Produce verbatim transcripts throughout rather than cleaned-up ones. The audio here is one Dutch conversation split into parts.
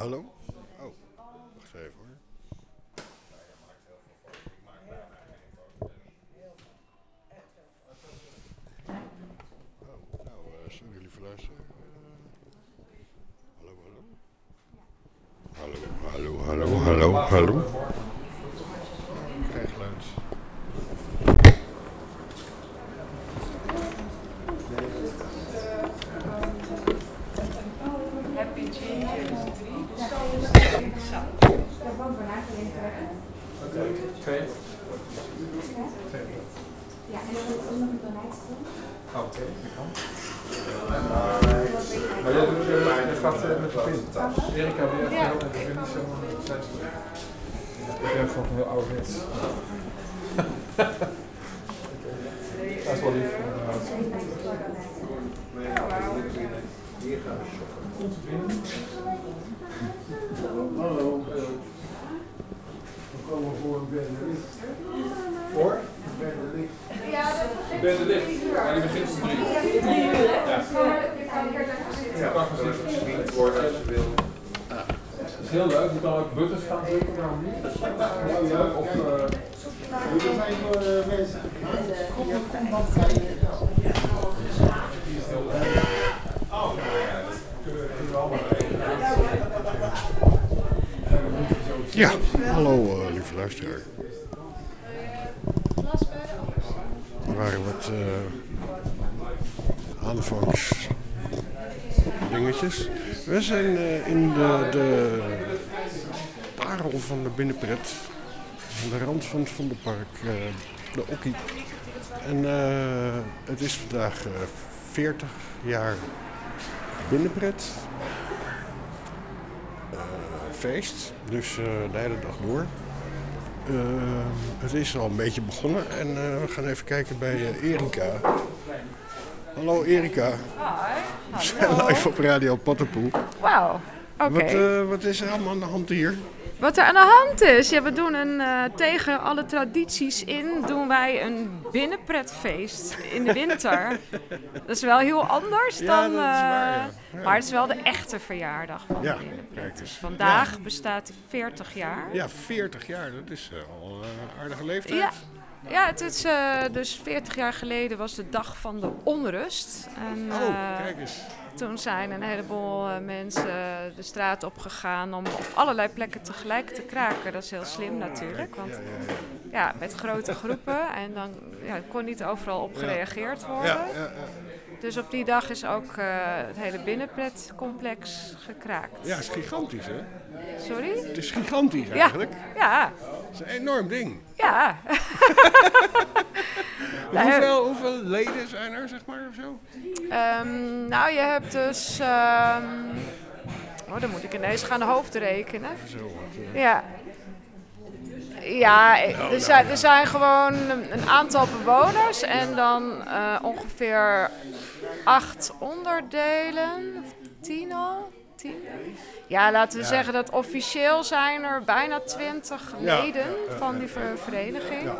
Hallo? Oh, wacht even hoor. Oh, nou, uh, sorry lieve luisteraar. Uh, hallo, hallo. Hallo, hallo, hallo, hallo, hallo. Ik krijg geluid. Happy Changes drie. Oké, twee. Ja, en dan moet ook nog een donatie. Oké, okay, dat kan. Maar jij doet je gaat uh, met de pin. Erika, wil je even helpen met de pin? Zo, ik ben gewoon heel ouderwets. Dat is wel lief. Hier gaan we shoppen. Hallo. We komen voor een Benedict. Voor? Een Benedict. Benedict. Ja, die begint om drie. Ja. Ja, kan gezien worden als je wil. Dat is heel leuk. Je kan ook buttons gaan drukken, waarom niet? Heel leuk. Of... Uh, er zijn uh, mensen. Kom wat ga je? Die is heel leuk. Oh, ja, dat kunnen we allemaal regelen. Ja, hallo uh, lieve luisteraar. Er waren wat uh, aanvangs dingetjes. We zijn uh, in de, de parel van de binnenpret, aan de rand van het Vondelpark, uh, de Okkie. En uh, het is vandaag uh, veertig jaar binnenpret. Uh, feest, dus uh, de hele dag door. Uh, het is al een beetje begonnen en uh, we gaan even kijken bij uh, Erika. Hallo Erika. Hi. We zijn live op Radio Pottenpoel. Wauw, oké. Wat, uh, wat is er allemaal aan de hand hier? Wat er aan de hand is, ja, we doen een, uh, tegen alle tradities in, doen wij een binnenpretfeest in de winter. Dat is wel heel anders Ja, dan, dat is waar, ja. uh, Ja. maar het is wel de echte verjaardag van Ja, de binnenpret. kijk eens. Vandaag Ja. bestaat hij veertig jaar. Ja, veertig jaar, dat is uh, al een aardige leeftijd. Ja. Ja, het is uh, dus veertig jaar geleden was de dag van de onrust. En, uh, Oh, kijk eens. toen zijn een heleboel uh, mensen de straat op gegaan om op allerlei plekken tegelijk te kraken. Dat is heel slim natuurlijk, want Ja, ja, ja. ja, met grote groepen en dan ja, kon niet overal op gereageerd worden. Ja, ja, ja. Dus op die dag is ook uh, het hele binnenpretcomplex gekraakt. Ja, het is gigantisch hè? Sorry? Het is gigantisch Ja, eigenlijk. ja, Het is een enorm ding. ja. Nou, Hoeveel, hoeveel leden zijn er, zeg maar, of zo? Um, nou, je hebt dus... Um, oh, dan moet ik ineens gaan hoofd rekenen. Zo wat. Uh. Ja. Ja, er zijn, er zijn gewoon een aantal bewoners en dan uh, ongeveer acht onderdelen. Tien al? Tien? Ja, laten we Ja. zeggen dat officieel zijn er bijna twintig Ja. leden Ja, ja, van die ja. ver- vereniging. Ja.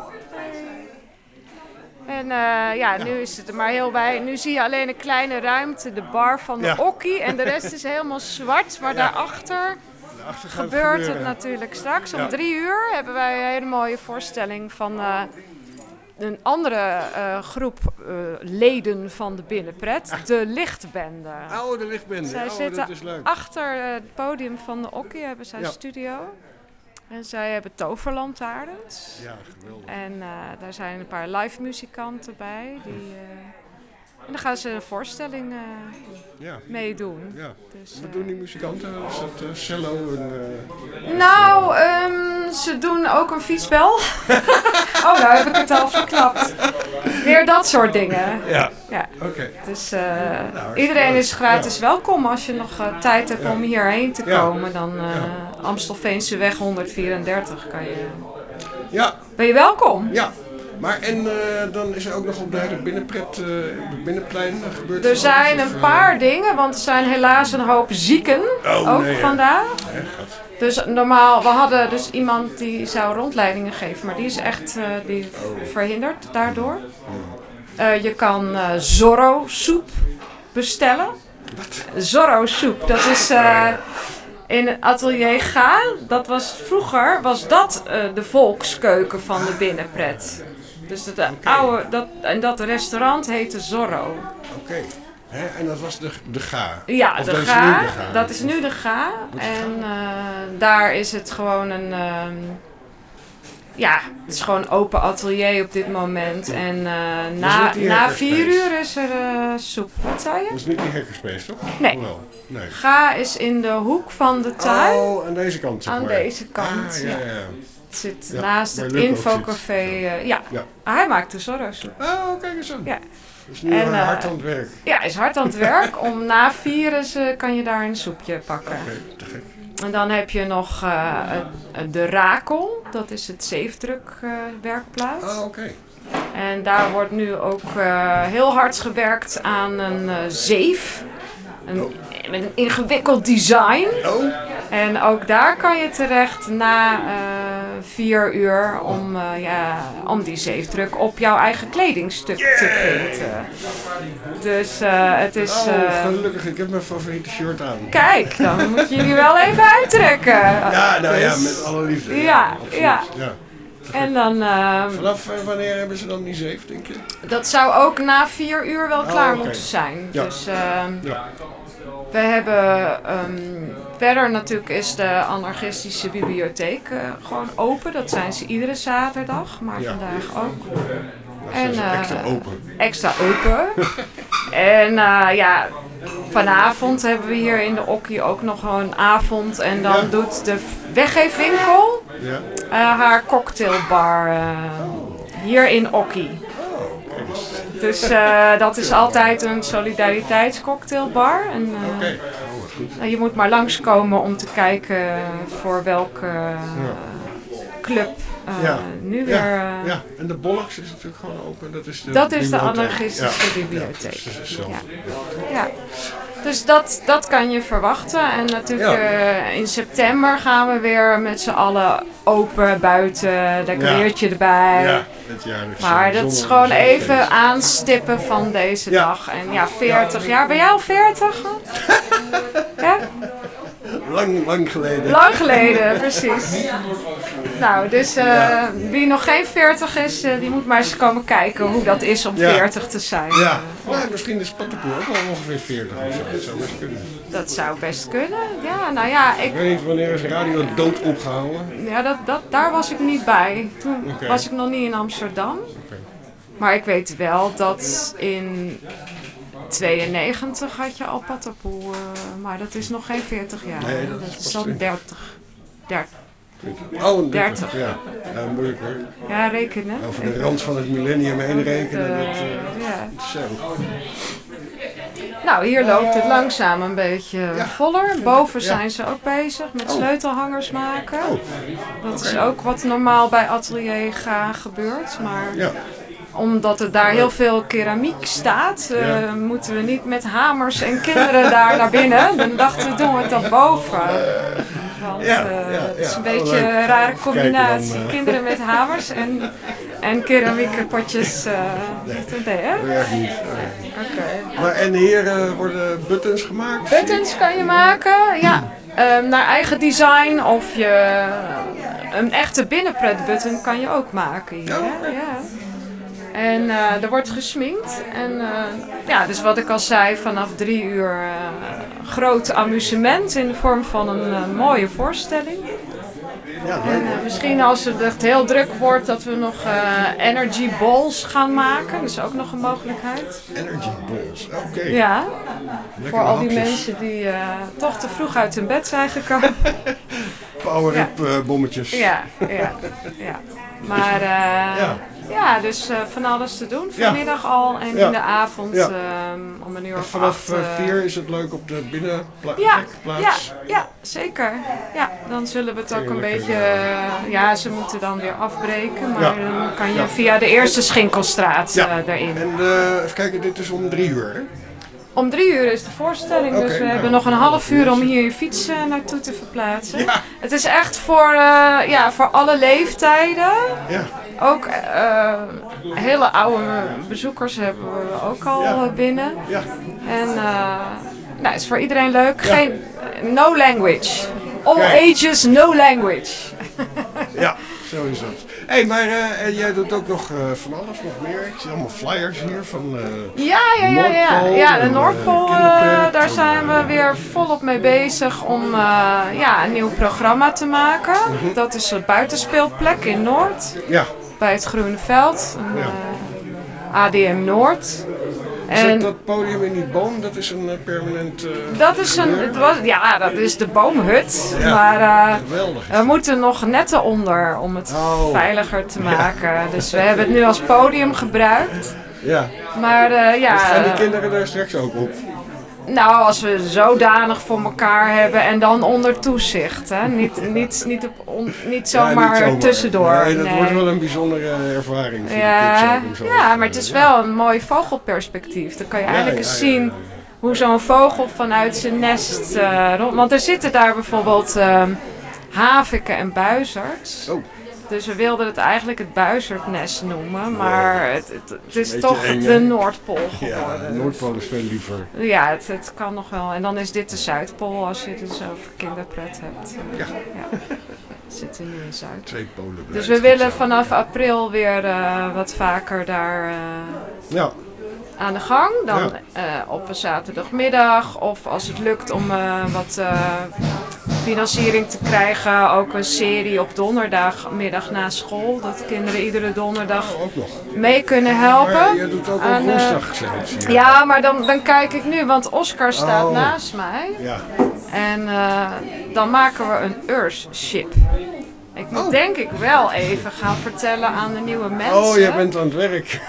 En uh, ja, nu is het er maar heel bij. Nu zie je alleen een kleine ruimte, de bar van de Ja. Okkie. En de rest is helemaal zwart. Maar Ja. daarachter Daarachter gaat gebeurt het gebeuren. natuurlijk straks. Om Ja. drie uur hebben wij een hele mooie voorstelling van uh, een andere uh, groep uh, leden van de Binnenpret. De Lichtbende. Oude lichtbende. Zij Oh, zitten dat is leuk. achter uh, het podium van de Okkie, hebben zij Ja. studio. En zij hebben toverlantaarns. Ja, geweldig. En uh, daar zijn een paar live muzikanten bij. Die, uh, en dan gaan ze een voorstelling uh, Ja. meedoen. Ja. Dus, Wat uh, doen die muzikanten? Is dat uh, cello en... Uh... Nou, um, ze doen ook een fietsbel. Oh, nou heb ik het al verklapt. Weer dat soort dingen. Ja, Ja. oké. Okay. Dus uh, hartstikke iedereen leuk. is gratis welkom als je nog uh, tijd hebt Ja. om hierheen te Ja. komen. Dan uh, Amstelveenseweg honderdvierendertig kan je... Ja, Ben je welkom? ja. Maar en uh, dan is er ook nog op de hele binnenpret, uh, op het binnenplein uh, gebeurd. Er van zijn alles, een of, paar uh... dingen, want er zijn helaas een hoop zieken Oh, ook nee, hè. vandaag. Hè, gat. Dus normaal, we hadden dus iemand die zou rondleidingen geven, maar die is echt uh, die verhinderd daardoor. Uh, je kan uh, Zorro soep bestellen. Wat? Zorro soep, dat is uh, in het atelier Ga, dat was vroeger was dat uh, de volkskeuken van de binnenpret. Dus dat, okay. oude, dat, en dat restaurant heette Zorro. Oké. Okay. En dat was de, de Ga? Ja, of de, dat ga, is nu de Ga. Dat is nu de Ga. En uh, daar is het gewoon een... Uh, ja, het is gewoon open atelier op dit moment. En uh, na, na vier uur is er uh, soep. Wat zei je? Dat is niet die hackerspace, toch? Nee. Wel, nee. Ga is in de hoek van de tuin. Oh, aan deze kant zeg maar. Aan deze kant, ah, ja. ja, ja. Het zit ja, naast het infocafé. Uh, ja. ja, hij maakt de Zorro-soep. Oh, kijk eens aan. Ja. Dus nu en, uh, hard aan het werk. Ja, is hard aan het werk. Om na vieren uh, kan je daar een soepje pakken. Oké, okay, te gek. En dan heb je nog uh, de Rakel, dat is het zeefdruk uh, werkplaats. Oh, oké. Okay. En daar wordt nu ook uh, heel hard gewerkt aan een uh, zeef. Een, oh. Met een ingewikkeld design. Oh. En ook daar kan je terecht na uh, vier uur om, uh, ja, om die zeefdruk op jouw eigen kledingstuk yeah. te printen. Dus uh, het is... Uh, oh, gelukkig. Ik heb mijn favoriete shirt aan. Kijk, dan moet je jullie wel even uittrekken. Ja, nou dus, ja, met alle liefde. Ja, ja. ja. ja. En dan... Uh, Vanaf uh, wanneer hebben ze dan die zeef, denk je? Dat zou ook na vier uur wel klaar oh, okay. moeten zijn. Ja. Dus... Uh, ja. We hebben um, verder natuurlijk is de anarchistische bibliotheek uh, gewoon open. Dat zijn ze iedere zaterdag, maar ja. vandaag ook. En, uh, extra open. Extra open. En uh, ja, vanavond hebben we hier in de Okkie ook nog een avond. En dan ja. doet de weggeefwinkel ja. uh, haar cocktailbar uh, hier in Okkie. Dus uh, dat is altijd een solidariteitscocktailbar. En, uh, okay. oh, je moet maar langskomen om te kijken voor welke uh, ja. club uh, ja. nu weer... Uh, ja. ja, en de Bollocks is natuurlijk gewoon open. Dat is de, dat is de anarchistische ja. bibliotheek. Ja, dus, ja. ja. dus dat, dat kan je verwachten. En natuurlijk ja. uh, in september gaan we weer met z'n allen open, buiten, lekker ja. weertje erbij. Ja. Maar dat is gewoon even aanstippen van deze ja. dag. En ja, veertig jaar. Ben jij al veertig? Ja? Lang, lang geleden. Lang geleden, precies. Nou, dus uh, ja. wie nog geen veertig is, uh, die moet maar eens komen kijken hoe dat is om ja. veertig te zijn. Ja, ja misschien is Pattenpoel ook wel ongeveer veertig of zo. Dat zou best kunnen. Dat zou best kunnen, ja. Nou ja, ik... ik weet niet wanneer is de radio dood opgehouden. Ja, dat, dat, daar was ik niet bij. Toen okay. was ik nog niet in Amsterdam. Okay. Maar ik weet wel dat in tweeënnegentig had je al Pattenpoel, uh, maar dat is nog geen veertig jaar. Nee, dat, dat is al dertig. dertig. Oh, dertig. Ja, ja moeilijk hoor. Ja, rekenen. Over de rand van het millennium heen rekenen. Uh, dat, uh, ja. Zo. Nou, hier loopt het langzaam een beetje ja. voller. Boven zijn ja. ze ook bezig met oh. sleutelhangers maken. Oh. Dat okay. is ook wat normaal bij Atelier Ga gebeurt. Maar ja. omdat er daar heel veel keramiek staat, uh, ja. moeten we niet met hamers en kinderen daar naar binnen. Dan dachten we, doen we het dan boven. Want uh, ja, ja, het is een ja. beetje een rare combinatie. Dan, uh... kinderen met hamers en, en keramieke potjes. Uh, nee. Nee, hè? Ja, niet. Okay. Maar en hier uh, worden buttons gemaakt? Buttons kan je maken, ja. Um, naar eigen design of je een echte binnenpret button kan je ook maken hier. Oh, okay. Ja. En uh, er wordt gesminkt. En uh, ja, dus wat ik al zei, vanaf drie uur uh, groot amusement in de vorm van een uh, mooie voorstelling. Ja, en uh, misschien als het echt heel druk wordt dat we nog uh, energy balls gaan maken. Dat is ook nog een mogelijkheid. Energy balls, oké. Okay. Ja, lekker voor al die hapjes. Mensen die uh, toch te vroeg uit hun bed zijn gekomen. Power-up ja. uh, bommetjes. Ja, ja, ja. Maar uh, ja. ja, dus uh, van alles te doen vanmiddag ja. al en ja. in de avond ja. um, om een uur of vanaf acht. Uh, vier is het leuk op de binnenplaats? Ja, ja, ja, zeker. Ja, dan zullen we het ook een beetje... Uh, ja, ze moeten dan weer afbreken, maar ja. dan kan je ja. via de eerste Schinkelstraat ja. uh, erin. En uh, even kijken, dit is om drie uur, hè? Om drie uur is de voorstelling, okay, dus we nou, hebben nog een half uur om hier je fiets uh, naartoe te verplaatsen. Ja. Het is echt voor, uh, ja, voor alle leeftijden. Ja. Ook uh, hele oude bezoekers hebben we ook al ja. binnen. Ja. En uh, nou, het is voor iedereen leuk. Ja. Geen, no language. All Kijk. ages, no language. Ja, zo is dat. Hé, hey, maar uh, en jij doet ook nog uh, van alles nog meer. Ik zie allemaal flyers hier van uh, Ja, ja, ja, ja. Noordpool ja de en, Noordpool, uh, uh, kinderpret daar en, zijn we weer volop mee bezig om uh, ja, een nieuw programma te maken. Mhm. Dat is een buitenspeelplek in Noord, ja. bij het Groene Veld, een, Ja. uh, A D M Noord. Is En dat, dat podium in die boom, dat is een uh, permanent... Uh, dat is een, het was, ja, dat is de boomhut, Ja. maar uh, geweldig. we moeten nog netten onder om het Oh. veiliger te maken. Dus we hebben het nu als podium gebruikt. Ja. Maar uh, ja, Dus gaan die kinderen daar straks ook op? nou, als we zodanig voor elkaar hebben en dan onder toezicht. Hè? Niet, niet, niet, op on, niet Ja, zomaar, niet zomaar. tussendoor. Nee, dat nee. wordt wel een bijzondere ervaring. Voor Ja, de kids ook, om zo ja, te- maar het is ja. wel een mooi vogelperspectief. Dan kan je Ja, eigenlijk ja, eens ja, zien ja. hoe zo'n vogel vanuit zijn nest uh, rond... Want er zitten daar bijvoorbeeld uh, haviken en buizerds. Oh. Dus we wilden het eigenlijk het buizerdnest noemen, maar het, het, het is Beetje toch eng, hè? de Noordpool Ja, geworden. de Noordpool is veel liever. Ja, het, het kan nog wel. En dan is dit de Zuidpool als je het dus over kinderpret hebt. Ja. ja. We zitten nu in Zuid. Twee polen. Dus we willen vanaf april weer uh, wat vaker daar uh, Ja. aan de gang. Dan Ja. uh, op een zaterdagmiddag of als het lukt om uh, wat uh, financiering te krijgen. Ook een serie op donderdagmiddag na school. Dat kinderen iedere donderdag Oh, ook nog. mee kunnen helpen. Maar je doet ook aan, op uh, woensdag, zeg ik. zie je. Ja, maar dan, dan kijk ik nu, want Oscar staat Oh. naast mij. Ja. En uh, dan maken we een Earthship. Ik moet Oh. denk ik wel even gaan vertellen aan de nieuwe mensen. Oh, jij bent aan het werk.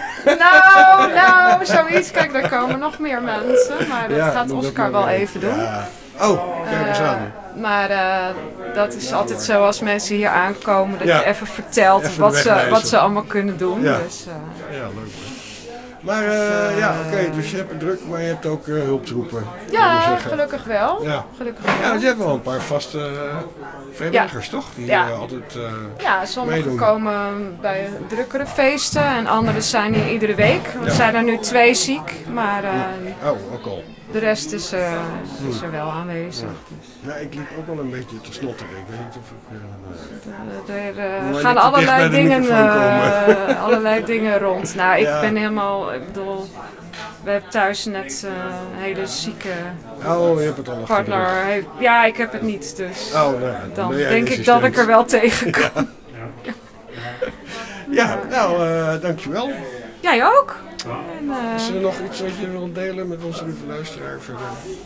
Nou, nou, zoiets. Kijk, daar komen nog meer mensen. Maar dat Ja, gaat doe dat Oscar maar wel weer. even doen. Ja. Oh, kijk eens Uh, aan. maar uh, dat is altijd zo als mensen hier aankomen. Dat Ja. je even vertelt Even wat, ze, wegwijzen. wat ze allemaal kunnen doen. Ja. Dus, uh, Ja, leuk hoor. Maar uh, ja, oké, okay, dus je hebt het druk, maar je hebt ook uh, hulptroepen. ja, zullen we zeggen. gelukkig wel. Ja. Gelukkig Ja, wel. want je hebt wel een paar vaste uh, vrijwilligers, toch? Die Ja. uh, altijd uh, Ja, sommigen meedoen. komen bij drukkere feesten en anderen zijn hier iedere week. Er Ja. zijn er nu twee ziek, maar uh, Oh, ook al. de rest is, uh, is er wel aanwezig. Ja, ik liep ook wel een beetje te snotteren. Ik weet niet of ik... Uh, Er uh, Moet je gaan niet te dicht allerlei bij de dingen, microfoon uh, allerlei dingen rond. Nou, ik Ja. ben helemaal, ik bedoel, we hebben thuis net uh, een hele zieke oh, je hebt het al achter de partner. rug. Heeft, ja, ik heb het niet, dus Oh, nou, ja, dan ben jij denk de ik dat ik er assistent. wel tegen kan. Ja, nou, uh, dankjewel. Jij ook? En, uh, Is er nog iets wat je wilt delen met onze lieve luisteraar verder?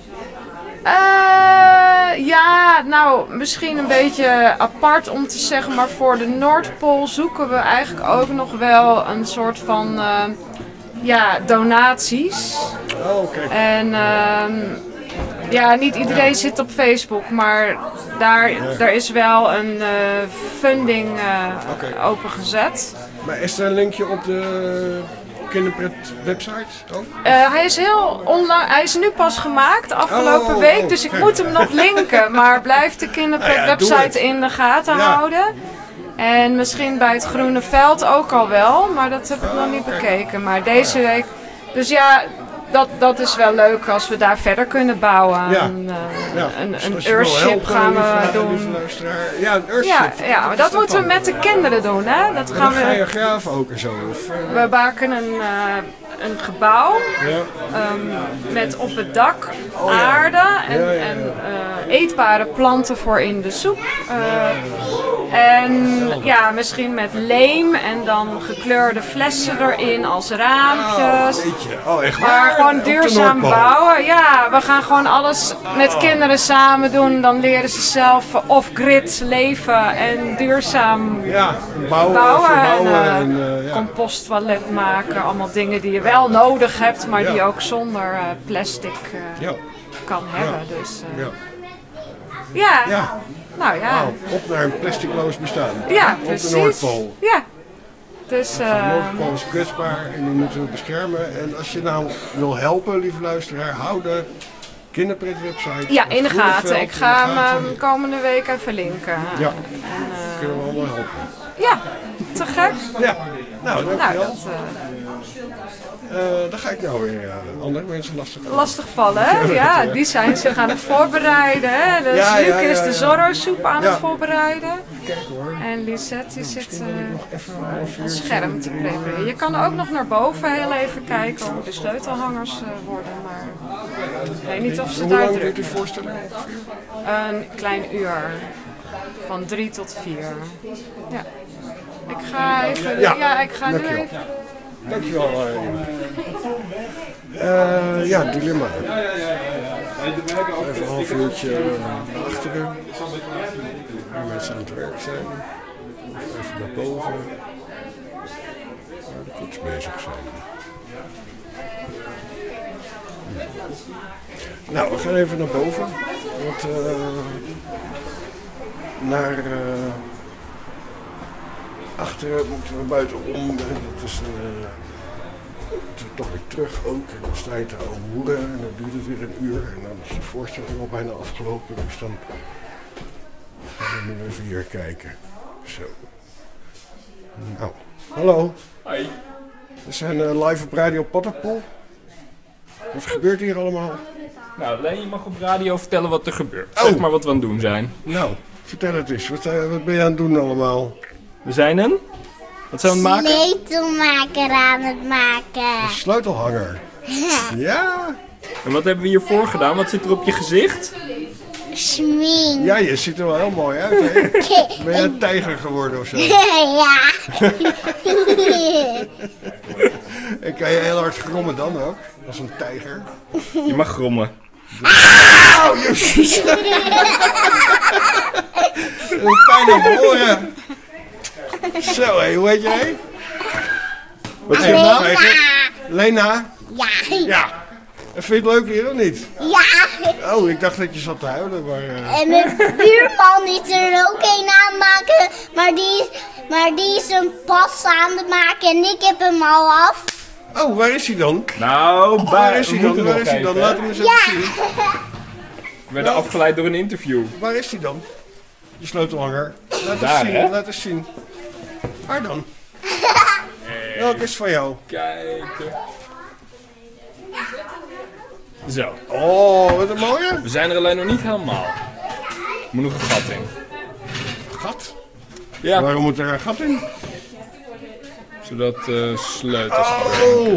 Uh, ja, nou, misschien een beetje apart om te zeggen, maar voor de Noordpool zoeken we eigenlijk ook nog wel een soort van uh, ja, donaties. Oh, kijk. En uh, ja, niet iedereen zit op Facebook, maar daar, daar is wel een uh, funding uh, Oké. opengezet. Maar is er een linkje op de kinderpret website ook? Uh, hij is heel onlang, hij is nu pas gemaakt, afgelopen Oh, week, oh, dus ik kijk. moet hem nog linken. Maar blijf de kinderpret Nou ja, doe website het. in de gaten Ja. houden. En misschien bij het Groene Veld ook al wel, maar dat heb ik nog niet kijk. bekeken. Maar deze week, dus ja, dat, dat is wel leuk als we daar verder kunnen bouwen. Ja. Een, uh, Ja, een, dus een als je wil Earthship helpen, gaan lieve- we lieve doen. luisteraar. Ja, een Earthship. Ja, ja, maar dat moeten we met de kinderen doen, hè? Dat En gaan dan ga je we. graven ook en zo. Of, uh, We maken een, uh, een gebouw. ja. Um, met op het dak Oh ja. aarde en, Ja, ja, ja. en uh, eetbare planten voor in de soep. Uh, en ja, misschien met leem en dan gekleurde flessen erin als raampjes. Oh, weet je. Oh, echt Maar waar? gewoon Op de duurzaam Noordpool. bouwen. Ja, we gaan gewoon alles met kinderen samen doen. Dan leren ze zelf off-grid leven en duurzaam Ja, bouwen, bouwen verbouwen en, uh, en uh, ja. composttoilet maken. Allemaal dingen die je wel nodig hebt, maar Ja. die je ook zonder uh, plastic uh, Ja, kan hebben. Dus, uh, ja. ja. Ja, nou ja. wauw. Op naar een plasticloos bestaan. Ja, Op precies. de Noordpool. Ja. Dus, De uh, Noordpool is kwetsbaar en die moeten we beschermen. En als je nou wil helpen, lieve luisteraar, hou de kinderpret website. ja, in de Groene gaten. Veld Ik in ga de hem gaten. uh, komende week even linken. Ja. En, uh, Kunnen we allemaal helpen. ja. Te gek? Ja, nou, Nou, dankjewel. dat, uh, Uh, dan ga ik nou weer uh, andere mensen lastig vallen. lastig vallen, hè? Ja, die zijn zich aan het voorbereiden, hè? Dus Ja, Luc ja, ja, is de ja. Zorro-soep aan Ja. het voorbereiden. Kijk hoor. En Lisette die zit Misschien wil ik nog even een half uur een scherm te prepareren. Je kan ook nog naar boven heel even kijken hoe de sleutelhangers uh, worden, maar ik weet niet of ze Hoe daar lang duurt druk die voorstelling? Een klein uur. Van drie tot vier. Ja. Ik ga even... Ja, Ja, ik ga nu dankjewel. even... Dankjewel. Uh, uh, ja, dilemma. Even een half uurtje naar achteren. Waar mensen aan het werk zijn. Of even naar boven. Waar de kids bezig zijn. Nou, we gaan even naar boven. Want uh, naar... Uh, achteren moeten we buitenom. Dat is uh, toch weer terug ook. En dan sta je te hoeren en dan duurt het weer een uur. En dan is de voorstelling al bijna afgelopen. Dus dan gaan we nu even hier kijken. Zo. Nou, hallo. Hoi. We zijn uh, live op Radio Potterpoel. Wat gebeurt hier allemaal? Nou, Leen, je mag op radio vertellen wat er gebeurt. Oh. Zeg maar wat we aan het doen zijn. Nou, vertel het eens. Wat, uh, wat ben je aan het doen allemaal? We zijn een... Wat zijn we aan het maken? Sleutelmaker aan het maken. Een sleutelhanger. Ja. En wat hebben we hiervoor gedaan? Wat zit er op je gezicht? Schmink. Ja, je ziet er wel heel mooi uit, hè? Ben je een tijger geworden of zo? Ja. En kan je heel hard grommen dan ook? Als een tijger. Je mag grommen. Auw, jezus! Een pijn aan mijn oren. Zo, hé, hoe heet jij? Wat is Hey, je naam? tijger. Lena? Ja. Ja. Vind je het leuk hier of niet? Ja. Oh, ik dacht dat je zat te huilen, maar... Uh... En mijn buurman is er ook een aan het maken. Maar die, maar die is een pas aan het maken en ik heb hem al af. Oh, waar is hij dan? Nou, Waar is we hij dan? moeten Waar nog is hij dan? even, Laat hè? hem eens even Ja. zien. We werden afgeleid door een interview. Waar is hij dan? Je sleutelhanger. Laat eens Daar, zien, hè? laat eens zien. Waar dan? Welke is van jou? Kijken. Zo. Oh, wat een mooie. We zijn er alleen nog niet helemaal. Er moet nog een gat in. Gat. Ja, Waarom moet er een gat in? zodat uh, sleutels... Oh.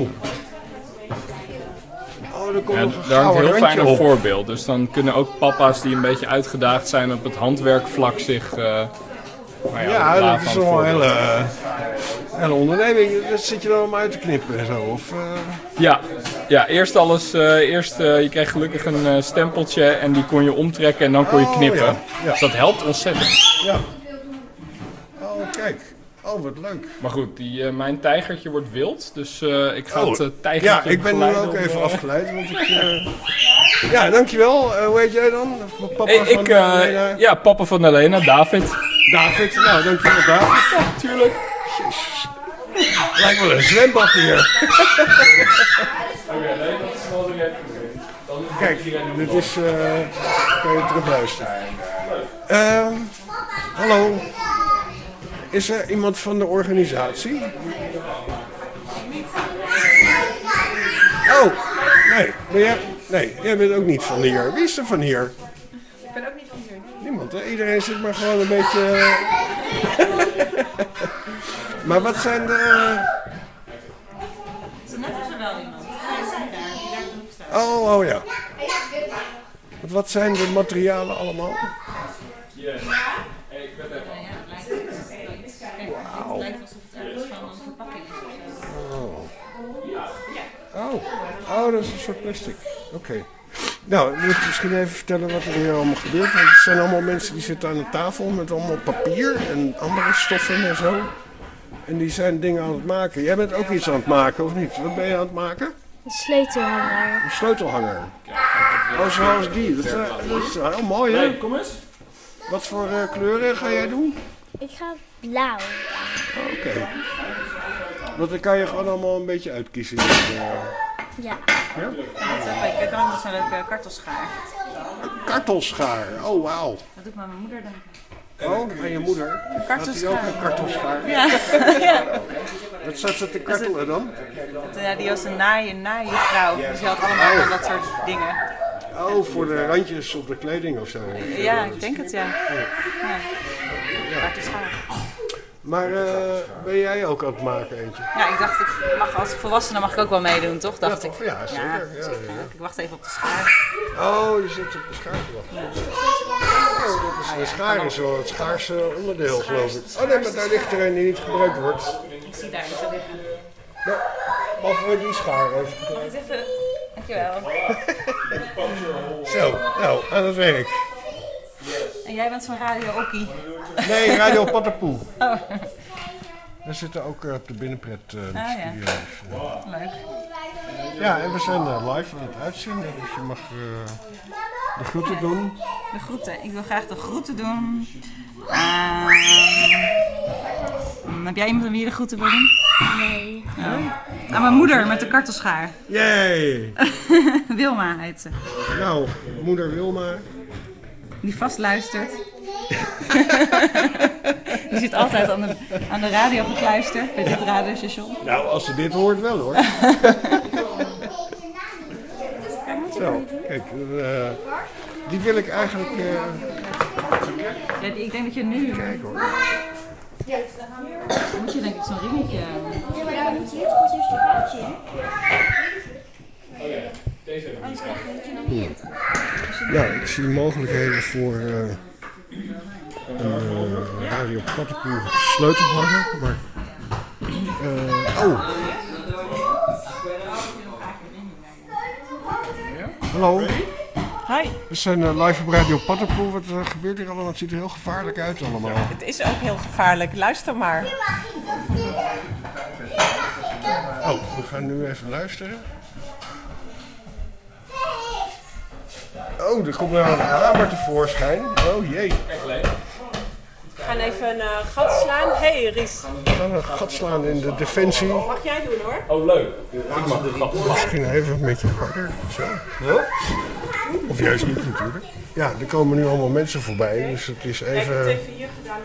Oh, daar komt Ja, nog een daar hangt een gouden heel randje fijn op. voorbeeld. Dus dan kunnen ook papa's die een beetje uitgedaagd zijn op het handwerkvlak zich... Uh, nou ja, Ja, dat laten is aan het wel een voorbeeld. hele, uh, hele onderneming. Dat zit je dan om uit te knippen en zo? Of, uh... Ja, ja, eerst alles. Uh, eerst, uh, je kreeg gelukkig een uh, stempeltje en die kon je omtrekken en dan kon je Oh, knippen. ja, ja. Dus dat helpt ontzettend. Ja. Oh, kijk. Oh, wat leuk. Maar goed, die, uh, mijn tijgertje wordt wild. Dus uh, ik ga Oh, het uh, tijgertje Ja, ik ben nu begeleiden ook om, even uh, afgeleid. Want ik, uh... Ja, dankjewel. Uh, hoe heet jij dan? Papa Ik, van ik, uh, Helena? ja, papa van Helena, David. David. Nou, dankjewel David. Ja, tuurlijk. Jezus. Lijkt wel een zwembad hier. Oké, nee, dat is wel weer even. Kijk, dit is... Uh, kan je terug luisteren. Uh, hallo. Is er iemand van de organisatie? Oh, nee. Ben jij, nee, jij bent ook niet van hier. Wie is er van hier? Ik ben ook niet van hier. Niemand, hè? Iedereen zit maar gewoon een beetje... Maar wat zijn de... Ze net is er wel iemand. Hij is daar, die daar ook staat. Oh, oh ja. Wat, wat zijn de materialen allemaal? Yes. Hey, ik ben even. Ja, het lijkt wel iets. Kijk, het lijkt alsof het ergens van een verpakking is of zo. Oh. Oh. Oh, dat is een soort plastic. Oké. Okay. Nou, moet je misschien even vertellen wat er hier allemaal gebeurt. Want het zijn allemaal mensen die zitten aan de tafel met allemaal papier en andere stoffen en zo. En die zijn dingen aan het maken. Jij bent ook iets aan het maken, of niet? Wat ben je aan het maken? Een sleutelhanger. Een sleutelhanger. Oh, zoals die. Dat is, uh, dat is heel mooi, hè? Hey, kom eens. Wat voor uh, kleuren ga jij doen? Ik ga blauw. Oh, oké. Okay. Want dan kan je gewoon allemaal een beetje uitkiezen. Dus, uh, Ja. ja? Kijk, dan met zo'n leuke kartelschaar. Een kartelschaar. Oh, wauw. Dat doet me aan mijn moeder denken. Oh, aan je moeder? Had hij ook een kartelschaar? Ja. Ja. Wat zat ze te kartelen dan? Ja, die was een naaien, naaienvrouw. Dus die had allemaal van dat soort dingen. Oh, voor de randjes op de kleding of zo? Of, Ja, uh, ik denk het, ja. Ja. Kartelschaar. Maar uh, ben jij ook aan het maken eentje? Ja, ik dacht, ik mag als volwassene mag ik ook wel meedoen, toch? Dacht ja, ik. Ja, zeker. Ja, ja, ja. Ik wacht even op de schaar. Oh, je zit op de schaar te wachten. Ja. Oh, dat is, de schaar is wel het schaarse onderdeel, geloof ik. Oh nee, maar daar ligt er een die niet gebruikt wordt. Ik zie daar iets liggen. Nou, mogen we die schaar even? Wacht even. Dankjewel. Zo, nou, aan het werk. En jij bent van Radio Okkie? Nee, Radio Pattenpoel. Oh. We zitten ook uh, op de binnenpret uh, de ah, studio. Ja. Dus, uh. Leuk. Ja, en we zijn uh, live aan het uitzenden, dus je mag uh, de groeten doen. De groeten. Ik wil graag de groeten doen. Uh, heb jij iemand aan wie je de groeten wil doen? Nee. Oh. Aan mijn moeder met de kartelschaar. Yay! Wilma heet ze. Nou, moeder Wilma. Die vast luistert. Die zit altijd aan de, aan de radio gekluisterd bij dit radiostation. Nou, als ze dit hoort wel hoor. Zo, kijk, uh, die wil ik eigenlijk... Uh... Ja, ik denk dat je nu... Kijk hoor. Dan moet je denk ik zo'n ringetje... Ja, dan moet je eerst pas eerst je gaatje, hè? Anders krijg je het nog niet. Ja, ik zie mogelijkheden voor uh, een uh, Radio Pattenpoel sleutelhanger, maar... Uh, oh! Hallo. Hi. We zijn uh, live op Radio Pattenpoel. Wat uh, gebeurt hier allemaal? Het ziet er heel gevaarlijk uit allemaal. Het is ook heel gevaarlijk. Luister maar. Oh, we gaan nu even luisteren. Oh, er komt nou een hamer tevoorschijn. Oh jee. We gaan even een uh, gat slaan. Hé hey, Ries. We gaan een gat slaan in de defensie. Mag jij doen hoor. Oh leuk. Ik mag de gat. Misschien even een beetje harder. Zo. Ja? Of juist niet natuurlijk. Ja, er komen nu allemaal mensen voorbij. Dus het is even... Ik heb het even hier gedaan.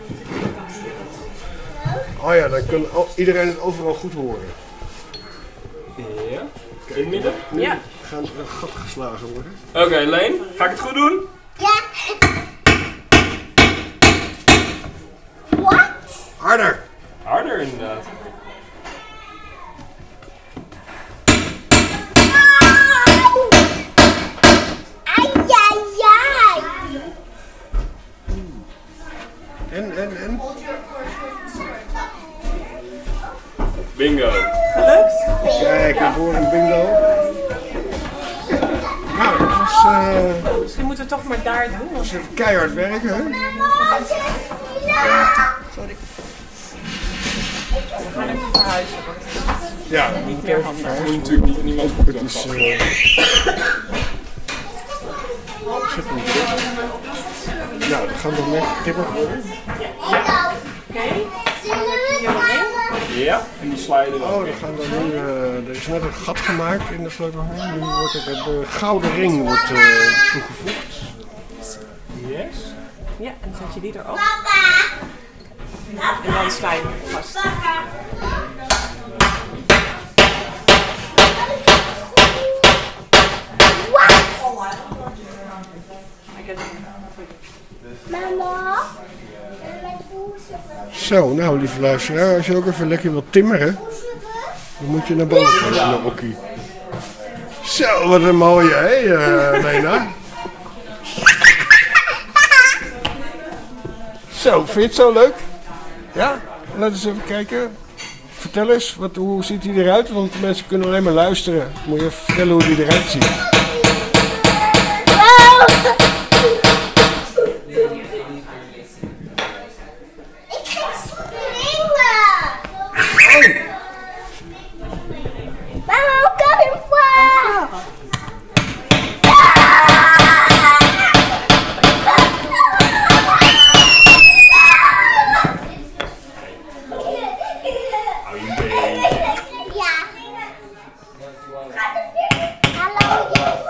Oh ja, dan kan iedereen het overal goed horen. Ja. In het midden? Nu ja. Gaan er een gat geslagen worden. Oké, okay, Leen. Ga ik het goed doen? Ja. Wat? Harder. Harder inderdaad. En, en, en? Bingo. Gelukt? Kijk, ik hoor een bingo. Nou, dat was... Uh, Misschien moeten we het toch maar daar doen. dat is even keihard werken, hè? Sorry. We gaan even verhuizen. Ja, Niet meer handig. Dat moet natuurlijk niet niemand goed doen. het is... Uh, zit hem druk. Nou, dan gaan we nog tippen worden. Ja. Oké. Okay. Ja, en die sla je er Oh, dan gaan we nu, uh, er is net een gat gemaakt in de sleutelhanger. Nu wordt er de gouden ring wordt, uh, toegevoegd. Yes. Ja, en dan zet je die erop. En dan sla je hem vast. Mama. Zo, nou lieve luisteraar, als je ook even lekker wilt timmeren, dan moet je naar boven, naar Okkie. Zo, wat een mooie, hè, uh, Lena? Zo, vind je het zo leuk? Ja? Laten we eens even kijken. Vertel eens, wat, hoe ziet hij eruit? Want de mensen kunnen alleen maar luisteren. Moet je even vertellen hoe hij eruit ziet. Hallo.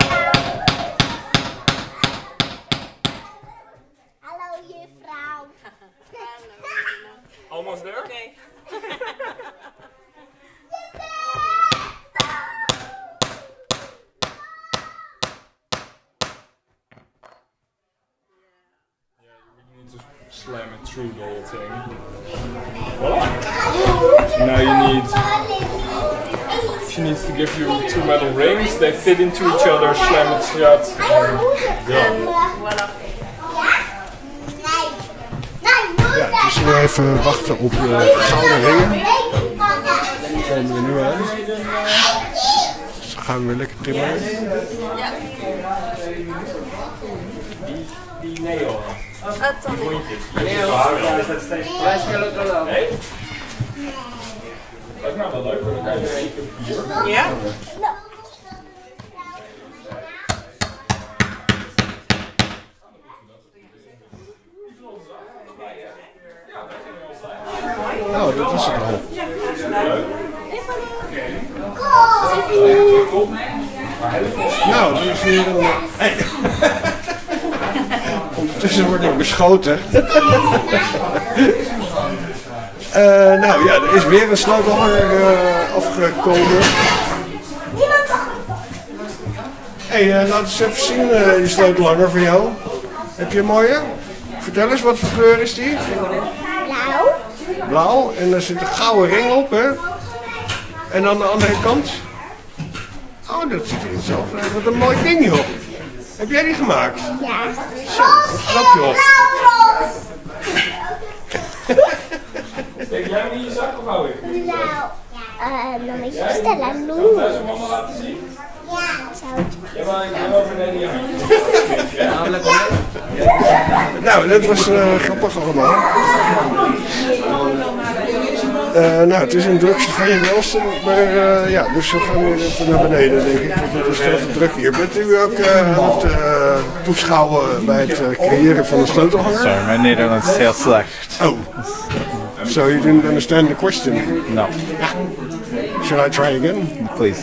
slam it through the whole thing. Voila! Now you need, she needs to give you two metal rings, they fit into each other, slam it shut, and done. Ja, het is nu even wachten op de gouden ringen. Die komen er nu aan. Dus dan gaan we weer lekker timmeren. Die Neo. Neo. Nee? Dat is nou wel leuk, dan kan je er één keer hier. Ja? Nou, dat was het al. Nou, dat is weer een... Hey. Ondertussen word ik beschoten. uh, nou ja, er is weer een sleutelhanger uh, afgekomen. Hé, hey, uh, laat eens even zien uh, die sleutelhanger van jou. Heb je een mooie? Vertel eens, wat voor kleur is die? Blauw. Blauw, en er zit een gouden ring op, hè? En aan de andere kant? Oh, dat ziet er hetzelfde uit. Wat een mooi ding, joh. Heb jij die gemaakt? Ja. Zo, wat knap, joh. Steek jij hem in je zak of hou ik? Blauw. Uh, dan moet je bestellen. Kan je thuis aan mama laten zien? Ja, zou Jij mag wel beneden je handje. Nou, dat was uh, grappig allemaal. Uh, nou, het is een drukste van je welste, maar uh, ja, dus we gaan weer even naar beneden, denk ik, want het is veel te druk hier. Bent u ook uh, aan het uh, toeschouwen bij het uh, creëren van een sleutelhanger? Sorry, my Nederlands is heel slecht. Oh, so you didn't understand the question? No. Should I try again? Please.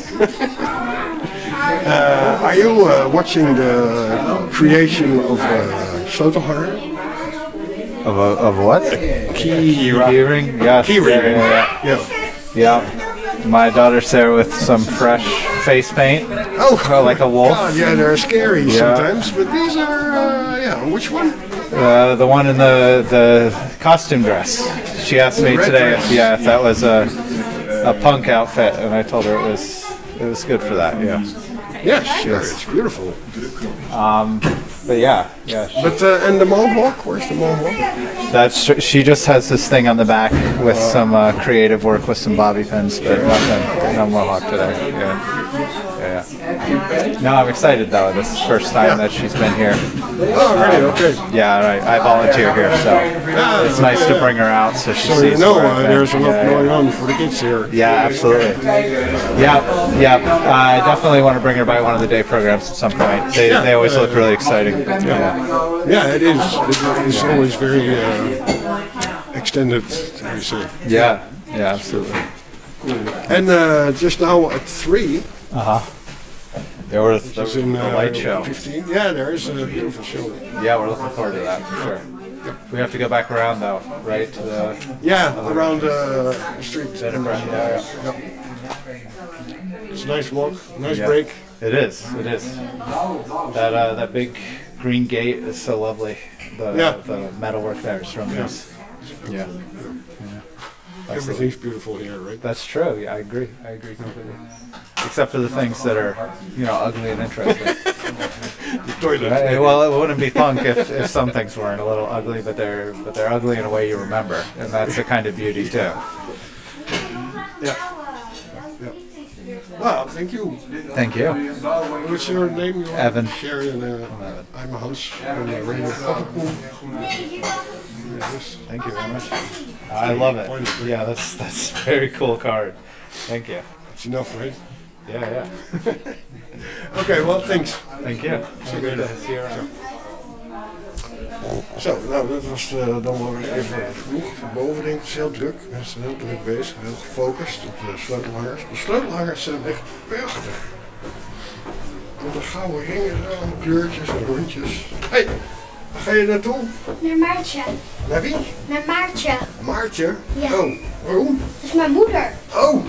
Uh, are you uh, watching the creation of a sleutelhanger? Of, a, of what? Key, Key ring? Yes. Key ring. Yeah, yeah. Yeah. yeah. My daughter's there with some fresh face paint. Oh, well, like a wolf. God, yeah, they're scary Yeah. sometimes, but these are, uh, yeah, which one? Uh, the one in the the costume dress. She asked me red today dress. if yeah if that was a a punk outfit, and I told her it was it was good for that. Yeah. Yes, sure, Yes. it's beautiful. Um, but yeah, yeah. she- But, uh, and the mohawk, where's the mohawk? That's she just has this thing on the back with some uh, creative work with some bobby pins, but nothing, no mohawk today. Yeah. Yeah, yeah. No, I'm excited though. This is the first time that she's been here. Oh, really? Okay. Yeah, right. I volunteer here, so it's nice to bring her out so she So sees. you know where uh, I've been. there's a lot Yeah, going yeah. on for the kids here. Yeah, absolutely. Yeah, yeah. I definitely want to bring her by one of the day programs at some point. They, Yeah. they always look really exciting. Yeah. Yeah, it is. It is always very uh, extended, how you say. Yeah, yeah, absolutely. And uh, just now at three, Uh huh. There was the, it's in the uh, light show. fifteen. Yeah, there is a beautiful show. Yeah, we're looking forward to that for sure. We have to go back around though, right? To the Yeah, around uh, the street. Edinburgh. Yeah, yeah. It's a nice walk, nice Yeah. break. It is. It is. That uh, that big green gate is so lovely. The Yeah. the metalwork there is really nice. Yeah. Everything's beautiful here, right? That's true. Yeah, I agree. I agree completely. Except for the things that are, you know, ugly and interesting. The toilet. Right? Well, it wouldn't be punk if, if some things weren't a little ugly, but they're but they're ugly in a way you remember, and that's a kind of beauty too. Yeah. Yeah. Well, thank you. Thank you. What's your name? Your Evan. Sherry and uh, I'm Hans. And uh, Radio Poppenpoel. Yes. Thank you very much. I love it. Yeah, that's that's a very cool card. Thank you. It's enough, right? Yeah, yeah. Okay, well, thanks. Thank you. So good to see you around. Zo, nou dat was uh, dan wel weer even genoeg. Van boven denk ik, het is heel druk. Mensen zijn heel druk bezig, heel gefocust op de sleutelhangers. De sleutelhangers zijn echt prachtig. Met de gouden ringen aan, kleurtjes en rondjes. Hé, hey, waar ga je naartoe? Naar Maartje. Naar wie? Naar Maartje. Maartje? Ja. Oh, waarom? Dat is mijn moeder. Oh!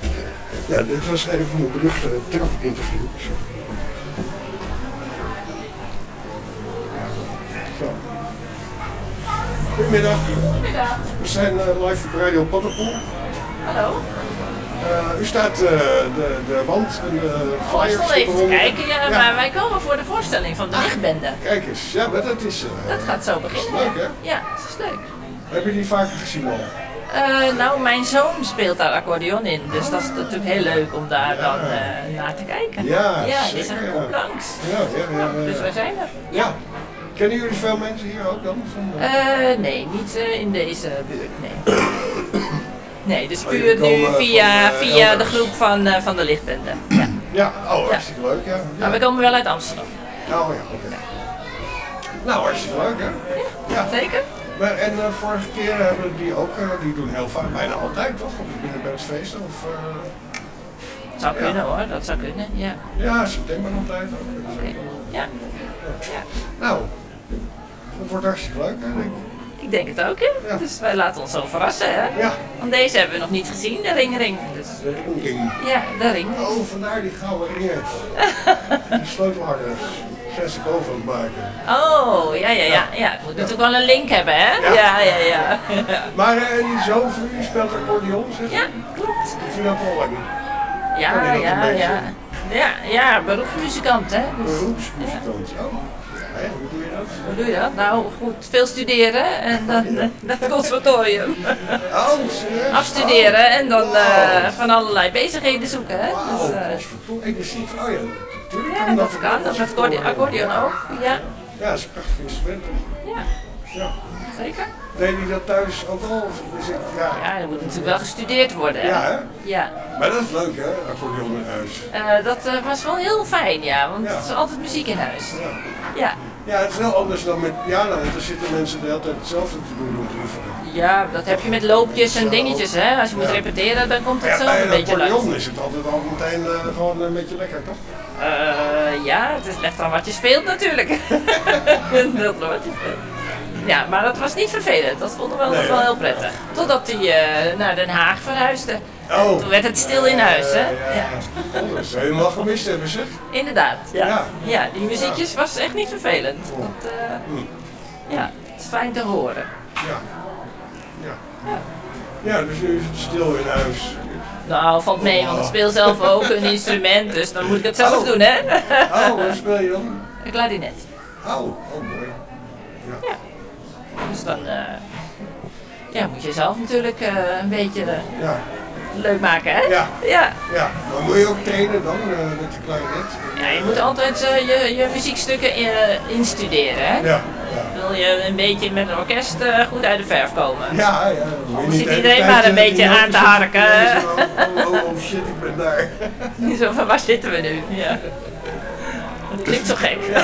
Ja, dit was even een beruchte trapinterview. Zo. Goedemiddag. Goedemiddag. We zijn uh, live op Radio Paddenpoel. Hallo. Uh, u staat uh, de, de wand en de flyers. Ik zal even te eronder. kijken, ja, Ja. maar wij komen voor de voorstelling van de lichtbende. Kijk eens, ja, maar dat is... Uh, Dat gaat zo beginnen. Leuk, hè? Ja, dat is leuk. Heb je die vaker gezien al? Uh, nou, mijn zoon speelt daar accordeon in, dus dat is natuurlijk heel leuk om daar dan uh, naar te kijken. Ja, ja zeker, die zegt ja. kom langs. Ja, ja, ja. ja. Dus wij zijn er. Ja. Kennen jullie veel mensen hier ook dan? Van, uh... Uh, nee, niet uh, in deze buurt, nee. Nee, dus Oh, jullie puur nu komen via, van, uh, via de elders. groep van, uh, van de lichtbende. Ja. Ja, oh, hartstikke leuk, ja. ja. Maar we komen wel uit Amsterdam. Oh ja, oké. Nou, hartstikke leuk, hè? Ja. Zeker. Maar, en uh, vorige keer hebben die ook, uh, die doen heel vaak, bijna altijd toch? Op de binnenbergsfeesten of... Uh... Dat zou kunnen hoor, dat zou kunnen, ja. Ja, september altijd ook. Dus, Oké, ja. ja. Nou, dat wordt hartstikke leuk, hè, denk ik. Ik denk het ook, hè? Ja. Dus wij laten ons zo verrassen, hè? Ja. Want deze hebben we nog niet gezien, de ringring. Dus... De ringring. Ja, de ring. Oh, vandaar die gouden ringen. Die sleutelhangers. Zijn ze boven aan het maken. Oh, ja, ja, ja. ja. Het moet natuurlijk wel een link hebben, hè? Ja. Ja, ja, ja. Maar uh, die zoon van u speelt accordeon, zeg je? Ja, klopt. Ik vind dat wel leuk. Kan Ja, je dat een ja, beetje? ja. Ja, ja, beroepsmuzikant, hè? Dus, Beroepsmuzikant. Oh, ja, hoe doe je dat? hoe doe je dat? Nou, goed, veel studeren en dan uh, naar het conservatorium. Oh, serieus? Afstuderen en dan uh, Wow. van allerlei bezigheden zoeken, hè? Wauw, Dus, uh, dat is verdomme. Ik zie het. Oh ja, natuurlijk ja, kan dat dat. kan. Dat met accordeon, accordeon ook. Ja, Ja, dat is een prachtig instrument. toch? ja, Ja. zeker. Deed hij dat thuis ook al? Of is het, ja. Ja, er moet natuurlijk wel gestudeerd worden, hè? Ja, hè? Ja. Maar dat is leuk, hè? Accordeon in huis. Uh, dat uh, was wel heel fijn, ja, want Ja. er is altijd muziek in huis. Ja. Ja, Ja, het is heel anders dan met piano, want er zitten mensen de hele tijd hetzelfde te doen om te oefenen. ja, dat heb je met loopjes en dingetjes, hè. Als je moet Ja. repeteren, dan komt het Ja, zo bij een een beetje langs. accordeon is het altijd al meteen uh, gewoon een beetje lekker, toch? Uh, ja, het is ligt aan wat je speelt natuurlijk. Dat is wat je speelt. Ja, maar dat was niet vervelend. Dat vonden we wel, Nee, wel hè? heel prettig. Totdat hij uh, naar Den Haag verhuisde. Oh. Toen werd het stil in huis, hè. Ja, Ja. Oh, dat zou je helemaal gemist hebben, zeg. Inderdaad, ja. Ja. Ja, die muziekjes was echt niet vervelend. Dat, uh, Hm. ja, het is fijn te horen. Ja. Ja. Ja, dus nu is het stil in huis. Nou, valt mee, want ik speel zelf ook een instrument, dus dan moet ik het zelf Oh. doen, hè? Oh, waar speel je dan? Een klarinet. Oh, oh mooi. Ja. Dus dan uh, ja, moet je zelf natuurlijk uh, een beetje uh, Ja. leuk maken, hè? Ja. Ja. Ja, maar moet je ook trainen dan uh, met de klarinet? Ja, je moet altijd uh, je, je muziekstukken in, uh, instuderen, hè? Ja. Wil je een beetje met een orkest uh, goed uit de verf komen? Ja, ja. Anders zit iedereen maar een beetje aan te harken. Oh, oh, oh shit, ik ben daar. Niet zo van, waar zitten we nu? Ja. Dat klinkt zo gek. Ja.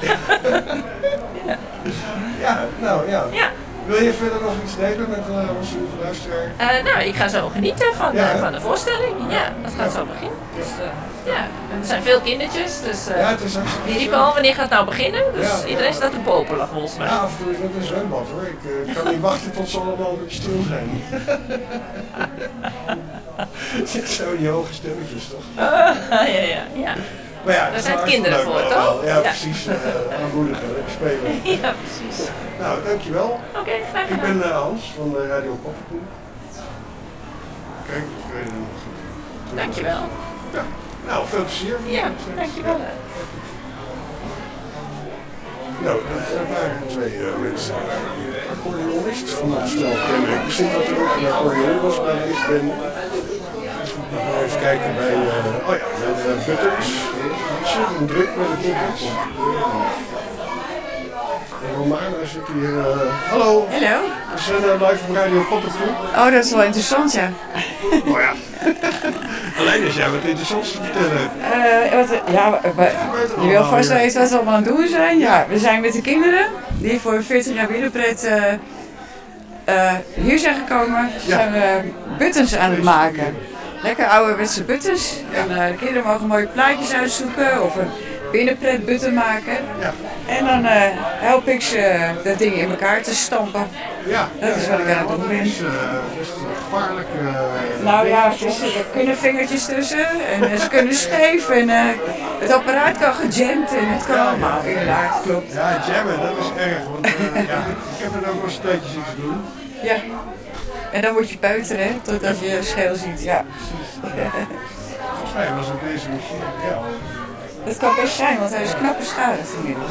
Ja, nou ja. Ja. Wil je verder nog iets delen met uh, onze luisteraar? Uh, nou, ik ga zo genieten van, Ja, uh, hè? van de voorstelling. Ja, dat gaat zo beginnen. Dus, uh, ja, er zijn veel kindertjes, dus uh, Ja, het is hartstikke die riepen al, wanneer gaat het nou beginnen? Dus Ja, ja. iedereen staat te popelen volgens mij. Ja, af en toe is het een zwembad hoor. Ik uh, kan niet wachten tot ze allemaal een beetje stil zijn. Het zit zo in die hoge stemmetjes toch? ja, ja, ja. Maar ja, Daar het is zijn wel kinderen hartstikke voor, leuk toch? wel. Ja, Ja. precies. Uh, aanmoedigen, lekker spelen. Ja, precies. Nou, dankjewel. Oké, okay, graag Ik gedaan. ben uh, Hans van de Radio Paddenpoel. Kijk, ik weet het nog. Dankjewel. Ja, nou, veel plezier. Ja, dankjewel. Nou, dat waren twee uh, mensen. Accordeonist van het stel kennen. Ik zie dat er ook een accordeon was bij de ik ben. Even kijken bij, uh, oh ja, bij de Buttons. Ontzettend druk bij de Buttons. Romana zit hier. Uh, hallo. Hallo. We zijn uh, live op Radio Paddenpoel. Oh, dat is wel interessant, ja. Oh ja. Alleen als jij wat interessants te vertellen hebt. Uh, wat, ja, je wil vast wel eens wat we allemaal aan het doen zijn. Ja, we zijn met de kinderen die voor veertien jaar Binnenpret uh, uh, hier zijn gekomen. Ja. Zijn we buttons aan het maken. Lekker ouderwetse buttons. En uh, de kinderen mogen mooie plaatjes uitzoeken of een Binnenpret button maken. Ja. En dan uh, help ik ze dat ding in elkaar te stampen. Ja, dat is wat ik aan het doen ben. Dat is, uh, is gevaarlijk. Uh, nou ja, er kunnen vingertjes tussen en ze kunnen scheef en uh, Het apparaat kan gejamd en het kan allemaal. Inderdaad, klopt. Ja, jammen, dat is erg. Want uh, ja, ik heb er ook wel eens een tijdje zien doen. Ja. En dan word je buiten, hè, totdat je scheel ziet. Ja, Volgens mij was het deze machine. Ja. dat kan best zijn, want hij is knap beschadigd inmiddels.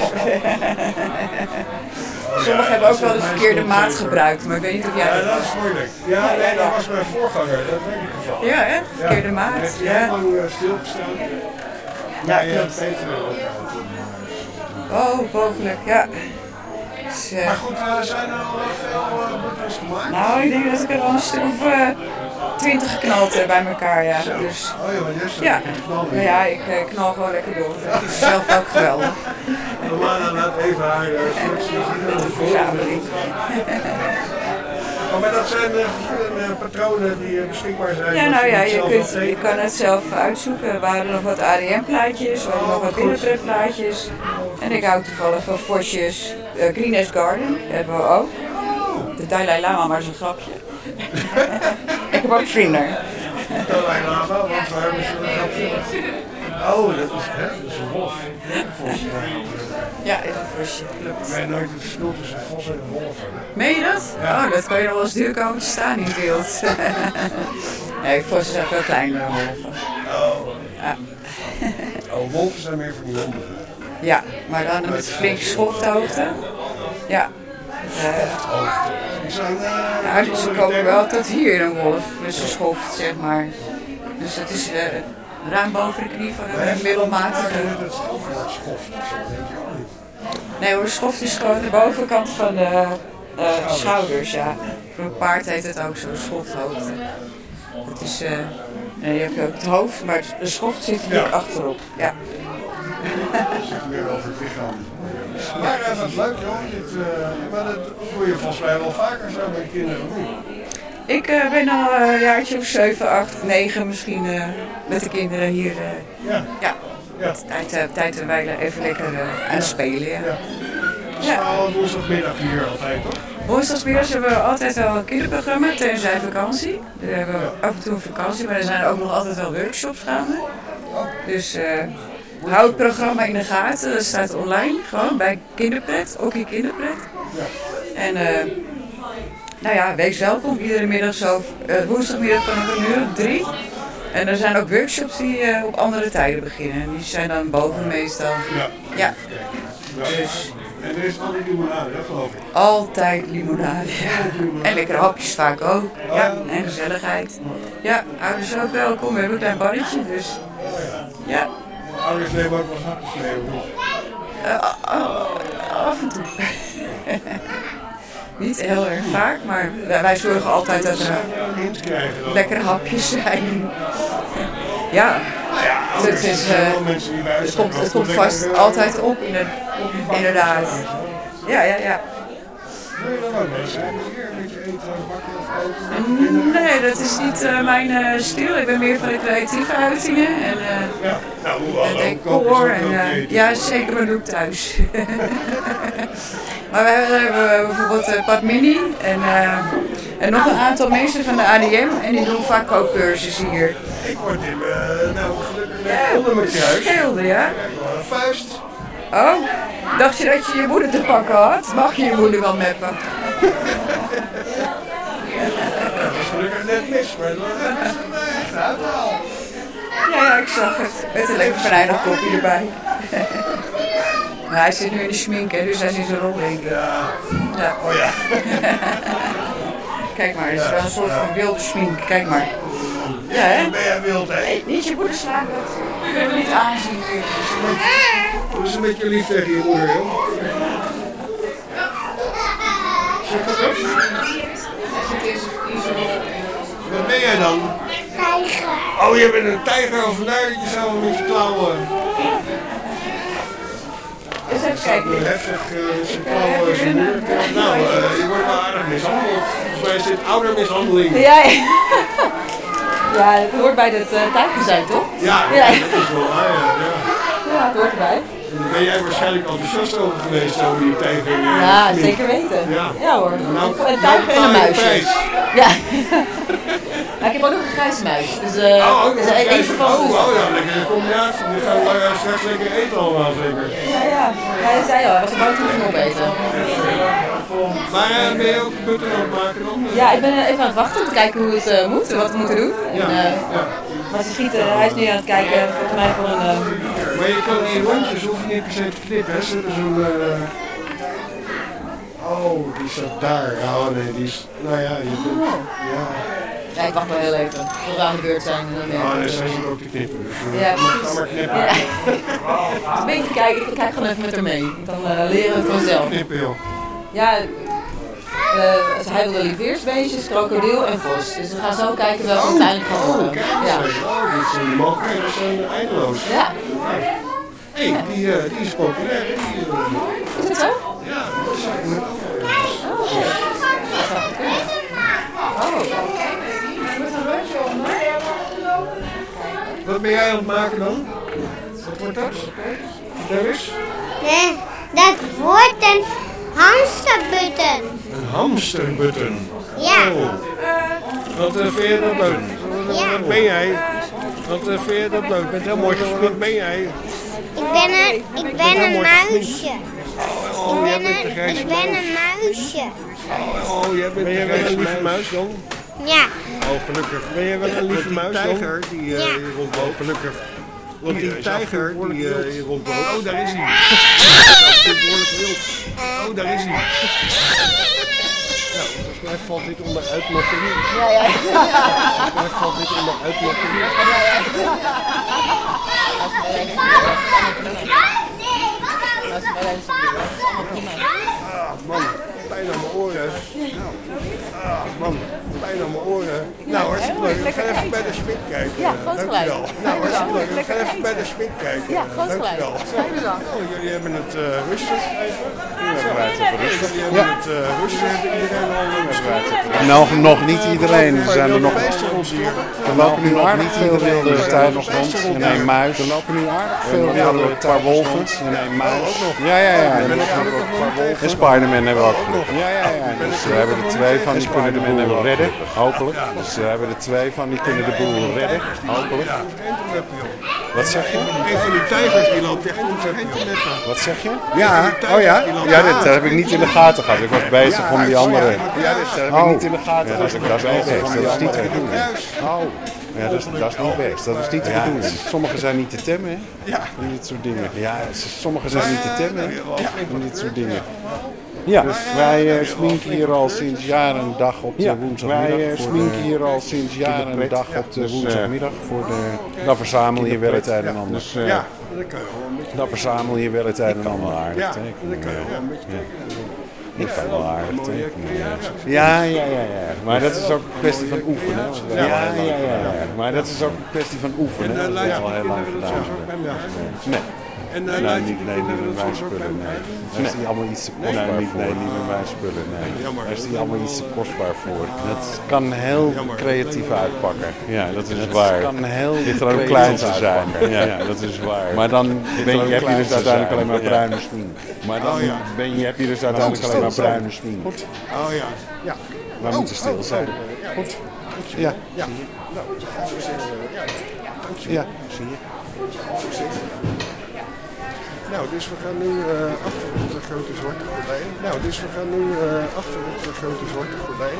Sommigen hebben ook wel de verkeerde maat gebruikt, maar ik weet niet of jij Ja, dat dat is moeilijk. Ja, nee, dat was mijn voorganger, dat weet ik ervan. Ja, hè? Verkeerde Ja. maat. Hij heeft Ja. heel lang uh, stilgestaan. Ja, ja, klopt. Peter ook. Oh, mogelijk, ja. Dus, uh, Maar goed, uh, zijn er al uh, veel uh, boetes gemaakt? nou, ik denk dat ik er wel een stuk of uh, twintig geknald heb bij elkaar, ja. Dus, Oh ja, maar jij staat ja. lekker te knallen. Nou ja, ik uh, knal gewoon lekker door. Dat vind ik zelf ook geweldig. Normaal dan laat even haar uh, Verzameling. Oh, maar dat zijn uh, verschillende patronen die uh, beschikbaar zijn. Ja, als nou ja, het je, zelf kunt, wil je kan het zelf uitzoeken. Er waren nog wat A D M-plaatjes, er waren nog wat binnenpretplaatjes. En ik hou toevallig van Vosjes. Uh, Green Garden hebben we ook. De Dalai Lama, maar is een grapje. Ik heb ook Vriender. Dalai Lama, want we hebben zo'n grapje. Oh, dat is, hè, dat is een wolf. Vos. Ja, is een Vosje. Klopt. Ik weet nooit het verschil tussen een vos en een wolf. Meen je dat? Ja. Oh, dat kan je nog wel eens duur komen te staan in beeld. Nee, vossen zijn veel kleiner dan wolven. Oh. Ja. Oh, wolven zijn meer van die honden. Ja, maar dan met flinke schofthoogte. Ja. Uh, ja, dus ze komen wel tot hier een wolf met zijn schoft, zeg maar. Dus dat is uh, ruim boven de knie van een middelmatige. Nee hoor, schoft is gewoon de bovenkant van de uh, schouders, ja. Voor een paard heet het ook zo, schofthoogte. Dat is, uh, nee, je hebt ook het hoofd, maar de schoft zit hier ja. achterop. Ja. Dat zit meer over het lichaam. Maar uh, wat leuk joh, dit, uh, maar dat doe je volgens mij wel vaker zo met kinderen. Ik uh, ben al een jaartje of zeven, acht, negen misschien uh, met de kinderen hier. Uh, ja. Ja. Ja. Tijd, uh, tijd en wijle even lekker uh, aan het spelen. Ja. Ja. Dat is wel woensdagmiddag hier altijd, toch? Woensdagsmiddags hebben we altijd wel een kinderprogramma, tenzij vakantie. We hebben af en toe een vakantie, maar er zijn ook nog altijd wel workshops gaande. Dus uh, hou het programma in de gaten, dat staat online, gewoon bij Kinderpret, Okkie Kinderpret. En uh, nou ja, wees welkom, iedere middag zo, uh, woensdagmiddag vanaf een uur of drie. En er zijn ook workshops die uh, op andere tijden beginnen. Die zijn dan boven meestal. Ja. Ja. Ja. Dus. En er is altijd limonade, dat geloof ik. Altijd limonade, ja. En lekkere hapjes vaak ook. Ja, en gezelligheid. Ja, ouders ook welkom. We hebben een klein barretje, dus. Ja. Ouders nemen ook wel eens hapjes mee, of niet? Uh, uh, af en toe. Niet heel erg vaak, maar wij zorgen altijd dat er lekkere hapjes zijn. Ja, het, is, uh, het, komt, het komt vast altijd op, inderdaad. Ja, ja, ja. Wil je dan ook wel zijn? Hier een beetje eten, bakken of koken? Nee, dat is niet uh, mijn uh, stijl. Ik ben meer van de creatieve uitingen en uh, ja, nou, hoe decor. En, uh, ja, zeker, maar doe ik thuis. Maar we hebben bijvoorbeeld uh, Pat Mini en, uh, en nog een aantal mensen van de A D M en die doen vaak kookcursussen hier. Ik word in, uh, nou gelukkig net onder met je huis. Schilder, ja? Een vuist. Oh, dacht je dat je je moeder te pakken had? Mag je je moeder wel meppen? Ja, dat is gelukkig net mis, maar dat is een echt uithaal. Ja, ja, ik zag het. Met een lekker venijnig kopje erbij. Maar hij zit nu in de schmink, hè, dus hij is in zijn rol, denk ik. Ja. Ja. Oh ja. Kijk maar, het is wel een soort van wilde schmink. Kijk maar. Ja, hè? Ben jij wild, hè? Nee, niet je moeder slaan. Ik wil hem niet aanzien. Doe eens een beetje lief tegen je moeder, joh. Zeg dat ook? Wat ben jij dan? Tijger. Oh, je bent een tijger of een duikertje samen met je klauwen. Eens even kijken. Heftig uh, zijn klauwen zijn muur. Nou, uh, je wordt wel aardig mishandeld. Volgens mij is dit oudermishandeling. Ja, ja. Ja, het hoort bij het uh, tijger zijn, toch? Ja, ja, dat is wel waar, ja. Ja, ja het hoort erbij. En daar ben jij waarschijnlijk enthousiast over geweest, over die tijger. Uh, Ja, smink. zeker weten. Ja, ja hoor. Nou, een tijger en een muisje. prijs. Ja. Maar ik heb ook nog een grijze muis. Dus uh, oh, ook dus nog een even van. Oh, oh ja, lekker combinatie. Die gaan we uh, straks lekker eten allemaal zeker. Ja, ja. Hij zei al, hij was er bang toen ik opeten. Maar uh, ben je ook butten aan het maken dan? Ja, ik ben even aan het wachten om te kijken hoe het uh, moet en wat we moeten doen. En, uh, ja. Maar ze schieten, hij is nu aan het kijken volgens mij voor een... Uh... Maar je kan in rondjes, hoef je niet per se te knippen, hè? Er is een... Uh... Oh, die staat daar. Oh nee, die is... Nou ja, je bent... Ja. Ja, ik wacht wel heel even tot we aan de beurt zijn. En dan oh, nee, zijn ze ook te knippen. Dus uh, ja, ga maar knippen. Ja. Een beetje kijken, ik kijk gewoon even met haar mee. Dan uh, leren we het vanzelf. Knippen, joh. Ja, uh, hij wilde lieveersbeestjes, krokodil en vos. Dus we gaan zo kijken welke het uiteindelijk gaat worden. Oh, kijk eens. Ja. Oh, die zijn mogelijkheden zijn eindeloos. Ja. Hé, hey, die, uh, die is populair, hè? Die, uh... Is dat zo? Ja, dat is eigenlijk ook. Oh, Wat ben jij aan het maken dan? Wat wordt dat? Vertel eens. Nee, dat wordt een hamsterbutton. Een hamsterbutton? Ja. Oh. Wat uh, vind je dat leuk? Wat, ja. wat ben jij? Wat uh, vind je dat leuk? Je bent heel mooi gesminkt. Wat ben jij? Ik ben een, ik ben een muisje. Oh, oh, ik ben een, ik ben een muisje. Oh, oh, jij bent ben jij wel een lieve muis dan? Ja. Oh, gelukkig. Ben jij wel een lieve muis dan? Die tijger die uh, ja. hier rondloopt, gelukkig. Want die tijger die uh, hier rondloopt. Oh, daar is hij. Dat is behoorlijk wild. Oh, daar is hij. Nou, volgens mij valt dit onder uitnokking. Ja, ja. Volgens mij valt dit onder uitnokking. Ja, ja. Ah, man, pijn aan mijn oren. Ah, man, pijn aan mijn oren. Nou, hartstikke leuk. We gaan even bij de smid kijken. Ja, groot gelijk. Nou, hartstikke leuk. We gaan even bij de smid kijken. Ja, groot gelijk. Dankjewel. Oh, jullie hebben het uh, rustig even. Ja, rustig. Jullie hebben het uh, rustig. Iedereen al nog, nog niet iedereen. Er zijn er nog. Er lopen nu aardig veel wilde tuin nog rond en een muis. Er lopen nu aardig veel wilde een paar wolven en een muis. Ja, ja, ja. En Spider-Man hebben we ook gelukkig. Ja, ja, ja. Dus we hebben er twee van die kunnen de boel redden, hopelijk. Dus we hebben er twee van die kunnen de boel redden, hopelijk. Wat zeg je? Een van die tijgers die loopt echt om zich heen te netten. Wat zeg je? Ja, oh ja? Ja, dit heb ik niet in de gaten gehad. Ik was bezig om die andere... Ja, dit heb ik niet in de gaten gehad. Dat is niet best. Dat is niet te doen. Oh. Ja, dat is, dat is niet best. Dat is niet te doen. Sommige zijn niet te temmen, hè? Ja. En dit soort dingen. Ja, sommige zijn niet te temmen, hè? En dit soort dingen. Ja, dus wij uh, sminken hier al sinds jaren en dag op de ja, woensdagmiddag. Wij uh, sminken hier al sinds jaren en dag op de dus, woensdagmiddag. Voor de, dan verzamel je wel het een en ander. Dus, uh, ja, dat kan je wel een beetje. Dan verzamel je wel het een en ander aardig. Ja, dat kan je wel een beetje tekenen. Ik kan wel aardig tekenen. Ja, ja, ja, ja. Maar dat is ook een kwestie van oefenen. Ja, ja, ja, ja. Maar dat is ook een kwestie van oefenen. Dat hebben we al heel lang gedaan. Nee. En, uh, nee, niet, nee, niet met mijn spullen, nee. Daar is die allemaal iets te kostbaar nee, niet, voor. Nee, niet met mijn spullen, nee. Jammer. Daar is die allemaal iets te kostbaar voor. Dat kan heel Jammer. creatief uitpakken. Ja, dat is dat waar. Het kan heel het klein te zijn. Ja, ja, dat is waar. Maar dan ben je, heb je dus uiteindelijk alleen maar bruine smink. Maar dan oh, ja. ben je, heb je dus uiteindelijk alleen maar bruine smink. Goed. Oh ja. Ja. We oh, moeten stil zijn. Oh, oh. Goed. Goed. Ja. Ja. Nou, ja. Zie je. Nou, dus we gaan nu uh, achter het grote zwarte gordijn. Nou, dus we gaan nu uh, achter het grote zwarte gordijn.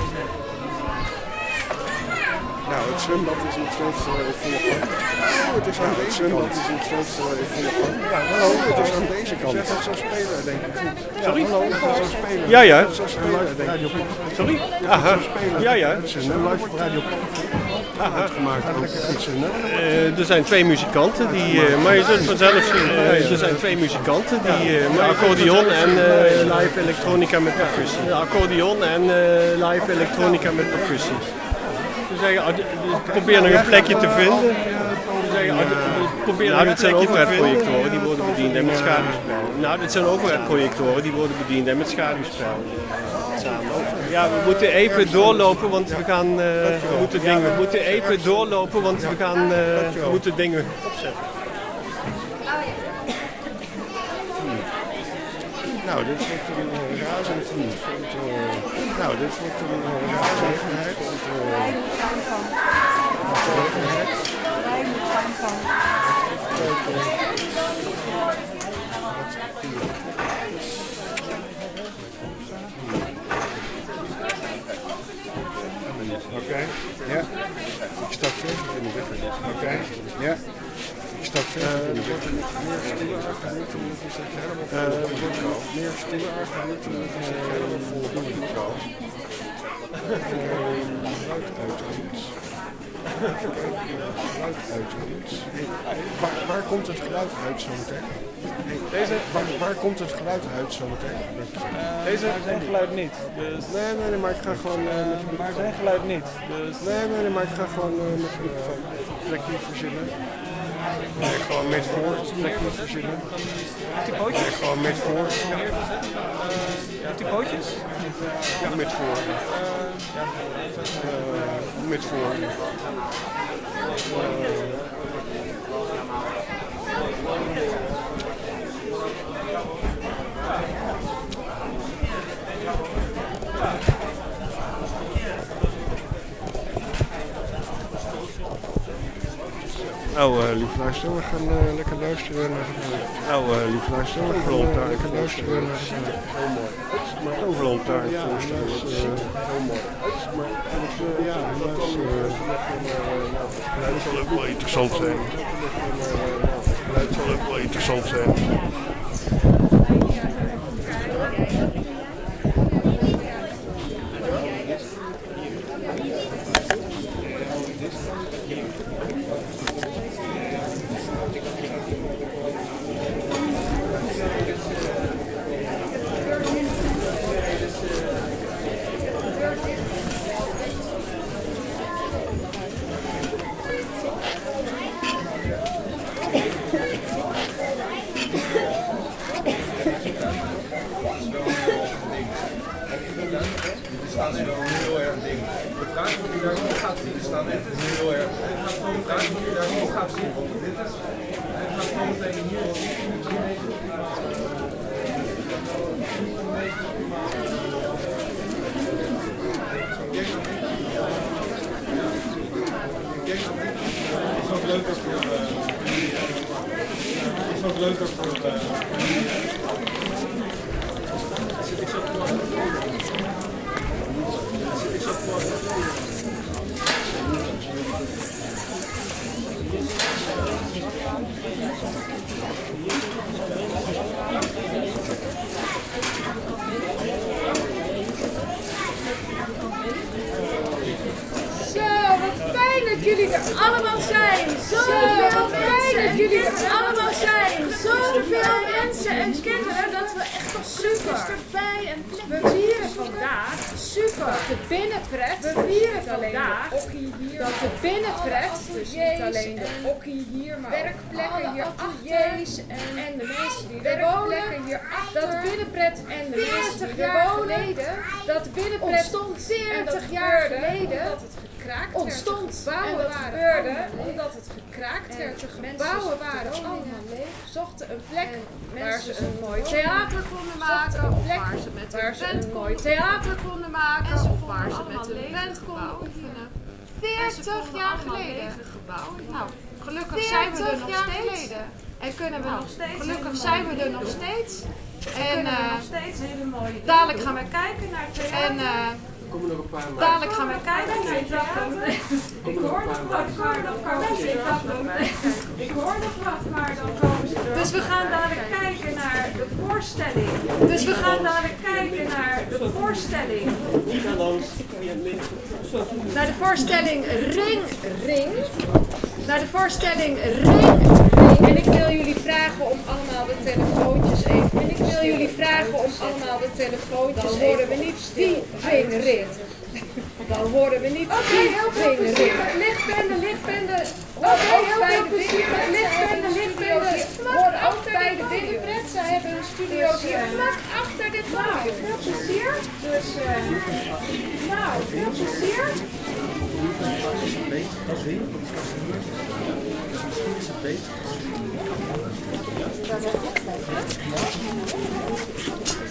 Nou, het zwembad is nog steeds uh, volle gang. Oh, het is aan deze zwembad is nog steeds uh, volle gang. Ja, hallo, het is aan deze kant. Zeg, het zou spelen, denk ik. Ja, sorry? Hallo, het zou spelen. Ja, ja. Het zou spelen, denk ik. Sorry? Aha. Ja, ja. Het is een live op Radio uitgemaakt ook fietsen. Uh, er zijn twee muzikanten die, uh, maar je zult vanzelf zien. Uh, er zijn twee muzikanten die, uh, maar accordeon en uh, live elektronica met percussie. Ja, accordeon en uh, live elektronica met percussie. Dus zeggen, probeer nog een plekje te vinden. Probeer nou, dit zijn overheidprojectoren die worden bediend en met schaduwspel. Nou, dit zijn overheidprojectoren die worden bediend en met schaduwspel. Ja, we moeten even doorlopen, want we gaan uh, we moeten dingen. We moeten even doorlopen, want we gaan uh, we moeten dingen opzetten. Nou, dit wordt een uh, razend lief. Uh, nou, dit wordt een uh, razendheid. Wij moeten aanvangen. Wij moeten aanvangen. Oké, ja. Ik stap verder in de weg. Oké, ja. Ik stap verder in de weg. Meer stille argumenten moeten zeggen. Er wordt meer stille argumenten moeten zeggen voor de micro. Geluid uit iets. Waar, waar komt het geluid uit zometeen? Deze? Waar, waar komt het geluid uit zometeen? Uh, Deze? Maar zijn geluid niet. Dus... Nee, nee, nee, maar ik ga gewoon uh, met de Maar zijn geluid niet. Dus... Nee, nee, nee, maar ik ga gewoon uh, met de microfoon plekje verzinnen. Nee, gewoon met voor plekje verzinnen. Heeft die pootjes? Nee, gewoon met voor. Ja. Heeft die pootjes? Ja, met voor. Uh, met voor. Uh, Nou, uh, lieve luisteren, we gaan uh, lekker luisteren naar uh, Nou, uh, lieve luisteren, we gaan uh, lekker luisteren naar uh, heel mooi. Maar overal daar voorstellen is uh, heel mooi. Maar het, uh, ja, dat is uh, het zal ook wel interessant zijn. Het zal ook wel interessant zijn. jullie er allemaal zijn. Zoveel fijn dat jullie er allemaal zijn. Zoveel mensen en kinderen dat we echt op super erbij en we vieren vandaag super de binnenpret. We vieren vandaag dat de binnenpret, dus niet alleen de okkie hier, maar werkplekken hier ateliers en, en de mensen die er wonen, hier dat de binnenpret en de mensen die er wonen, dat de binnenpret ontstond veertig jaar geleden. Ontstond en dat gebeurde omdat het gekraakt werd. De gebouwen waren allemaal leeg, zochten een plek waar ze een mooi theater konden maken, een plek waar ze met waar ze een mooi theater konden maken, of waar ze met een band konden oefenen. veertig jaar geleden. Nou, gelukkig zijn we er nog steeds. En kunnen we nog steeds. Gelukkig zijn we er nog steeds. En dadelijk gaan we kijken naar het theater. Dadelijk gaan we kijken naar het theater. Ik hoor nog wat, maar dan komen ze. Ik hoor nog wat, maar dan komen ze. Dus we gaan dadelijk kijken naar de voorstelling. Dus we gaan dadelijk kijken naar de voorstelling. Naar de voorstelling Ring Ring. Naar de voorstelling Ring Ring. En ik wil jullie vragen om allemaal de telefoontjes even. En ik wil jullie vragen om allemaal de telefoontjes even. Dan horen we niet die Ring Ring. Dan horen we niet die Ring Ring. Lichtbende, lichtbende. Oké, heel veel plezier met lichtbende, lichtbende. Horen ook bij de binnenpret. Ze hebben een studio hier vlak achter dit podium. Veel plezier. Dus, uh, nou, veel plezier. Beter.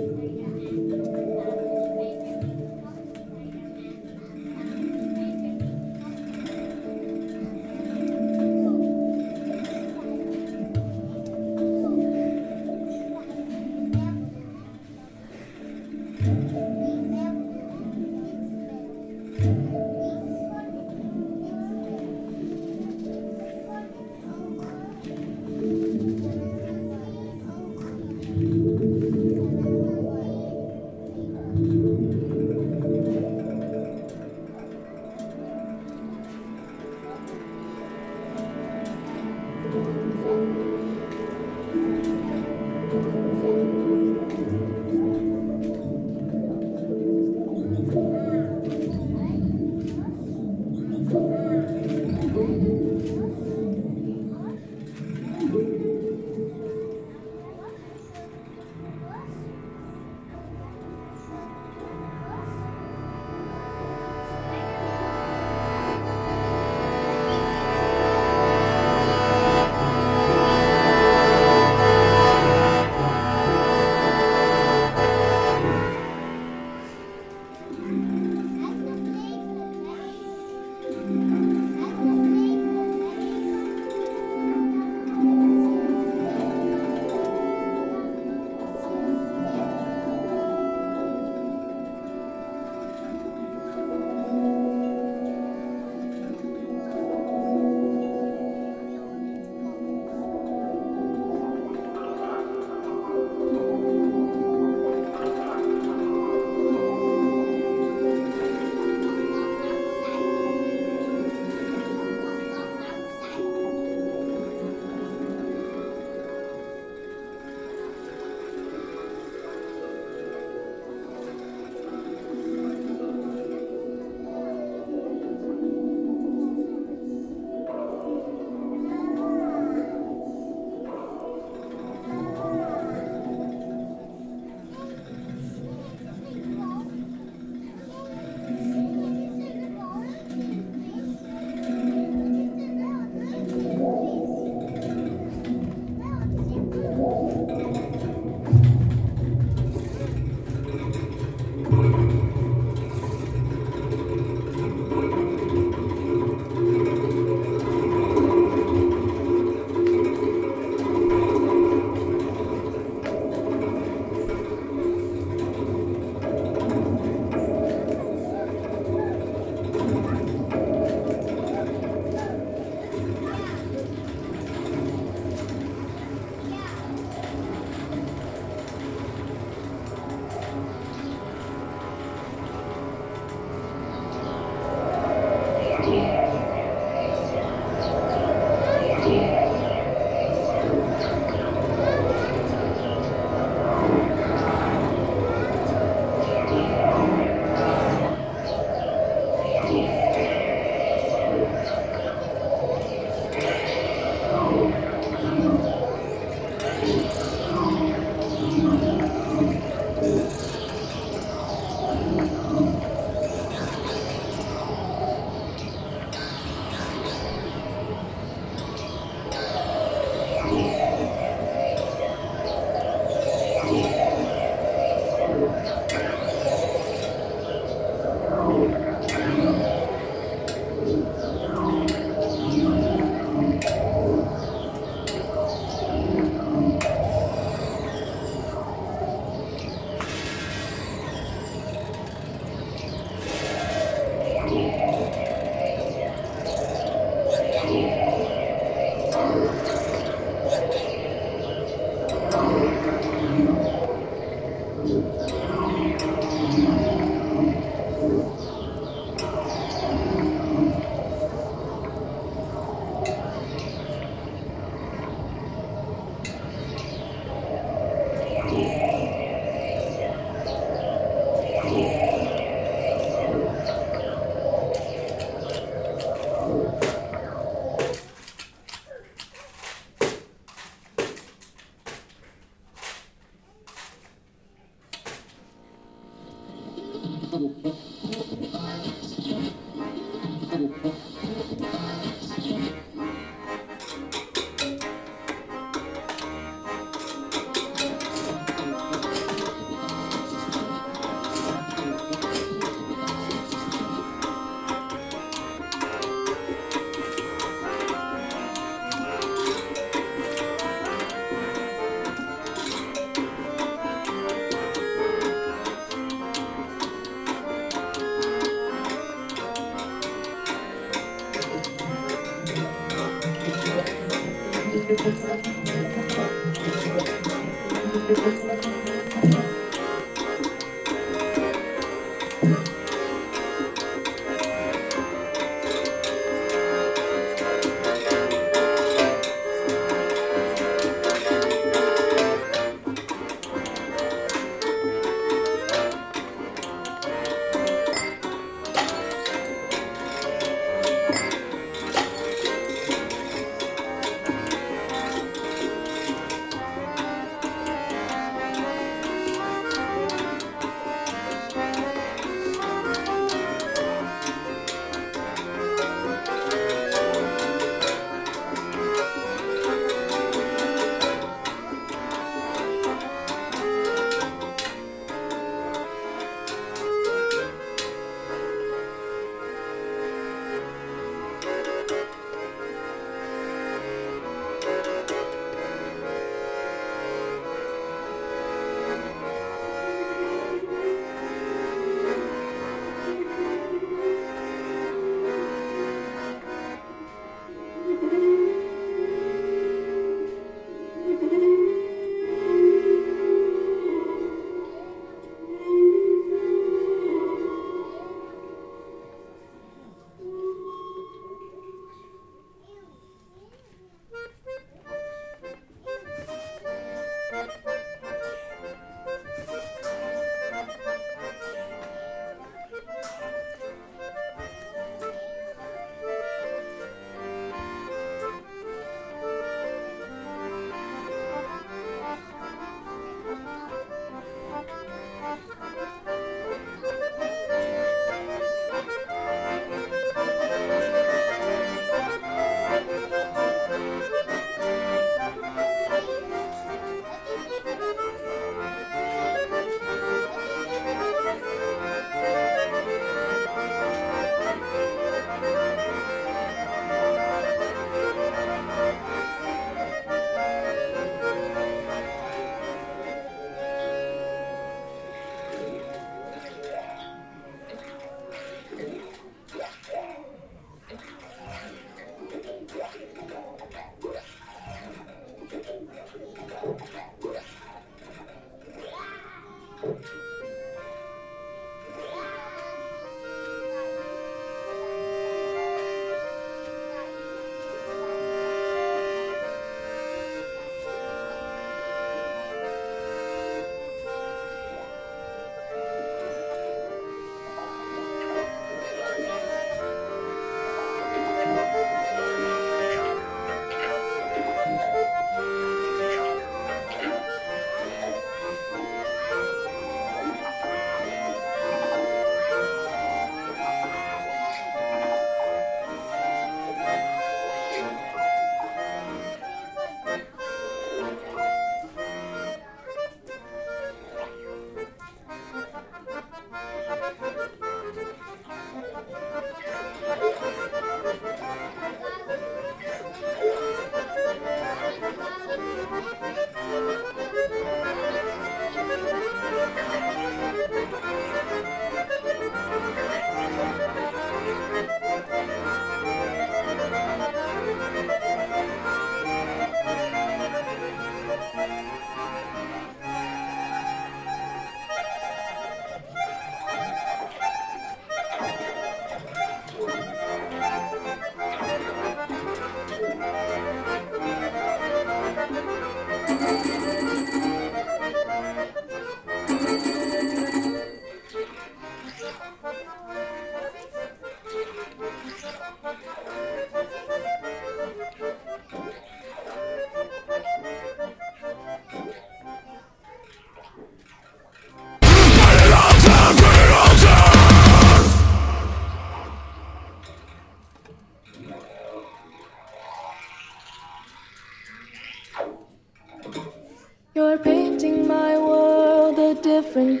You're painting my world a different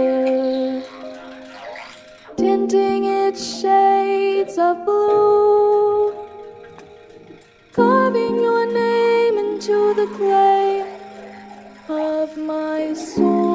color, tinting its shades of blue, carving your name into the clay of my soul.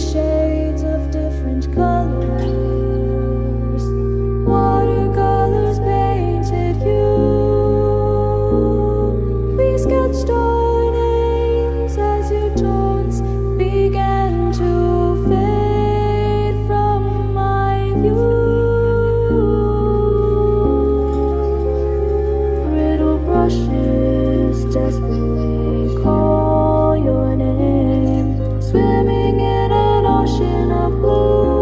shades of different colors. Watercolors painted you. We sketched our names as your tones began to fade from my view. Brittle brushes desperately call your name, swimming in an ocean of blue.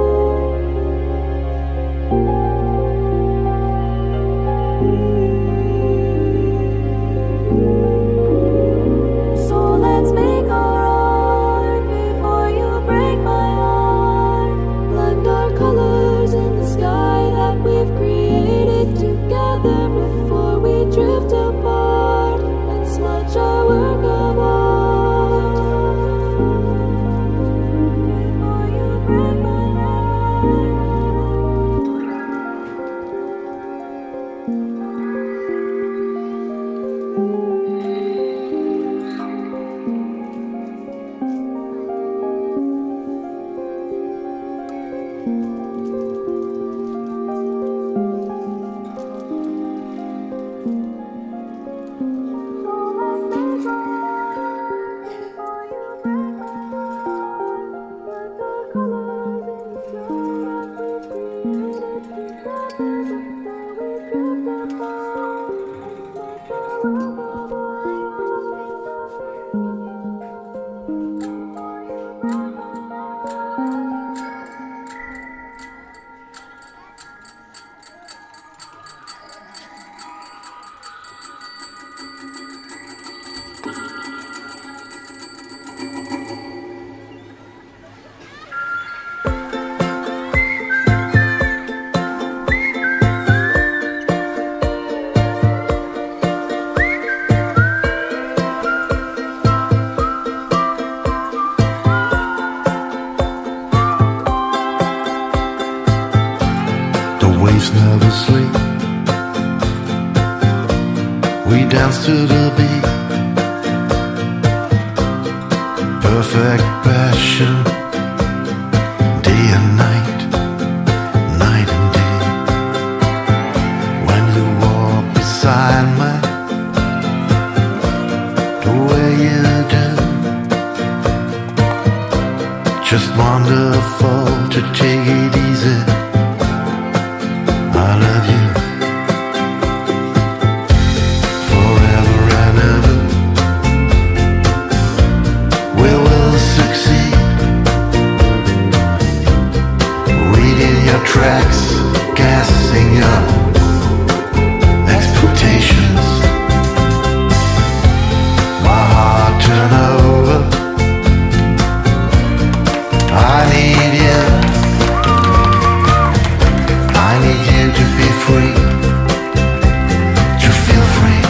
So let's make our art before you break my heart. Blend our colors in the sky that we've created together before we drift apart and smudge our work of art. Before you break my heart. The waves never sleep. We dance to the beat. Perfect passion. Day and night, night and day. When you walk beside me, the way you do, just wonderful to take it easy. I love you forever and ever. We will succeed. Reading your tracks, guessing your expectations. My heart turn over. I need you. I need you to be free, to feel free.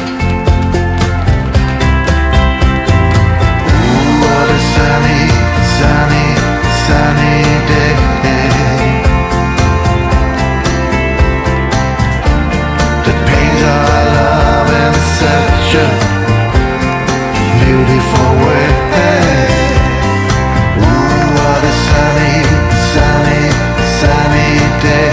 Ooh, what a sunny, sunny, sunny day. That paints our love in such a beautiful way. Ooh, what a sunny, sunny, sunny day.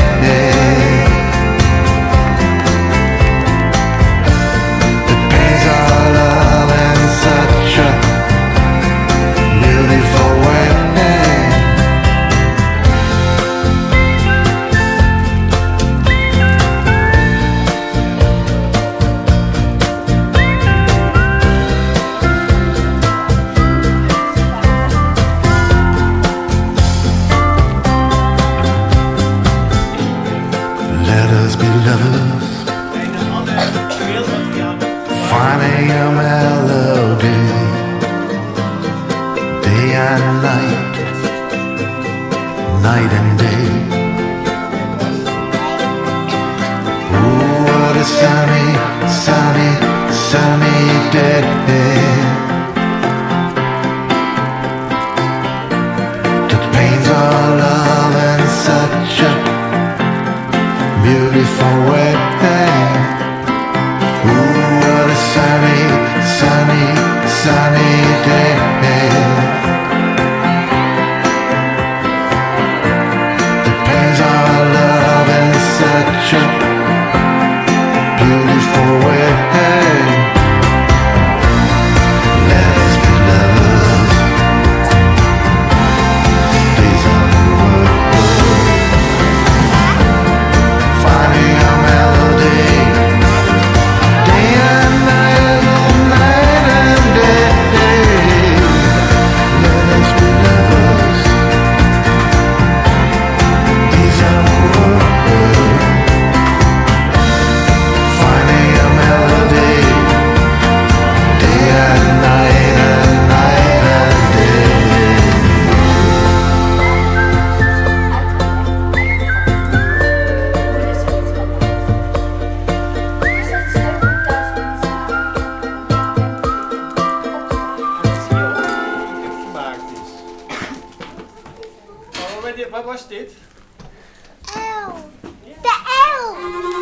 Let us be lovers, finding a melody, day and night, night and day. Ooh, what a sunny, sunny, sunny day. That paints our love in such a beautiful way. Ooh, what a sunny, sunny, sunny day. was dit? L. De L.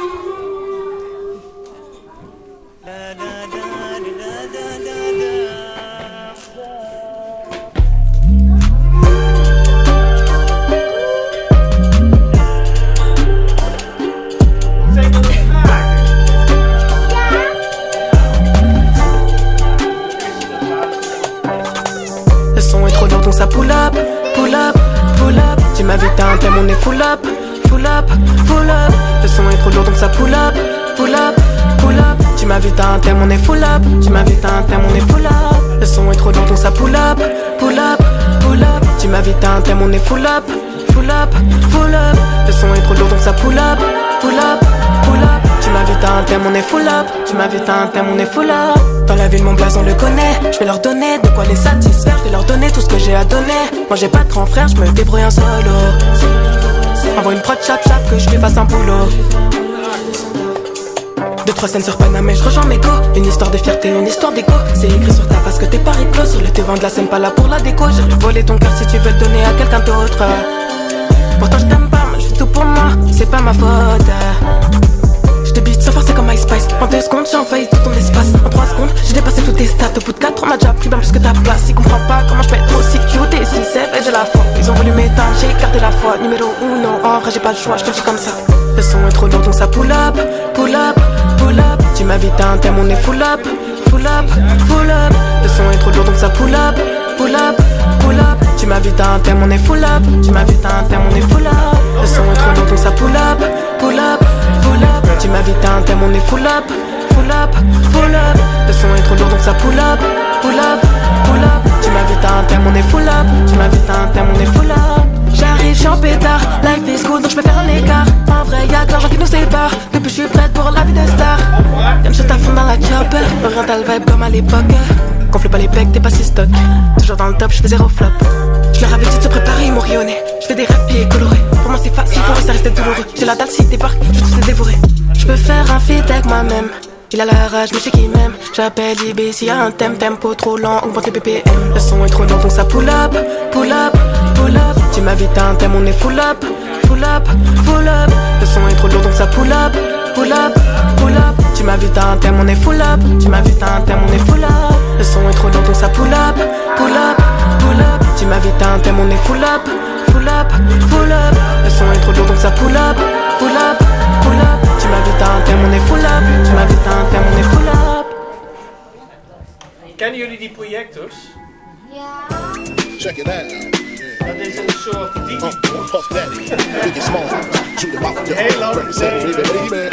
Le son est trop lourd donc ça pull up, pull up, pull up. Tu m'invites à un thème, on est full up, full up, full up. Le son est trop lourd donc ça pull up, pull up, pull up. Tu m'invites à un thème, on est full up. Tu m'invites à un thème, on est full up. Le son est trop lourd donc ça pull up, pull up, pull up. Tu m'invites à un thème, on est full up, full up, full up. Le son est trop lourd donc ça pull up, pull up, pull up. Tu m'invites à un thème, on est full up. Tu m'invites à un thème, on est full up. Dans la ville, mon blason le connaît. Je vais leur donner de quoi les satisfaire. Je vais leur donner tout ce que j'ai à donner. Moi j'ai pas de grand frère, je me débrouille en solo. Envoie une prod chap chap que je lui fasse un boulot. Deux trois scènes sur Panama, je rejoins mes go. Une histoire de fierté, une histoire d'égo. C'est écrit sur ta face que t'es paris clos. Sur le devant de la scène, pas là pour la déco. J'ai volé ton cœur si tu veux le donner à quelqu'un d'autre. Pourtant je t'aime pas, mais je fais tout pour moi. C'est pas ma faute. Je te bite sans forcer comme MySpace. En deux secondes j'ai envahi tout ton espace. En trois secondes j'ai dépassé tous tes stats. Au bout de quatre on m'a déjà pris bien plus que ta place. Ils comprennent pas comment je peux être aussi cute et si c'est vrai j'ai la foi. Ils ont voulu m'éteindre, j'ai gardé la foi. Numéro uno, en vrai j'ai pas le choix, je te le dis comme ça. Le son est trop lourd donc ça pull up, pull up, pull up. Tu m'invites à un thème, on est full up, full up, full up. Le son est trop lourd donc ça pull up, pull up, pull up. Tu m'invites à un thème, on est full up. Tu m'invites à un thème, on est full up. Le son est trop lourd donc ça pull up, pull up, pull up. Tu m'invites à un thème, on est full up, full up, full up. Le son est trop lourd donc ça pull up, pull up, pull up. Tu m'invites à un thème, on est full up. Tu m'invites à un thème, on est full up. J'arrive, j'suis en pétard, life is cool donc j'peux faire un écart. En vrai y'a que l'argent qui nous sépare. Depuis j'suis prête pour la vie de star. Comme je t'affonde dans la chopper. Oriental vibe comme à l'époque. Gonfle pas les pecs, t'es pas si stock. Toujours dans le top, j'fais zéro flop. J'leur avais dit de se préparer, ils m'ont rayonné. J'fais des rêves pieds colorés. Pour moi c'est facile, pour eux ça restait douloureux. J'ai la dalle si t'es parc, j'veux tous les dévorer. J'peux faire un feat avec moi-même. Il a la rage mais je sais qu'il m'aime. J'appelle I B s'il y a un thème, tempo trop lent, augmente les B P M. Le son est trop lourd donc ça pull up, pull up, pull up. Tu m'invites à un thème, on est full up, full up, full up. Le son est trop lourd donc ça pull up, pull up, pull up. Tu m'invites à un thème, on est full up. Tu m'invites à un thème, on est full up. Le son est trop lourd donc ça pull up, pull up, pull up. Tu m'invites à un thème, on est full up, full up, full up. Le son est trop lourd donc ça pull up, pull up, pull up. Tu m'invites à un thème, on est full up. Tu m'invites à un thème, on est full up. Kennen jullie die projectors? Ja. Check it out. Dat is een soort D J-box. Puff Daddy, Biggie Small, shoot the mouth. Heel lang Represent, baby, baby.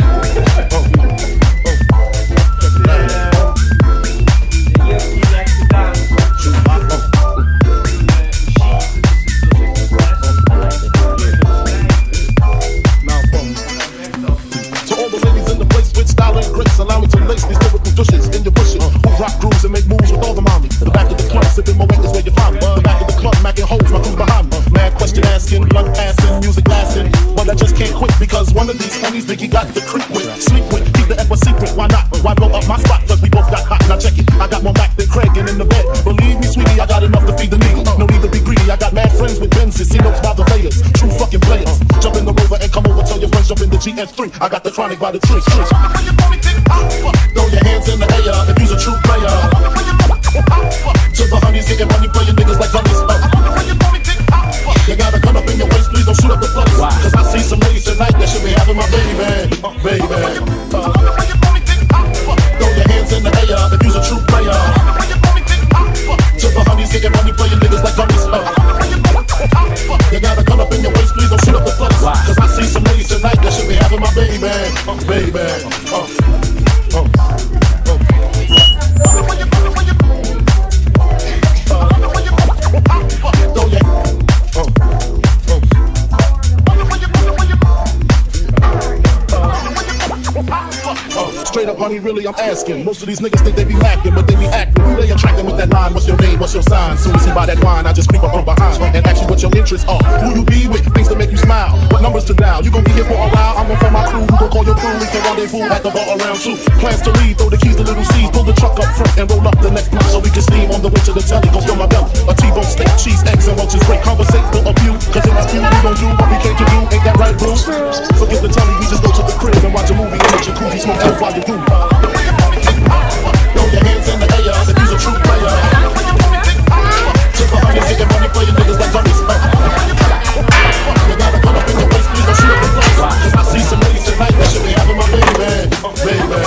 Allow me to lace these lyrical douches in your bushes. Who rock grooves and make moves with all the mommy. The back of the club, sipping my weight is where you find me. The back of the club, macking holes, my crew's behind me. Mad question asking, blunt passing, music lasting. But I just can't quit because one of these homies Biggie got the creep with, sleep with, keep the F a secret. Why not? Why blow up my spot? Cause we both got hot. Now check it, I got more back than Craig and in the bed. Believe me, sweetie, I got enough to feed the needy. No need to be greedy. I got mad friends with Benzes, see notes by the layers. True fucking players. Jump in the Rover and come over, tell your friends jump in the G S three. I got the chronic by the tree. Throw your hands in the air if you's a true player. To the honeys getting money, playing niggas like dummies. You got a gun up in your waist, please don't shoot up the place. Cause I see some ladies tonight that should be having my baby, uh, baby. Uh, throw your hands in the air if you's a true player. To the honeys getting money, playing niggas like dummies. Uh, you got a gun up in your waist, please don't shoot up the place. Cause I see some ladies tonight that should be having my baby, uh, baby. really I'm asking. Most of these niggas think they be macking, but they be acting. Who they attracting with that line? What's your name? What's your sign? Soon as he buy that wine, I just creep up from behind and ask you what your interests are. Who you be with? Things to make you smile. What numbers to dial? You gon' be here for a while. I'm gonna call my crew. Who gon' call your crew? We can rendezvous at the bar around two. Plans to leave. Throw the keys to little C's. Pull the truck up front and roll up the next block so we can steam on the way to the telly. Gon' fill my belly. A T-bone steak, cheese, eggs, and roaches. Great conversate for a few. Cause in our few, we gon' do what we came to do. Ain't that right, bro? Forget the telly. We just go to the crib and watch a movie in the jacuzzi. Smoke out while you do. Throw your hands in the air if you's a true player. Tip a hundred, get money for your niggas like dummies. You gotta come up in your face, please don't shoot up the place. Cause I see some ladies tonight that should be having my baby, baby.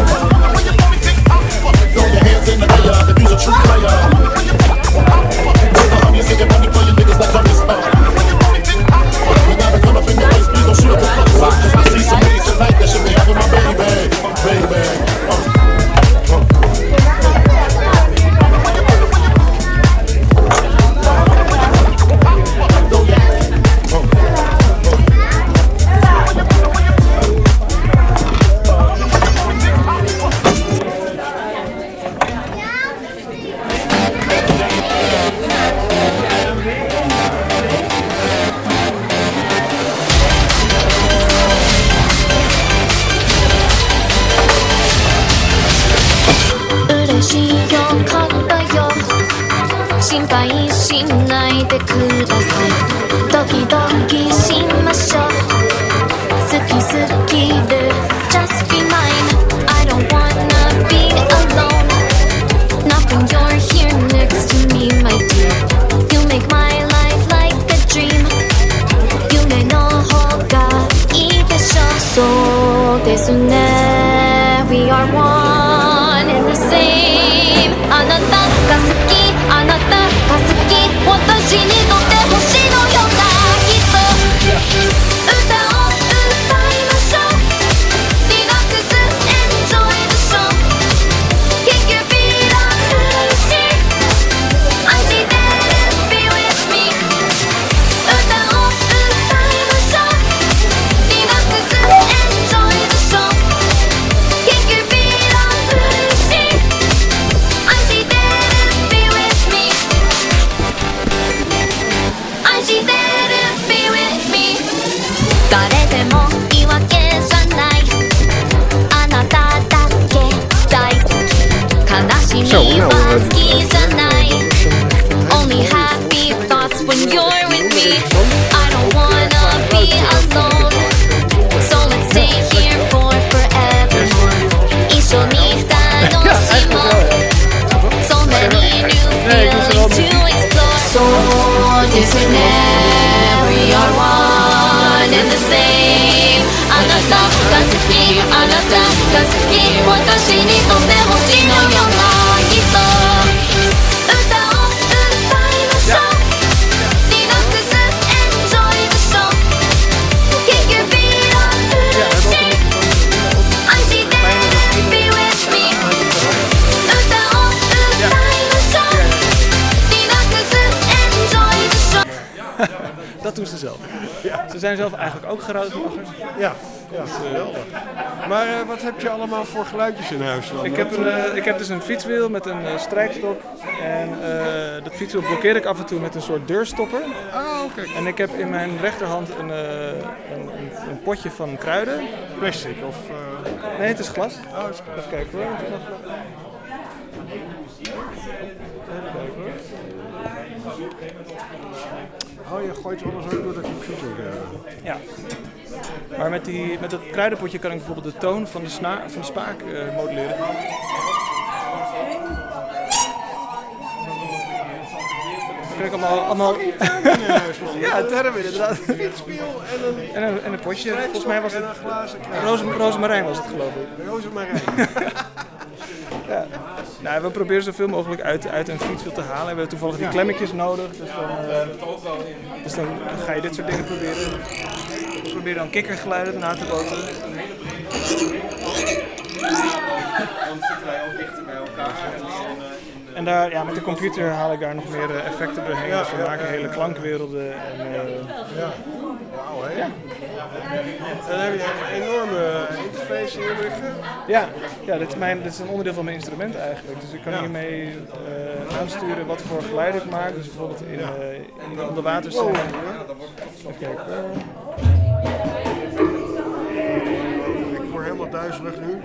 Throw your hands in the air if you's a true player. Tip a hundred, get money for your niggas like dummies. You gotta come up in your face, please don't shoot up the place. Cause I see some ladies tonight that should be having my baby, baby. We are one and the same. あなたが好き、あなたが好き。私にとって星のような人。歌を歌いましょう。リラックス enjoy the show. Kick your feet up to the sea. I see that be with me. 歌を歌いましょう。リラックス enjoy the show. Kick your feet up to the sea. I see that be with me. I see that be with me. 誰でもいいわけじゃない。あなただけ大好き。悲しみは好きじゃない。Only happy thoughts when you're with me. I don't wanna be alone. So let's stay here for forever. 一緒に楽しもう。So many new feelings to explore. そうですね。We are one and the same. あなたが好き、あなたが好き。私にとって星のような人。歌を歌いましょう。リラックス enjoy the show. Kick your feet up to the sea. I see that be with me. 歌を歌いましょう。リラックス enjoy the show. Dat doen ze zelf. Ja. Ze zijn zelf eigenlijk ook geruismachers. Ja, ja, geweldig. Maar uh, wat heb je allemaal voor geluidjes in huis dan? Ik heb, een, uh, ik heb dus een fietswiel met een uh, strijkstok. En uh, dat fietswiel blokkeer ik af en toe met een soort deurstopper. Ah, oké. Okay. En ik heb in mijn rechterhand een, uh, een, een, een potje van kruiden. Plastic of... Uh... Nee, het is glas. Oh, het is glas. Even kijken hoor. Even kijken hoor. Oh, je gooit alles ook door de computer. Uh. Ja. Maar met, die, met dat kruidenpotje kan ik bijvoorbeeld de toon van de, sna van de spaak uh, modelleren. Dan krijg ik allemaal... allemaal... ja, termen inderdaad. Een fietswiel en een... En een, en een potje. Volgens mij was het... Roze, rozemarijn was het, geloof ik. Rozemarijn. Ja. Nou, we proberen zoveel mogelijk uit, uit een fietswiel te halen. We hebben toevallig die klemmetjes nodig. Dus dan, uh, dus dan ga je dit soort dingen proberen. Probeer dan kikkergeluiden na te boten. Dan zitten wij ook dichter bij elkaar. En daar, ja, met de computer haal ik daar nog meer uh, effecten doorheen. Ja, dus we ja, maken ja, hele ja. klankwerelden. En, uh, ja. Wauw, hè? Ja. En dan heb je een enorme interface hier liggen. Ja, ja dit, is mijn, dit is een onderdeel van mijn instrument eigenlijk. Dus ik kan Ja. hiermee uh, aansturen wat voor geluid ik maak. Dus bijvoorbeeld in, uh, in de onderwaterscène. Wow. Even kijken. Ik word helemaal duizelig nu.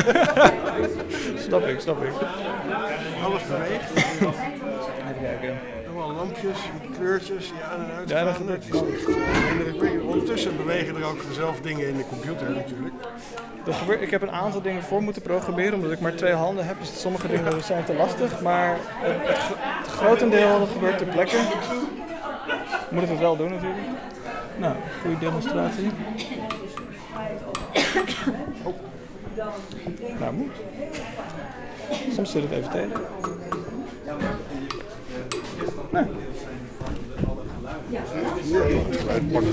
Snap ik, snap ik. Alles beweegt. Even kijken. Allemaal lampjes, kleurtjes die aan en uit Ja, gaan. dat gebeurt Het is echt, uh, indrukwekkend. Ondertussen bewegen er ook vanzelf dingen in de computer natuurlijk. Dat gebeurt, ik heb een aantal dingen voor moeten programmeren, omdat ik maar twee handen heb. Dus sommige dingen zijn te lastig, maar het, het, het grotendeel gebeurt ter plekke. Moet ik het wel doen natuurlijk. Nou, goede demonstratie. Oh. Nou, moet. Soms zit het even tegen. Nee. Ja, het geluid pakken.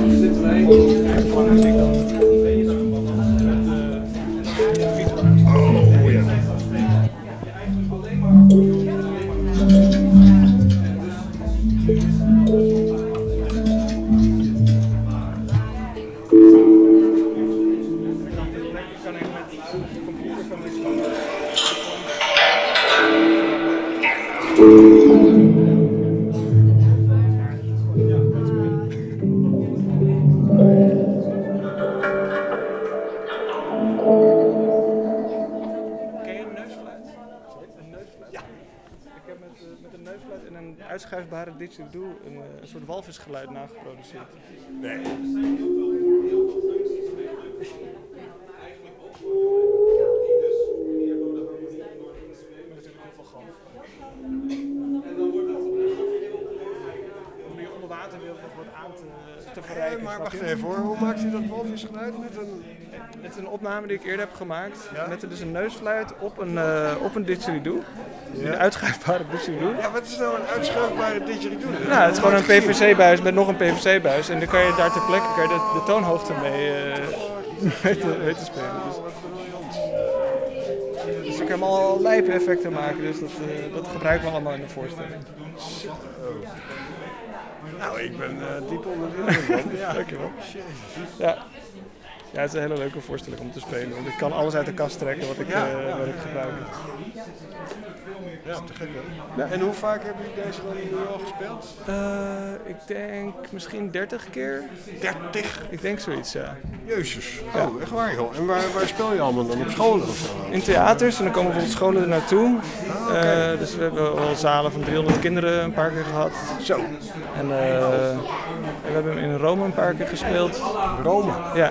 Oh ja. Uitschuifbare didgeridoo een, een soort walvisgeluid nageproduceerd. Nee. Om je onder water weer wat aan te, te verrijken. Ja, maar wacht even hoor, hoe maakt u dat walvisgeluid met een... Het is een opname die ik eerder heb gemaakt. Ja? Met dus een neusfluit op een, uh, op een didgeridoo. Ja? Een uitschuifbare didgeridoo. Ja, wat is nou een uitschuifbare didgeridoo? Nou, het is gewoon een P V C-buis met nog een P V C-buis. En dan kan je daar ter plekke kan je de, de toonhoogte mee, uh, mee, te, mee te spelen. Dus, dus ik kan allemaal lijpe effecten maken. Dus dat, uh, dat gebruiken we allemaal in de voorstelling. Zo. Nou, ik ben uh, diep onder de indruk. Ja, dankjewel. Ja. Ja, het is een hele leuke voorstelling om te spelen. Want ik kan alles uit de kast trekken wat ik, ja, uh, ja, wat ik gebruik. Ja, te gek hè? Ja. En hoe vaak hebben jullie deze dan nu al gespeeld? Uh, ik denk misschien dertig keer. dertig? Ik denk zoiets, ja. Jezus. Ja. Oh, echt waar joh. En waar, waar speel je allemaal dan? Op scholen of zo? In theaters en dan komen bijvoorbeeld scholen er naartoe. Ah, okay. uh, dus we hebben al zalen van driehonderd kinderen een paar keer gehad. Zo. En uh, we hebben hem in Rome een paar keer gespeeld. Rome? Ja.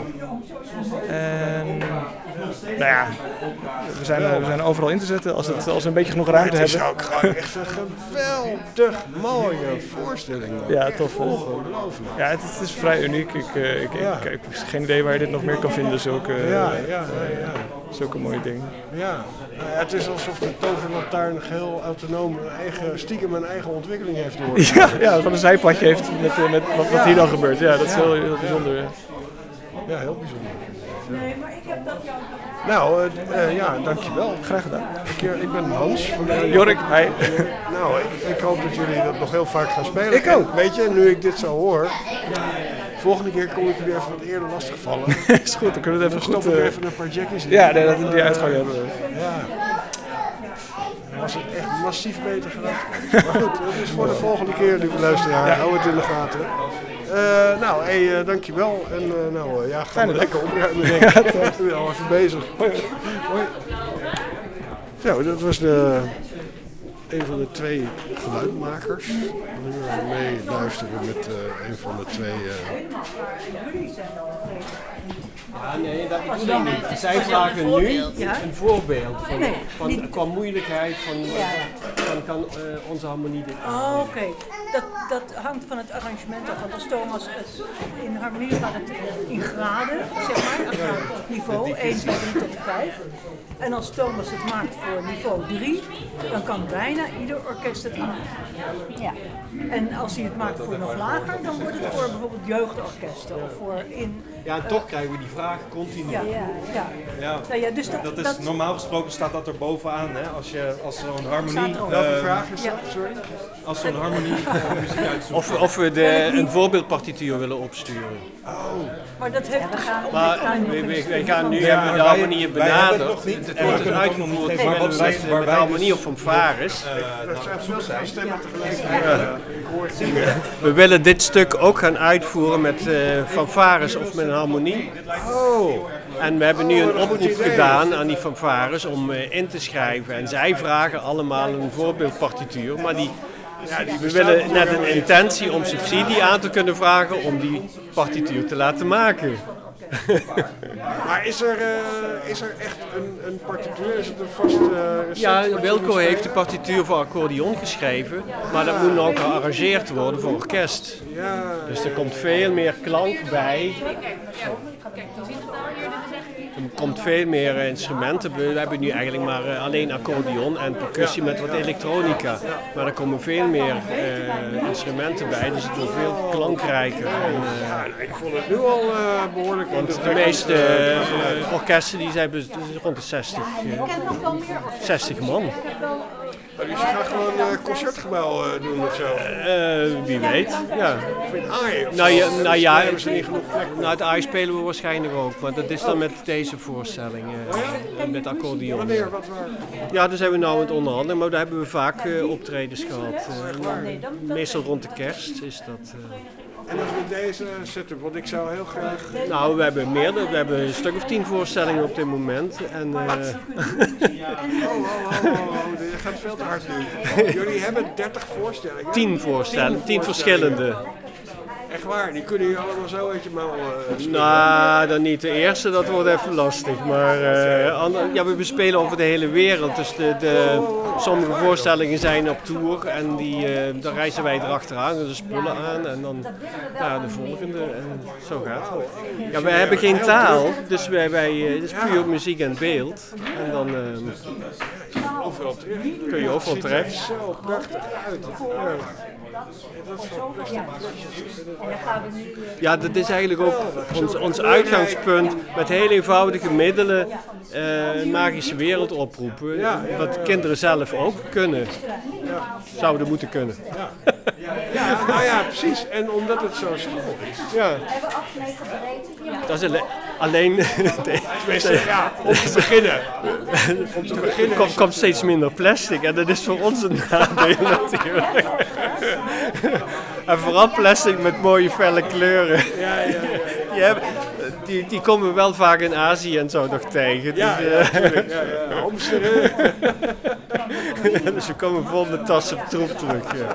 En nou ja, we zijn, we zijn overal in te zetten als, het, als we een beetje genoeg ruimte hebben. Het is ook gewoon echt een geweldig mooie voorstelling. Ja, tof. Ongelooflijk. Ja, het, het is vrij uniek. Ik, uh, ik, ja. ik, ik, ik heb geen idee waar je dit nog meer kan vinden, zulke, ja, ja, ja, ja. zulke mooie dingen. Ja. Nou ja, het is alsof de toverlantaarn geheel autonoom eigen, stiekem een eigen ontwikkeling heeft doorgemaakt. Ja, ja, van een zijpadje heeft met, met wat, wat hier dan gebeurt. Ja, dat is heel, heel bijzonder. Ja, ja heel bijzonder. Nee, maar ik heb dat jou. Nou, uh, uh, ja, dankjewel. Graag gedaan. Ik, uh, ik ben Hans. Van de Jorik, hi. Nou, ik, ik hoop dat jullie dat nog heel vaak gaan spelen. Ik ook. En, weet je, nu ik dit zo hoor, volgende keer kom ik jullie even wat eerder lastigvallen. Is goed, dan kunnen we het even dan goed... Uh, even een paar jackies in. Ja, nee, dat we die uitgang hebben. Ja. Dan was het echt massief beter gedaan. Maar goed, dat is voor de volgende keer, lieve luisteraar. Ja. Hou het in de gaten. Uh, nou, hey, uh, dankjewel. En uh, nou, uh, ja, gaan we lekker opruimen, denk ik. Ik ben al even bezig. Hoi. Hoi. Zo, dat was de, een van de twee geluidmakers. Nu gaan we mee luisteren met uh, een van de twee... Uh... Ja, nee, dat bedoel ik niet. Zij vragen nu een voorbeeld van, nee, van, qua moeilijkheid van, ja. van kan uh, onze harmonie dit Oh, oké. Okay. Dat, dat hangt van het arrangement af. Want als Thomas het in harmonie gaat het in graden, zeg maar, ja. niveau één, twee, drie tot vijf. En als Thomas het maakt voor niveau drie, dan kan bijna ieder orkest het aan. Ja. En als hij het maakt voor nog lager, dan wordt het voor bijvoorbeeld jeugdorkesten of voor in... Ja, en toch krijgen we die vraag continu. Ja, ja. Ja. Nou ja, dus dat, dat is, dat- normaal gesproken staat dat er bovenaan, hè? Als, je, als zo'n harmonie... Staat erop. eh, Welke vraag is dat? Sorry? Als zo'n harmonie eh, muziek uitzoekt. Of, of we de, een voorbeeldpartituur willen opsturen. Oh. Maar dat heeft dus Maar we, we, wij gaan nu hebben we de harmonieën benaderd. Het wordt dus uitgevoerd maar wat wij, met de harmonie of fanfares. Dat zijn veel stemmen tegelijk. Ja. We willen dit stuk ook gaan uitvoeren met uh, fanfares of met een harmonie. Oh. En we hebben nu een Oh, wat een goed oproep idee. gedaan aan die fanfares om uh, in te schrijven. En zij vragen allemaal een voorbeeldpartituur, maar die... Ja, die we bestaat willen nog net helemaal een niet. intentie om subsidie aan te kunnen vragen om die partituur te laten maken. Maar is er, uh, is er echt een, een partituur? Is het een vast uh, recept? Ja, wat je Wilco moet heeft de spelen? partituur voor accordeon geschreven, maar dat moet nog gearrangeerd worden voor orkest. Ja, Dus er komt veel meer klank bij. Kijk, je ziet het al hier, dit is echt... Er komt veel meer eh, instrumenten. We hebben nu eigenlijk maar eh, alleen accordeon en percussie met wat elektronica. Maar er komen veel meer eh, instrumenten bij, dus het wordt veel klankrijker. En, eh, ik vond het nu al uh, behoorlijk. want de meeste eh, orkesten die zijn dus rond de zestig, eh, zestig man. Dus je gaat gewoon een uh, concertgebouw uh, doen of zo? Uh, wie weet, ja. Of in Aai of Nou zo? ja, nou ja, hebben ze niet genoeg plek. nou, het Aai spelen we waarschijnlijk ook, maar dat is dan met deze voorstelling, uh, met accordeon. Wanneer, wat waar? Ja, daar zijn we nou aan het onderhandelen, maar daar hebben we vaak uh, optredens gehad. Uh, meestal rond de kerst is dat. Uh... En als we deze setup, want ik zou heel graag... Nou, we hebben meerdere, we hebben een stuk of tien voorstellingen op dit moment. En, uh... Oh, oh, oh, oh, oh, je gaat veel te hard nu. Jullie hebben dertig voorstellingen? Tien voorstellingen, tien verschillende. Echt waar, die kunnen jullie allemaal zo uit je mouw uh, spelen. Nou, dan niet. De eerste, dat wordt even lastig. Maar uh, ander, ja, we spelen over de hele wereld. Dus de, de, sommige voorstellingen zijn op tour en die, uh, dan reizen wij erachteraan, de spullen aan en dan ja, de volgende. En zo gaat het. Ja, wij hebben geen taal, dus wij, wij, uh, het is puur muziek en beeld. En dan uh, overal terecht. kun je overal terecht. Zo prachtig uit. Ja. Dat is wel plastic flesjes. Ja, dat is eigenlijk ook ons, ons uitgangspunt. Met heel eenvoudige middelen uh, een magische wereld oproepen. Ja, ja, wat ja. kinderen zelf ook kunnen. Ja. Zouden moeten kunnen. Ja. Ja, nou ja, precies. En omdat het zo simpel is. Ja. Dat is alleen... alleen Tenminste, ja, om te beginnen. Om te beginnen. Er komt, komt steeds minder plastic en dat is voor ons een nadeel natuurlijk. En vooral plastic met mooie felle kleuren. Ja, ja, ja. Die, hebben, die, die komen we wel vaak in Azië en zo nog tegen. Ja, dus, ja, uh, natuurlijk. Ja, ja. Hamsteren. Dus we komen vol met tassen troep terug. Ja.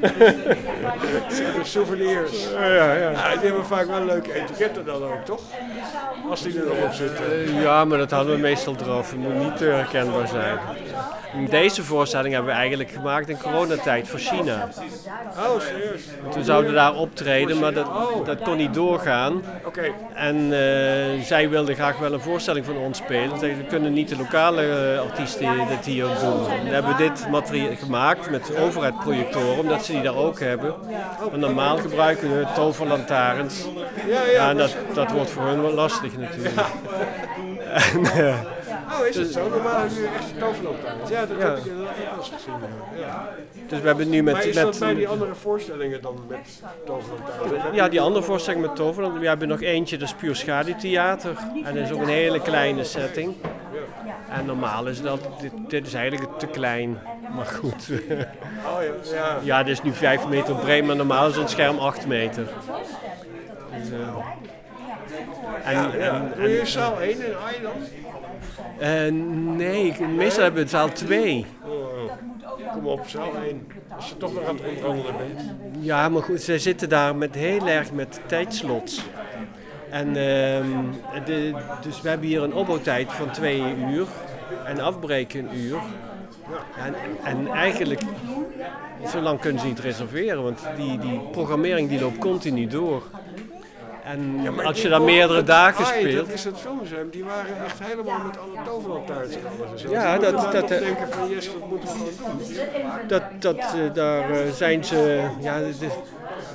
De souvenirs. Ja, ja, ja. Ja, die hebben vaak wel leuke etiketten dan ook, toch? Als die erop zitten. Uh, ja, maar dat hadden we meestal eraf. Het moet niet te herkenbaar zijn. Deze voorstelling hebben we eigenlijk gemaakt in coronatijd voor China. Oh, serieus? We zouden daar optreden, maar dat, dat kon niet doorgaan. Oké. En uh, zij wilden graag wel een voorstelling van ons spelen. Ze zeiden, we kunnen niet de lokale uh, artiesten dit hier doen. We hebben dit materiaal gemaakt met overheidprojectoren, omdat ze die daar ook hebben. En normaal gebruiken we toverlantaarns. Ja, ja. Ja, en dat, dat wordt voor hun wel lastig natuurlijk. En, uh, Oh, is het zo? Normaal hebben jullie echt toverlantaarns. Ja, dat Ja. heb ik inderdaad ook wel eens gezien. Ja. Dus we hebben nu met... Maar is met dat bij die andere voorstellingen dan met toverlantaarns? Ja, die andere voorstelling met Toverland. We hebben nog eentje, dat is puur schaduwtheater. En dat is ook een hele kleine setting. En normaal is dat, dit, dit is eigenlijk te klein. Maar goed. Oh ja, ja. Ja, dit is nu vijf meter breed, maar normaal is ons scherm acht meter. Dus, uh, en, Ja, ja. en, Doe je zaal één in Aai dan? Uh, nee, meestal hebben we zaal twee. Oh, kom op, zaal één. Als je toch nog aan het rondwandelen bent. Ja, maar goed, ze zitten daar met heel erg met tijdslots. En uh, de, dus we hebben hier een opbouwtijd van twee uur en afbreken een uur. En, en eigenlijk, zo lang kunnen ze niet reserveren, want die, die programmering die loopt continu door. En Ja, maar als die je dan boven meerdere het dagen Aai, speelt... Dat is het filmmuseum, die waren echt helemaal met alle toverlantaarns en alles. En zo. Ja, Je dat- moet er dat- dan nog denken van yes, dat moeten we gewoon doen. Dat, dat, uh, daar uh, zijn ze... Ja, de,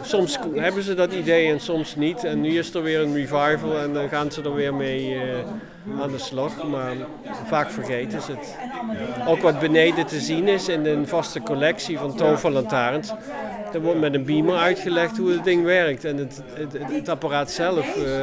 soms hebben ze dat idee en soms niet. En nu is er weer een revival en dan gaan ze er weer mee uh, aan de slag. Maar vaak vergeten ze het. Ook wat beneden te zien is in een vaste collectie van toverlantaarns. Er wordt met een beamer uitgelegd hoe het ding werkt. En het, het, het apparaat zelf uh,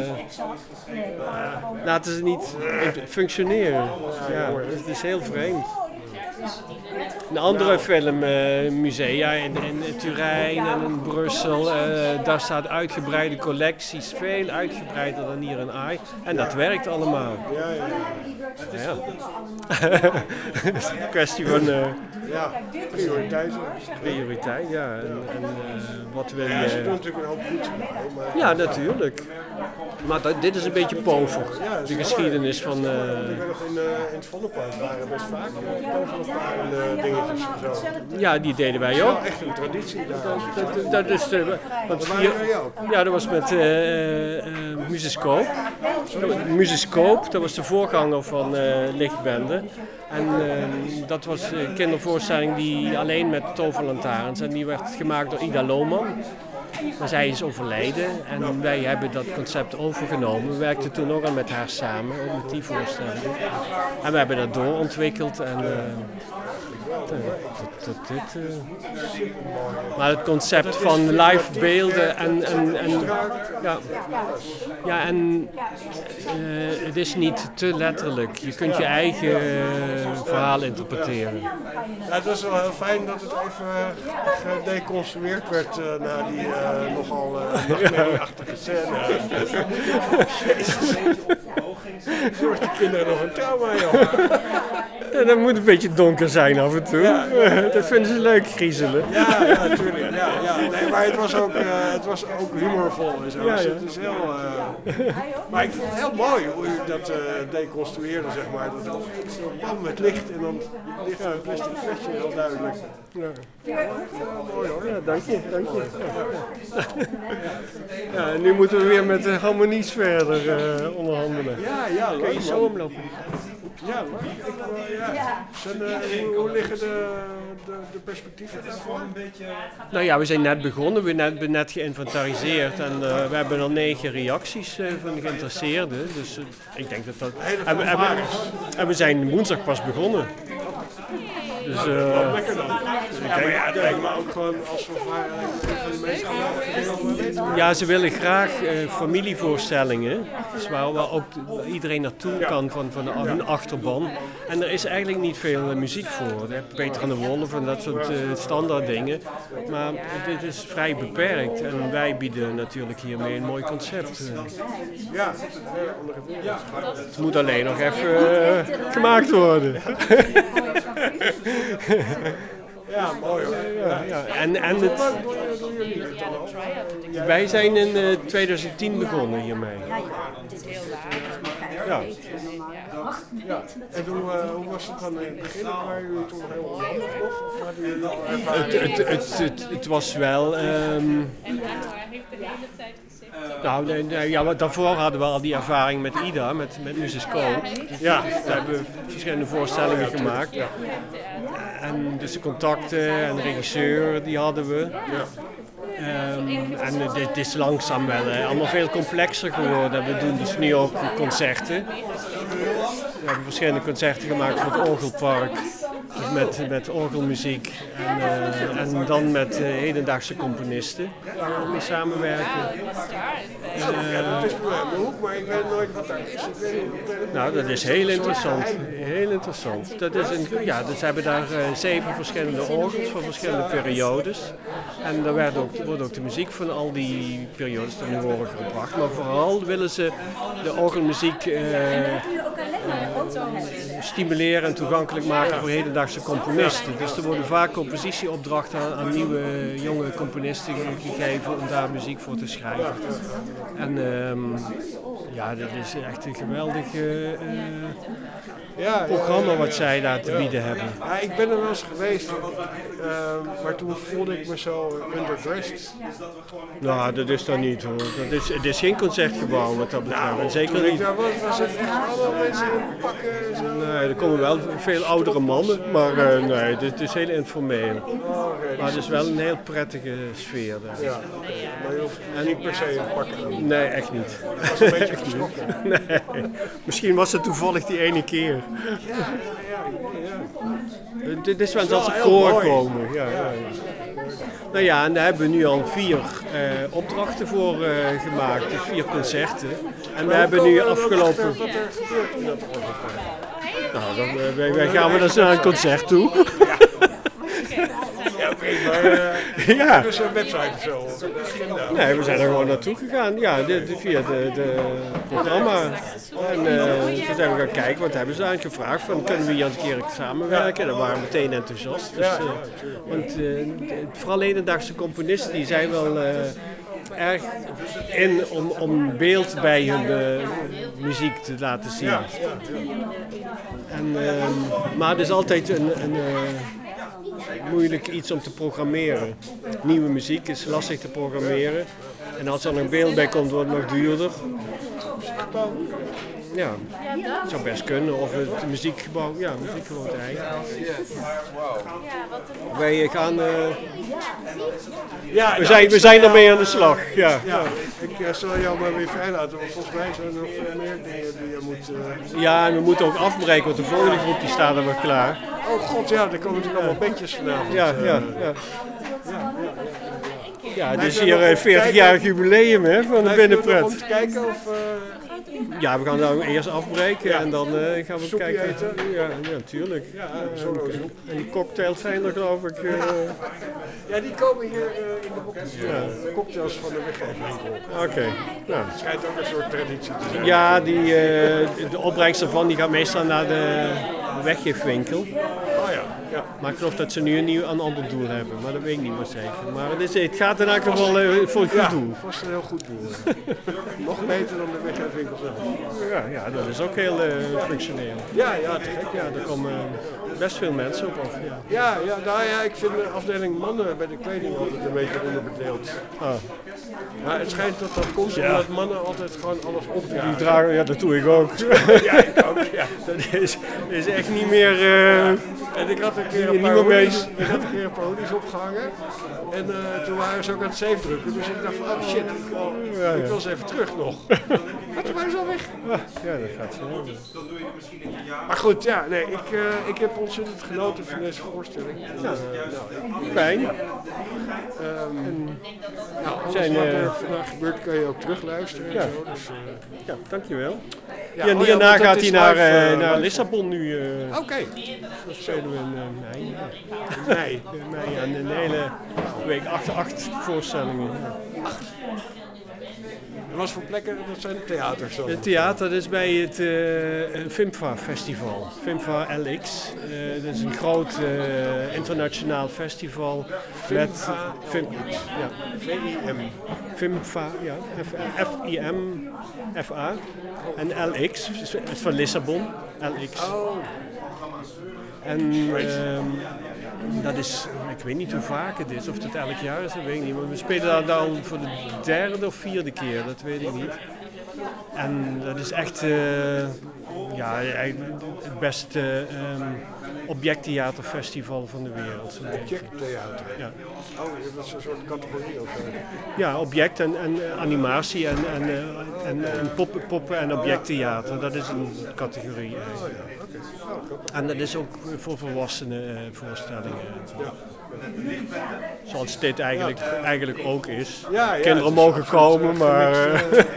laten ze niet functioneren. Ja, het is heel vreemd. Een andere film, uh, musea in, in Turijn en in Brussel, uh, daar staat uitgebreide collecties, veel uitgebreider dan hier in Aai. En dat werkt allemaal. Ja, ja. Ja. Het is een kwestie van uh, ja, prioriteit. Prioriteit, ja. En, en uh, wat wil je... Ja, ze doen natuurlijk een hoop goed. Maar... Ja, natuurlijk. Maar dat, dit is een beetje pover, ja, de geschiedenis van... Uh... Ik ben nog in, uh, in het Vondelpark waren best vaak uh, dingetjes en zo. Ja, die deden wij Dat ook. is wel echt een traditie daar. Dat, dat, dat is de, want Dat vier, waren wij ook. ja, dat was met uh, uh, Musiscoop. Musiscoop, dat was de voorganger van uh, Lichtbende. En uh, dat was een kindervoorstelling die alleen met toverlantaarns. En die werd gemaakt door Ida Lohman. Maar zij is overleden en wij hebben dat concept overgenomen. We werkten toen ook al met haar samen, ook met die voorstelling. En we hebben dat doorontwikkeld. En, uh, dat, dat, dit, uh. Maar het concept van live beelden en, en, en ja, ja, en uh, het is niet te letterlijk. Je kunt je eigen uh, verhaal interpreteren. Ja, het was wel heel fijn dat het even gedeconstrueerd werd uh, na die uh, nogal uh, nachtmerrieachtige scène. Jezus. Zorgt de kinderen nog een trauma, joh. Ja, dat moet een beetje donker zijn af en toe. Ja, ja. Dat vinden ze leuk, griezelen. Ja, ja, natuurlijk. Ja, ja. Nee, maar het was ook, uh, het was ook humorvol en zo. Ja, dus ja. het is heel, uh... Maar ik vond het heel mooi hoe je dat uh, deconstrueerde, zeg maar. Dat zo'n pan met licht en dan licht in een plastic flesje, heel duidelijk. Ja. Ja, mooi hoor. Ja, dank je, dank je. Ja, en nu moeten we weer met de harmonies verder uh, onderhandelen. Ja, ja, leuk. Kun je zo omlopen? Ja, leuk. Ik, uh, ja. En, uh, hoe, hoe liggen de, de, de perspectieven daarvoor? Nou ja, we zijn net begonnen, we hebben net geïnventariseerd en uh, we hebben al negen reacties uh, van geïnteresseerden. Dus uh, ik denk dat dat... En we, en, we, en we zijn woensdag pas begonnen. Dus, uh, lekker dan. Ja, maar ja, dat lijkt me ook gewoon als we van de mensen gaan. Ja, ze willen graag uh, familievoorstellingen, dus waar, waar ook waar iedereen naartoe kan van, van de, hun achterban. En er is eigenlijk niet veel uh, muziek voor. Je hebt Peter en de Wolf en dat soort uh, standaard dingen. Maar dit is vrij beperkt en wij bieden natuurlijk hiermee een mooi concept. Uh. Ja, Het moet alleen nog even uh, gemaakt worden. Ja, mooi hoor. Ja, ja. En, en het, wij zijn in uh, twintig tien begonnen hiermee. Ja. Ja. En hoe, uh, hoe was het dan in het begin? Waren jullie toen heel onhandig nog? Of hadden jullie wel ervaring? Het, het, het, het, het was wel... Um, Nou, nee, nee, ja, daarvoor hadden we al die ervaring met Ida, met, met Musiscoop. Ja, daar hebben we verschillende voorstellingen gemaakt. Ja. En dus de contacten en de regisseur, die hadden we. Ja. Um, en het is langzaam wel uh, allemaal veel complexer geworden. We doen dus nu ook concerten. We hebben verschillende concerten gemaakt voor het Orgelpark. Dus met, met orgelmuziek en, uh, en dan met uh, hedendaagse componisten waar we mee samenwerken. Uh, Ja, dat is bij mij de hoek, maar ik weet nooit wat daar is. Ik weet niet, nou, dat is heel interessant. Heel interessant. Dat is een, ja, dus ze hebben daar uh, zeven verschillende orgels van verschillende periodes. En daar werd ook, wordt ook de muziek van al die periodes naar horen gebracht. Maar vooral willen ze de orgelmuziek uh, uh, stimuleren en toegankelijk maken voor hedendaagse componisten. Dus er worden vaak compositieopdrachten aan, aan nieuwe jonge componisten gegeven om daar muziek voor te schrijven. En um, ja, dat is echt een geweldig uh, uh, ja, programma wat zij daar te bieden hebben. Ja, ik ben er wel eens geweest, uh, maar toen voelde ik me zo underdressed. Nou, dat is dan niet hoor. Dat is, het is geen concertgebouw wat dat betreft. Nou, zeker toen ik niet. daar was, was het echt allemaal mensen in pakken en zo. Nee, er komen wel veel oudere mannen, maar uh, nee, het is heel informeel. Maar het is wel een heel prettige sfeer daar. Ja, maar je hoeft niet per se een pak aan. Nee, echt niet. Dat was een beetje geschrokken. Nee, misschien was het toevallig die ene keer. Ja, ja, ja. Dit is wel eens wel als een heel koor mooi. komen. Ja, ja. Nou ja, en daar hebben we nu al vier uh, opdrachten voor uh, gemaakt, dus vier concerten. En we hebben nu afgelopen... Wat er gebeurt in dat orgelpark. Nou, dan, uh, wij, wij gaan we dus naar een concert toe. Ja, oké, maar uh, ja. hebben ze een website of zo? Agenda? Nee, we zijn er gewoon naartoe gegaan. Ja, de, de, via de, de programma. En uh, toen zijn we gaan kijken, wat hebben ze eigenlijk gevraagd. Van, kunnen we hier eens een keer samenwerken? Daar waren we meteen enthousiast. Dus, uh, want uh, vooral hedendaagse componisten die zijn wel uh, erg in om, om beeld bij hun uh, muziek te laten zien. En, uh, maar het is altijd een... een uh, moeilijk iets om te programmeren. Nieuwe muziek is lastig te programmeren. En als er een beeld bij komt, wordt het nog duurder. Ja, het zou best kunnen. Of het muziekgebouw, ja, muziekgebouw het eigen. Wij gaan... Uh, ja, we zijn, we zijn ermee aan de slag. Ja. Ja, ik uh, zal jou maar weer vrijlaten, want volgens mij zijn er nog veel meer dingen die je moet... Uh... Ja, en we moeten ook afbreken, want de volgende groep die staat er wel klaar. Oh god, ja, er komen natuurlijk allemaal bandjes vanavond. Ja, uh, ja, ja. ja, ja. Ja, het is hier een veertigjarig jubileum hè, van de Binnenpret. Om te kijken of... Uh... Ja, we gaan nou eerst afbreken ja. en dan uh, gaan we Soepie kijken. Eten. Ja, ja, natuurlijk. Ja, zo en, en die cocktails zijn er geloof ik. Uh... Ja, die komen hier uh, in de boekjes. Ja. De cocktails van de weggeefwinkel. Oké. Okay. Nou. Het schijnt ook een soort traditie te zijn. Ja, die, uh, de opbrengst ervan die gaat meestal naar de weggeefwinkel. Oh ja. Ja. Maar ik geloof dat ze nu een nieuw een ander doel hebben, maar dat weet ik niet meer zeker. Maar het, is, het gaat in elk geval uh, voor een goed ja, doel. Vast een heel goed doel. Nog beter dan de weggeefwinkel zelf. Ja, ja, dat is ook heel uh, functioneel. Ja, ja, te gek. Ja, er komen best veel mensen op af. Ja, ja, ja, nou ja, ik vind de afdeling mannen bij de kleding altijd een beetje onderbedeeld. Ah. Ja, het schijnt dat dat komt ja. omdat mannen altijd gewoon alles opdragen. Die dragen, ja, dat doe ik ook. Ja, ik ook, ja. Dat is, is echt niet meer... Uh, en ik had een keer een paar hoodies, ik had een keer een paar hoodies opgehangen. En uh, toen waren ze ook aan het zeefdrukken. Dus ik dacht van, oh shit, ik wil, ja, ja. ik wil ze even terug nog. Maar toen waren ze al weg. Ja, dat gaat zo. Maar goed, ja, nee, ik, uh, ik heb ontzettend genoten van deze voorstelling. Ja, nou, fijn. Um, nou, alles zijn, wat er uh, vandaag gebeurt kan je ook terugluisteren. Ja, en zo, dus, uh, ja dankjewel. Ja, ja, en oh hierna ja, gaat hij naar, uh, naar live. Lissabon nu. Uh, Oké. Okay. Dat spelen we in uh, mei. Ja. mei. mei. En een hele week, acht, acht voorstellingen. Ja. Acht. En wat voor plekken? Dat zijn de theaters dan? Het theater dat is bij het uh, Fimfa Festival. Fimfa L X. Uh, dat is een groot uh, internationaal festival. Fimfa met Fim, ja. V I M. Fimfa, ja. F I M F A. En L X, is van Lissabon. L X. Oh. En um, dat is, ik weet niet hoe vaak het is, of het elk jaar is, dat weet ik niet. Maar we spelen daar dan voor de derde of vierde keer, dat weet ik niet. En dat is echt uh, ja, het beste um, objecttheaterfestival van de wereld. Objecttheater? Ja. Oh, dat is een soort categorie of zo? Ja, object en, en animatie en, en, en, en poppen, poppen en objecttheater, dat is een categorie. Oh, ja. Okay. Oh, en dat is ook voor volwassenen uh, voorstellingen. Ja. Zoals dit eigenlijk, ja. eigenlijk ook is. Ja, ja, kinderen is mogen komen, maar... Uh,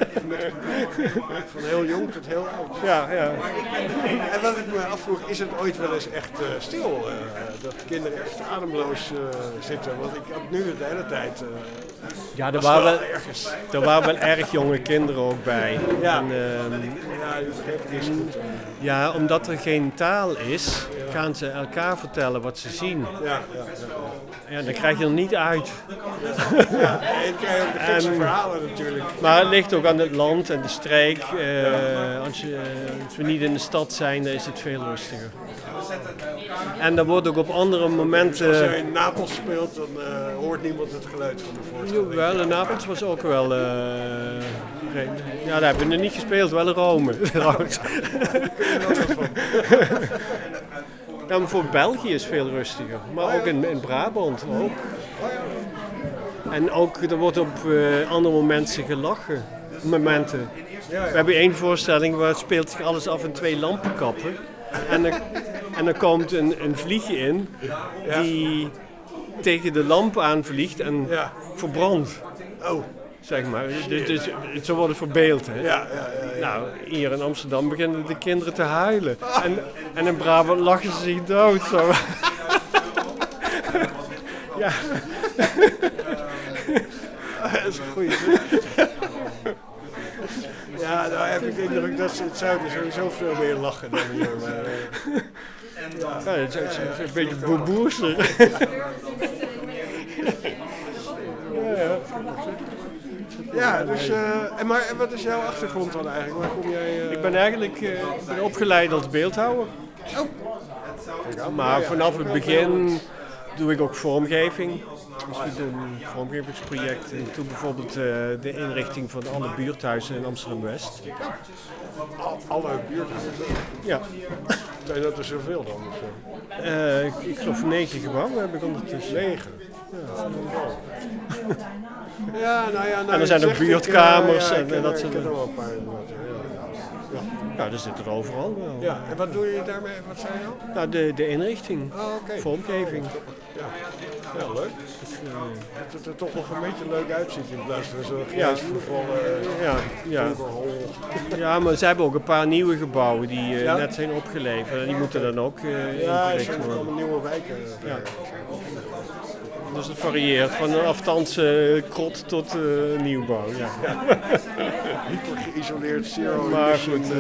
van heel jong tot heel oud. Ja, ja. En wat ik me afvroeg, is het ooit wel eens echt uh, stil? Uh, dat kinderen echt ademloos uh, zitten? Want ik had nu de hele tijd... Uh, ja, er waren, wel, ergens. er waren wel erg jonge kinderen ook bij. Ja, en, uh, ja dat begrijp ik niet goed. Ja, omdat er geen taal is, gaan ze elkaar vertellen wat ze zien. Ja, ja, ja. Ja, dan krijg je er niet uit. Ja, en je krijgt ook de fikse verhalen natuurlijk. Maar het ligt ook aan het land en de streek. Uh, als, je, als we niet in de stad zijn, dan is het veel rustiger. En dan wordt ook op andere momenten... Als je in Napels speelt, dan uh, hoort niemand het geluid van de voorstelling. Jawel, in Napels was ook wel uh, Vreemde. Ja, daar hebben we niet gespeeld, wel in Rome. trouwens. Ja, maar voor België is het veel rustiger. Maar ook in, in Brabant ook. En ook, er wordt op uh, andere momenten gelachen. Momenten. We hebben één voorstelling waar het speelt zich alles af in twee lampenkappen. En er, en er komt een, een vliegje in die tegen de lamp aanvliegt en verbrandt. Oh. Zeg maar. Dus, dus, zo wordt het verbeeld. Hè? Ja, ja, ja, ja. Nou, hier in Amsterdam beginnen de kinderen te huilen. En, en in Brabant lachen ze zich dood. Zo. Ja. Dat is een goeie zin. Ja, nou heb ik de indruk dat ze het zouden sowieso veel meer lachen dan hier. Maar, uh, ja, het is, het is een beetje boeboerser. Ja, ja. Ja, dus, uh, en maar en wat is jouw achtergrond dan eigenlijk? Waar kom jij, uh... Ik ben eigenlijk uh, ik ben opgeleid als beeldhouwer. Oh. Maar vanaf het begin doe ik ook vormgeving. Dus we doen een vormgevingsproject. En toen bijvoorbeeld uh, de inrichting van alle buurthuizen in Amsterdam-West. Al, alle buurthuizen? Ja. Zijn dat er zoveel dan? Of zo? Uh, ik, ik geloof negen gebouwen heb ik ondertussen. Negen? Ja, ja, nou ja, nou, en er zijn ook buurtkamers ik, uh, ja, en, ken, en dat soort dingen. dingen. Ik ken er wel een paar inderdaad. Ja. Ja, dat zit er overal wel. Ja, en wat doe je daarmee? Wat zei je al? Nou, de, de inrichting, oh, okay. vormgeving. Ja, ja leuk. Dus, uh, dat het er toch nog een beetje leuk uitziet in plaats van zo'n ja. grijs vervallen ja, ja. ja, maar ze hebben ook een paar nieuwe gebouwen die uh, ja? net zijn opgeleverd. En die moeten dan ook uh, ja, ingericht worden. Ja, allemaal nieuwe wijken. Ja. Dus het varieert van een afstandse krot tot uh, nieuwbouw. Ja. Ja. Hyper geïsoleerd, zero maar emission. goed, uh,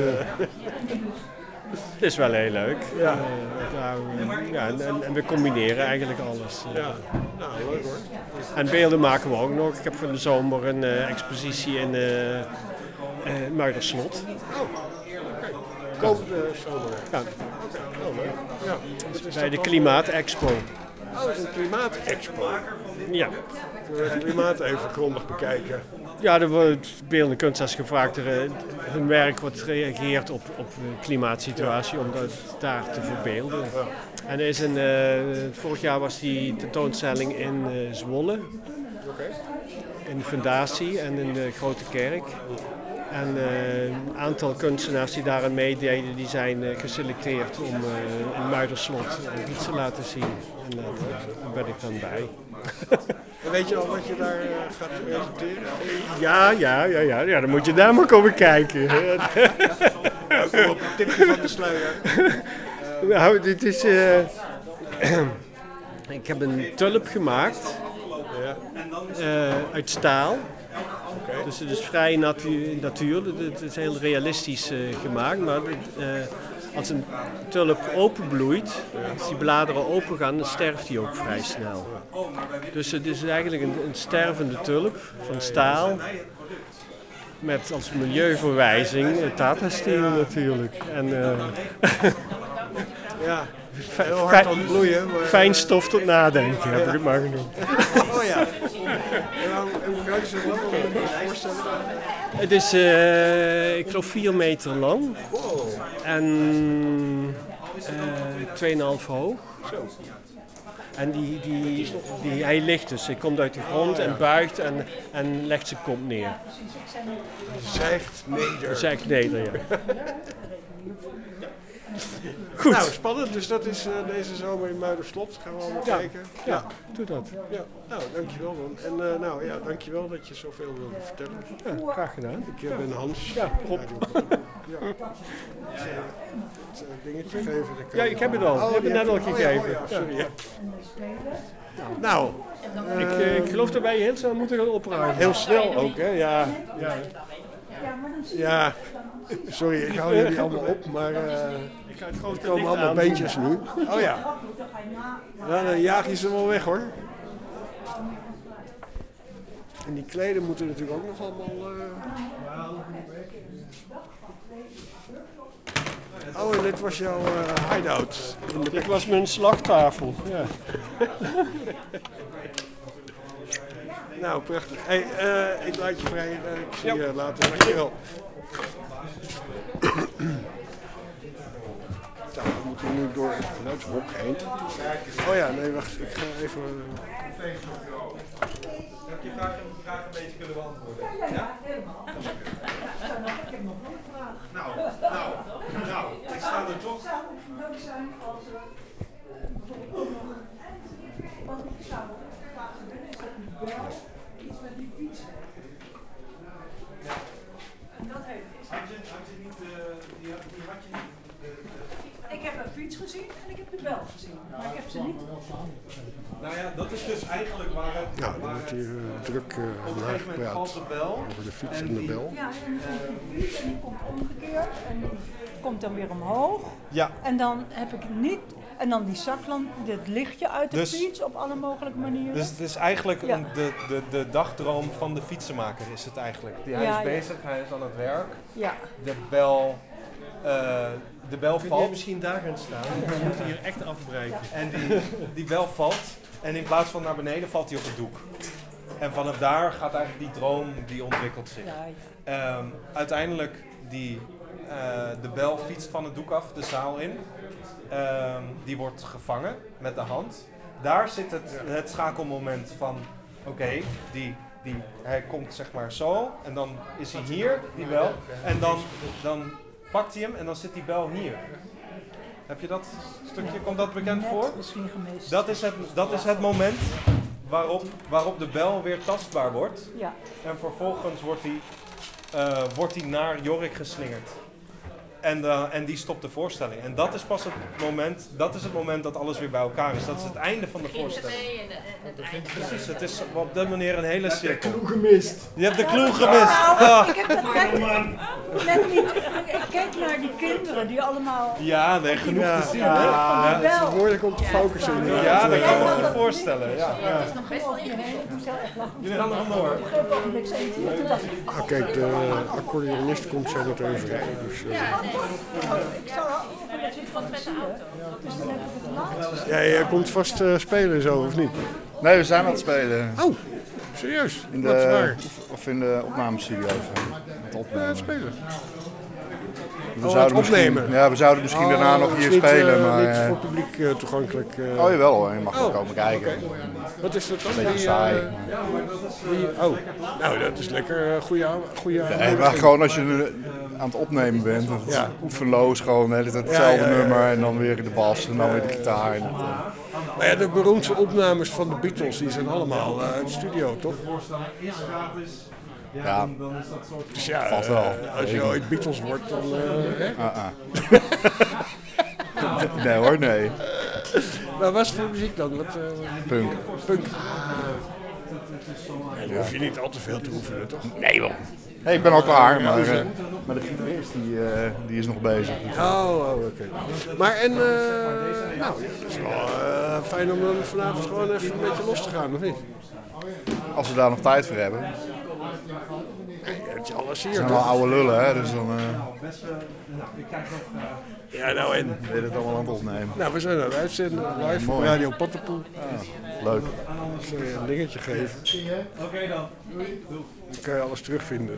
het is wel heel leuk. Ja. Uh, daar, uh, ja, en, en we combineren eigenlijk alles. Uh. Ja, nou leuk hoor. En beelden maken we ook nog. Ik heb van de zomer een uh, expositie in uh, uh, Muiderslot. Oh, oké. Okay. Komende zomer. Ja. Oké, okay. oh, leuk. Ja. Dus bij de Klimaatexpo. Oh, dat is een klimaatexpo. Ja. Zullen we het klimaat even grondig bekijken? Ja, er wordt beeldende kunstenaars gevraagd. Er, hun werk wordt gereageerd op, op de klimaatsituatie om dat daar te verbeelden. Ja. En er is een, uh, vorig jaar was die tentoonstelling in uh, Zwolle. Okay. In de fundatie en in de Grote Kerk. En uh, een aantal kunstenaars die daaraan meededen, die zijn uh, geselecteerd om uh, in Muiderslot uh, iets te laten zien. En uh, daar ben ik dan bij. En weet je al wat je daar uh, gaat presenteren? Ja, ja, ja, ja, ja, dan moet je daar maar komen kijken. Kom op, een tipje van de sluier. Uh, nou, dit is... Uh, ik heb een tulp gemaakt ja. uh, uit staal. Okay. Dus het is vrij natu- natuur, het is heel realistisch uh, gemaakt, maar uh, als een tulp openbloeit, als die bladeren open gaan, dan sterft die ook vrij snel. Dus het is eigenlijk een, een stervende tulp van staal, met als milieuverwijzing Tata Steel natuurlijk. En, uh, ja, heel hard aan het bloeien. Maar, fijn stof tot nadenken, heb ik het maar genoemd. Oh ja. En hoe groot is het dan? Kan je je voorstellen? Het is, uh, ik geloof, vier meter lang. Wow. En uh, twee komma vijf hoog. Zo. En die, die, die, hij ligt dus, hij komt uit de grond en buigt en, en legt zijn kop neer. Zijgt neder. Zijgt neder, ja. Goed. Nou, spannend. Dus dat is uh, deze zomer in Muiderslot. Gaan we allemaal ja. kijken. Ja, ja, doe dat. Ja. Nou, dankjewel man. En uh, nou ja, dankjewel dat je zoveel wilde vertellen. Ja, graag gedaan. Ik uh, ben Hans. Ja, Rob. Ja. Het dingetje geven. Ja, ik heb het al. Oh, ik heb het net al gegeven. Oh, ja, oh, ja, sorry. Ja. Nou, uh, ik, uh, ik geloof dat wij heel snel moeten gaan opruimen. Heel snel ook, hè? Ja. Ja. Ja. Sorry, ik hou jullie allemaal op, maar uh, ik ga het gewoon er komen allemaal beentjes nu. Oh ja. Nou, dan jaag je ze wel weg hoor. En die kleden moeten natuurlijk ook nog allemaal... Uh... Oh, en dit was jouw uh, hideout. Dit was mijn slagtafel, ja. Nou, prachtig. Hey, uh, ik laat je vrij. Uh, ik zie je later. Dankjewel. Nou, we moeten nu door het geluidshok heen. Oh ja, nee, wacht. Ik ga even... Heb je vraag een beetje kunnen beantwoorden? Ja, ja, helemaal. Ik heb nog een vraag. Nou, nou, nou, ik sta er toch. Het zou leuk zijn als er bijvoorbeeld ook nog... Wat ik zou graag willen is dat die bel iets met die fiets heeft. En dat heeft... Had je, had je niet, uh, die, die had je niet... De, de... Ik heb een fiets gezien en ik heb de bel gezien, maar ik heb ze niet. Nou ja, dat is dus eigenlijk waar het... Ja, dan wordt hier uh, druk uh, nagepraat over de fiets en de bel. Ja, en dan komt die fiets en die komt omgekeerd en die komt dan weer omhoog. Ja. En dan heb ik niet... En dan die zaklamp, dit lichtje uit de Dus- fiets op alle mogelijke manieren. Dus het is eigenlijk Ja. een, de, de, de dagdroom van de fietsenmaker is het eigenlijk. Die, hij Ja, is ja. bezig, hij is aan het werk. Ja. De bel, uh, de bel Kun valt. jij misschien daar gaan staan? We moeten hier echt afbreken. En die, die bel valt. En in plaats van naar beneden valt hij op het doek. En vanaf daar gaat eigenlijk die droom, die ontwikkelt zich. Ja, Um, uiteindelijk, die, uh, de bel fietst van het doek af, de zaal in. Um, die wordt gevangen met de hand. Daar zit het, het schakelmoment van, oké, okay, die, die, hij komt zeg maar zo en dan is hij hier, die bel. En dan, dan pakt hij hem en dan zit die bel hier. Heb je dat stukje, komt dat bekend Net voor? misschien gemist. Dat is het, dat is het moment waarop, waarop de bel weer tastbaar wordt. Ja. En vervolgens wordt hij, uh, wordt hij naar Jorik geslingerd. En, uh, en die stopt de voorstelling. En dat is pas het moment, dat is het moment dat alles weer bij elkaar is. Dat is het einde van de voorstelling. En de- en het einde. Precies, het is op die manier een hele cirkel. clue gemist. Je hebt de clue gemist. Nou, Ah. ik heb dat net, net niet. Ik kijk naar die kinderen die allemaal. Ja, nee, genoeg Ja, te zien. ja, hè? ja, Ja. het is moeilijk om te focussen. Ja, dat kan ik me dat goed dat voorstellen. Ja. Ja, het is nog best wel ingewikkeld. Ik moest heel erg lachen. Jullie gaan er vandoor. Ik geef ook niks eten. Toen dacht ik, Ah, kijk, de accordeonist komt zo meteen vrij. Dus, uh, ik zou over dat je het van met de auto. Dus dan heb ik het laatste. ja, jij komt vast uh, spelen zo, of niet? Nee, we zijn aan het spelen. Oh, serieus? In Wat de, waar? of in de opnamestudio. Het opnemen. Ja, het spelen. We Oh, zouden het opnemen? misschien- Ja, we zouden misschien Oh, daarna nog het hier is niet, spelen, uh, maar... niet eh, voor publiek uh, toegankelijk. Uh... Oh jawel hoor, je mag wel Oh, komen kijken. oké. Wat is dat dan? Een beetje Die, saai. uh, die, oh, nou dat is lekker uh, goede goede. Nee, maar gewoon als je nu aan het opnemen bent, dan Ja. oefenloos gewoon de hele tijd Ja, hetzelfde ja, ja. nummer en dan weer de bas en dan weer de gitaar. En het, uh, Maar ja, de beroemdste opnames van de Beatles, die zijn allemaal uh, uit de studio, toch? Ja, dan is dat soort Dus ja, valt wel. uh, als je ooit Beatles wordt, dan... Uh, hè? Ah, ah. Nee hoor, nee. Maar wat is voor muziek dan? Wat, uh, Punk. Punk. En dan hoef je niet al te veel te oefenen, toch? Nee joh. Nee, ik ben al klaar, Ja, maar, dus, uh, hè? maar de gitarist die, uh, die is nog bezig. Dus. Oh, oh oké. Maar en, uh, nou, het is wel uh, fijn om dan vanavond gewoon even een beetje los te gaan, of niet? Als we daar nog tijd voor hebben. Nee, het is alles hier. We zijn toch? wel oude lullen, hè, dus dan... Uh, Ja, nou en? ben je het allemaal aan het opnemen. Nou, we zijn aan het uitzenden, live op Mooi. Radio Pattenpoel. Ah, leuk. Ik zal je een dingetje geven. Oké dan. Dan kan je alles terugvinden.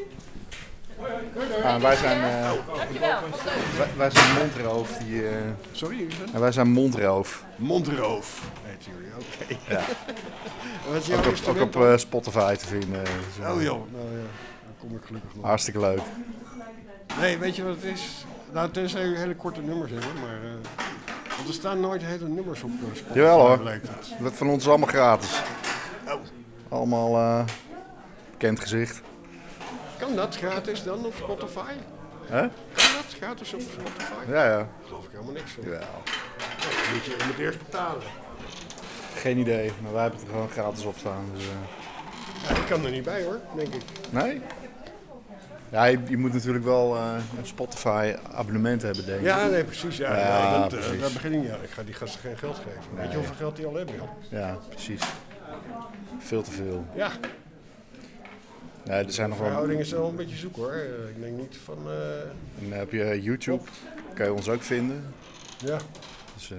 Ah, wij zijn... Uh, wij, wij zijn Mondroof. Die, uh, Sorry, wie is dat? en wij zijn Mondroof. Mondroof heet jullie, oké. Ja. Wat is jouw Ook op, ook instrument op uh, Spotify te vinden. Dus, uh, Oh joh, nou ja, dan kom ik gelukkig nog. Hartstikke leuk. Nee, weet je wat het is? Nou, tenzij er hele korte nummers hebben, maar... Uh, want er staan nooit hele nummers op uh, Spotify. Jawel hoor. lijkt het. Dat van ons is allemaal gratis. Oh. Allemaal uh, bekend gezicht. Kan dat gratis dan op Spotify? Hè? Kan dat gratis op Spotify? Ja, ja. Daar geloof ik helemaal niks van. Jawel. Nee, moet je, je moet eerst betalen. Geen idee, maar wij hebben het er gewoon gratis op staan. Dus, uh... Ja, ik kan er niet bij hoor, denk ik. Nee? Ja, je, je moet natuurlijk wel uh, een Spotify abonnement hebben, denk ik. Ja, nee, precies. Ja, ja, ja, dat, uh, precies. daar begin ik niet aan. Ik ga die gasten geen geld geven. Nee. Weet je hoeveel geld die al hebben? Joh? Ja, precies. Veel te veel. Ja. Nee, er zijn nog De wel... verhouding is wel een beetje zoek hoor. Uh, ik denk niet van... Uh... En dan heb je YouTube, kan je ons ook vinden. Ja. Dus, uh,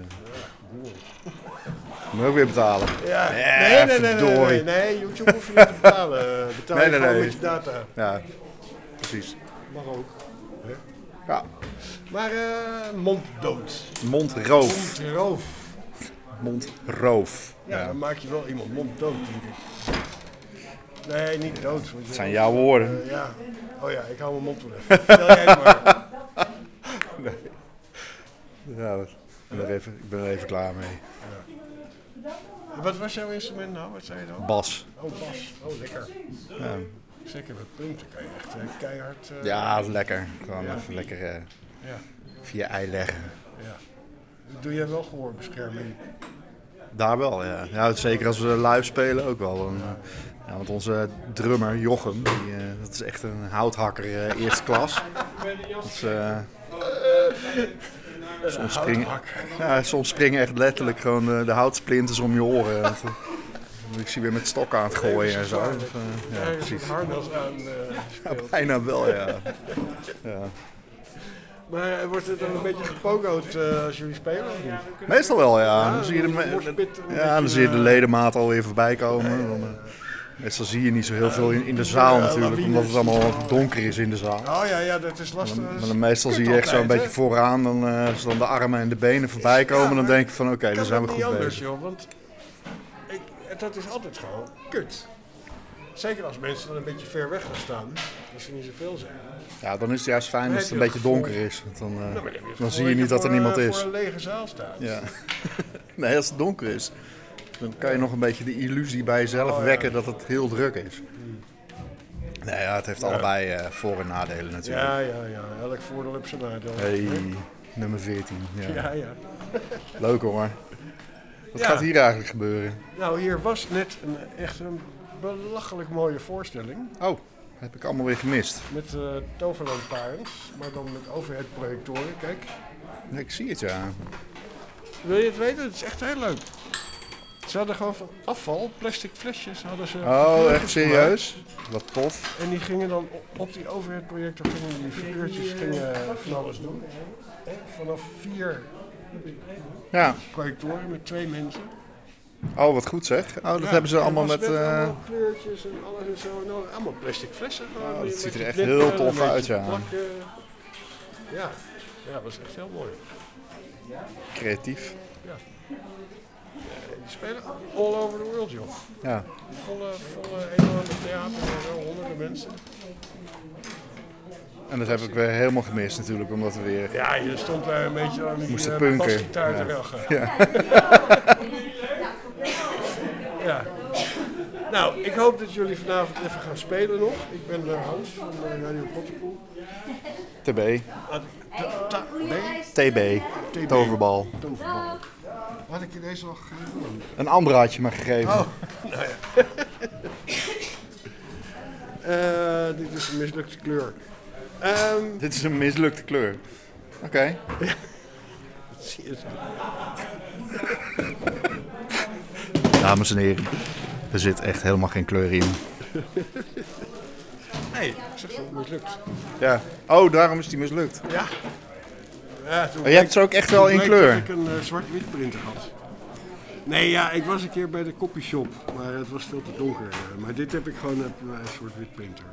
moet je ook weer betalen. Ja. Nee, Nee, nee, nee, nee, nee, verdorie. nee, YouTube hoef je niet te betalen. Betaal je Nee, nee, gewoon nee. met je data. Ja, precies. Mag ook. Hè? Ja. Maar uh, monddood. Mondroof. Mondroof. Mondroof. Ja, Ja. dan maak je wel iemand monddood, denk ik. Nee, niet dood. want je- Het zijn jouw woorden. Uh, ja. Oh ja, ik hou mijn mond wel even. Vertel jij het maar. Nee. Ja, ik ben, er even, ik ben er even klaar mee. Wat was jouw instrument nou? Wat zei je dan? Bas. Oh, bas. Oh, lekker. Ja. Zeker met punten kan je echt uh, keihard... Uh, Ja, dat is lekker. Gewoon ja. even lekker uh, Ja. via ei leggen. Ja. Doe jij wel gehoorbescherming? Daar wel, ja. Ja, zeker als we live spelen ook wel. Dan, uh, ja, want onze drummer, Jochem, die, uh, dat is echt een houthakker uh, eerste klas. Dus, uh, soms, springen, ja, soms springen echt letterlijk gewoon uh, de houtsplinters om je oren. Dat, uh, ik zie weer met stokken aan het gooien en zo. Dus, uh, ja, ja, precies. harnas aan uh, Ja, bijna wel, ja. ja. Maar uh, wordt het dan een beetje gepogoed uh, als jullie spelen? Of niet? Meestal wel, ja. Ja, Dan zie je de, me- morspit een ja, dan beetje, zie je de uh, ledemaat alweer voorbij komen. Dan, uh, meestal zie je niet zo heel veel in, in de zaal Ja, natuurlijk, lawines. omdat het allemaal donker is in de zaal. Oh ja, ja, dat is lastig. Maar dan meestal zie je echt zo een beetje vooraan, dan, uh, als dan de armen en de benen voorbij komen, dan denk ik van oké, dan zijn we goed niet anders, bezig. joh, want ik, dat is altijd gewoon kut. Zeker als mensen dan een beetje ver weg gaan staan, als er niet zoveel zijn. Ja, dan is het juist fijn Dan als het een heb je beetje het donker gevoel- is, want dan, uh, Nou, maar dan heb je het dan gevoel zie je dat niet dat er voor, niemand uh, is. voor een lege zaal staat. Ja. Nee, als het donker is, dan kan je nog een beetje de illusie bij jezelf Oh, ja. wekken dat het heel druk is. Nee, ja, het heeft Ja. allebei uh, voor- en nadelen natuurlijk. Ja, ja, ja. Elk voordeel heeft zijn nadeel. Hey, nummer veertien. Ja. Ja, ja. Leuk hoor. Wat Ja. gaat hier eigenlijk gebeuren? Nou, hier was net een, echt een belachelijk mooie voorstelling. Oh, heb ik allemaal weer gemist. Met uh, toverlandparens, maar dan met overheadprojectoren, kijk. Nee, ik zie het, ja. Wil je het weten? Het is echt heel leuk. Ze hadden gewoon van afval, plastic flesjes, hadden ze... Oh, figuurtjes echt serieus? Wat tof. gemaakt. En die gingen dan op, op die overheadprojector, gingen die figuurtjes gingen van alles doen. Hè? Vanaf vier Ja. projectoren met twee mensen. Oh, wat goed zeg. Oh, dat Ja, hebben ze en allemaal was met... met uh, allemaal kleurtjes en alles en zo. Nou, allemaal plastic flessen. Gewoon, Oh, die dat ziet met er echt knippen, heel een tof beetje uit, ja. plakken. Ja, ja, dat was echt heel mooi. creatief. Ja. Ja, die spelen all over the world, joh. Ja. Volle, volle enorme theater en zo, honderden mensen. En dat heb ik weer helemaal gemist natuurlijk, omdat we weer... Ja, je stond daar een beetje aan die moesten uh, punken. basgitaar te Ja. lachen. Ja. Ja. Nou, ik hoop dat jullie vanavond even gaan spelen nog. Ik ben uh, Hans van uh, Radio Potterpoel. T B. T T B. Toverbal. Toverbal. Had ik je deze al gegeven? Een ander had je me gegeven. Oh, nou ja. uh, dit is een mislukte kleur. Um, Dit is een mislukte kleur. Oké. Okay. Ja. Zie je zo. Dames en heren, er zit echt helemaal geen kleur in. Nee, ik zeg zo, mislukt. Ja. Oh, daarom is die mislukt. Ja. Ja, toen Oh, je hebt ze ook echt wel in bleek kleur? dat ik een uh, zwart-wit printer had. Nee, ja, ik was een keer bij de copyshop, maar het was veel te donker. Uh, maar dit heb ik gewoon op uh, een zwart-wit printer.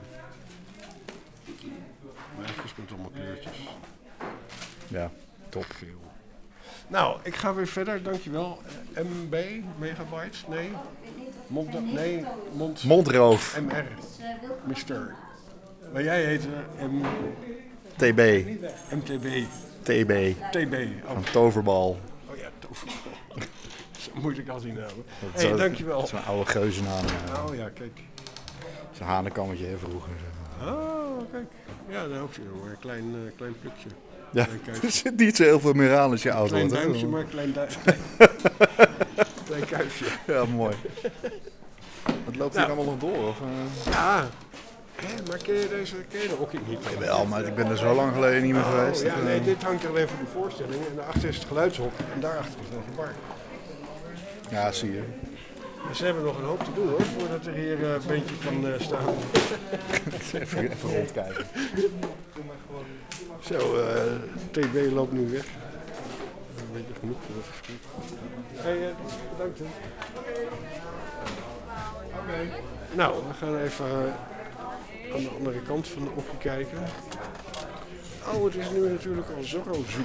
Maar eigenlijk met allemaal kleurtjes. Ja, top. Nou, ik ga weer verder, dankjewel. Uh, M B, megabyte, nee. Mond, nee, mond... Mondroof. M R, mister. Maar jij heet uh, M... T B. M T B. T B. T B. Oh. Van Toverbal. Oh ja, toverbal. Zo moeilijk als die naam. Dat Hé, is- dankjewel. Dat is een oude geuzennaam. Ja. Oh ja, kijk. Zo'n hanenkammetje hè, vroeger. Oh, kijk. Ja, daar hoop je nog maar een klein, uh, klein plukje. Ja, Klein kuifje. er zit niet zo heel veel meer aan als je oud Klein wordt. hè. duimpje, maar een klein duimpje. Klein kuifje. Ja, mooi. Wat loopt hier Nou. allemaal nog door? Of, uh... Ja. Hé, maar ken je deze ken je de hockey niet? Jawel, maar ik ben er zo lang geleden niet meer Oh, geweest. Ja, dat, nee, uh, dit hangt er alleen voor de voorstelling. En daarachter is het geluidshok. En daarachter is nog een bar. Ja, zie je. Dus ze hebben nog een hoop te doen hoor, voordat er hier uh, een bandje kan uh, staan. even, even rondkijken. Zo, uh, T B loopt nu weg. een beetje genoeg voor dat gesprek. Hé, hey, bedankt. Hè. Oké. Nou, we gaan even aan de andere kant van de oppie kijken. Oh, het is nu natuurlijk al Zorro-soep.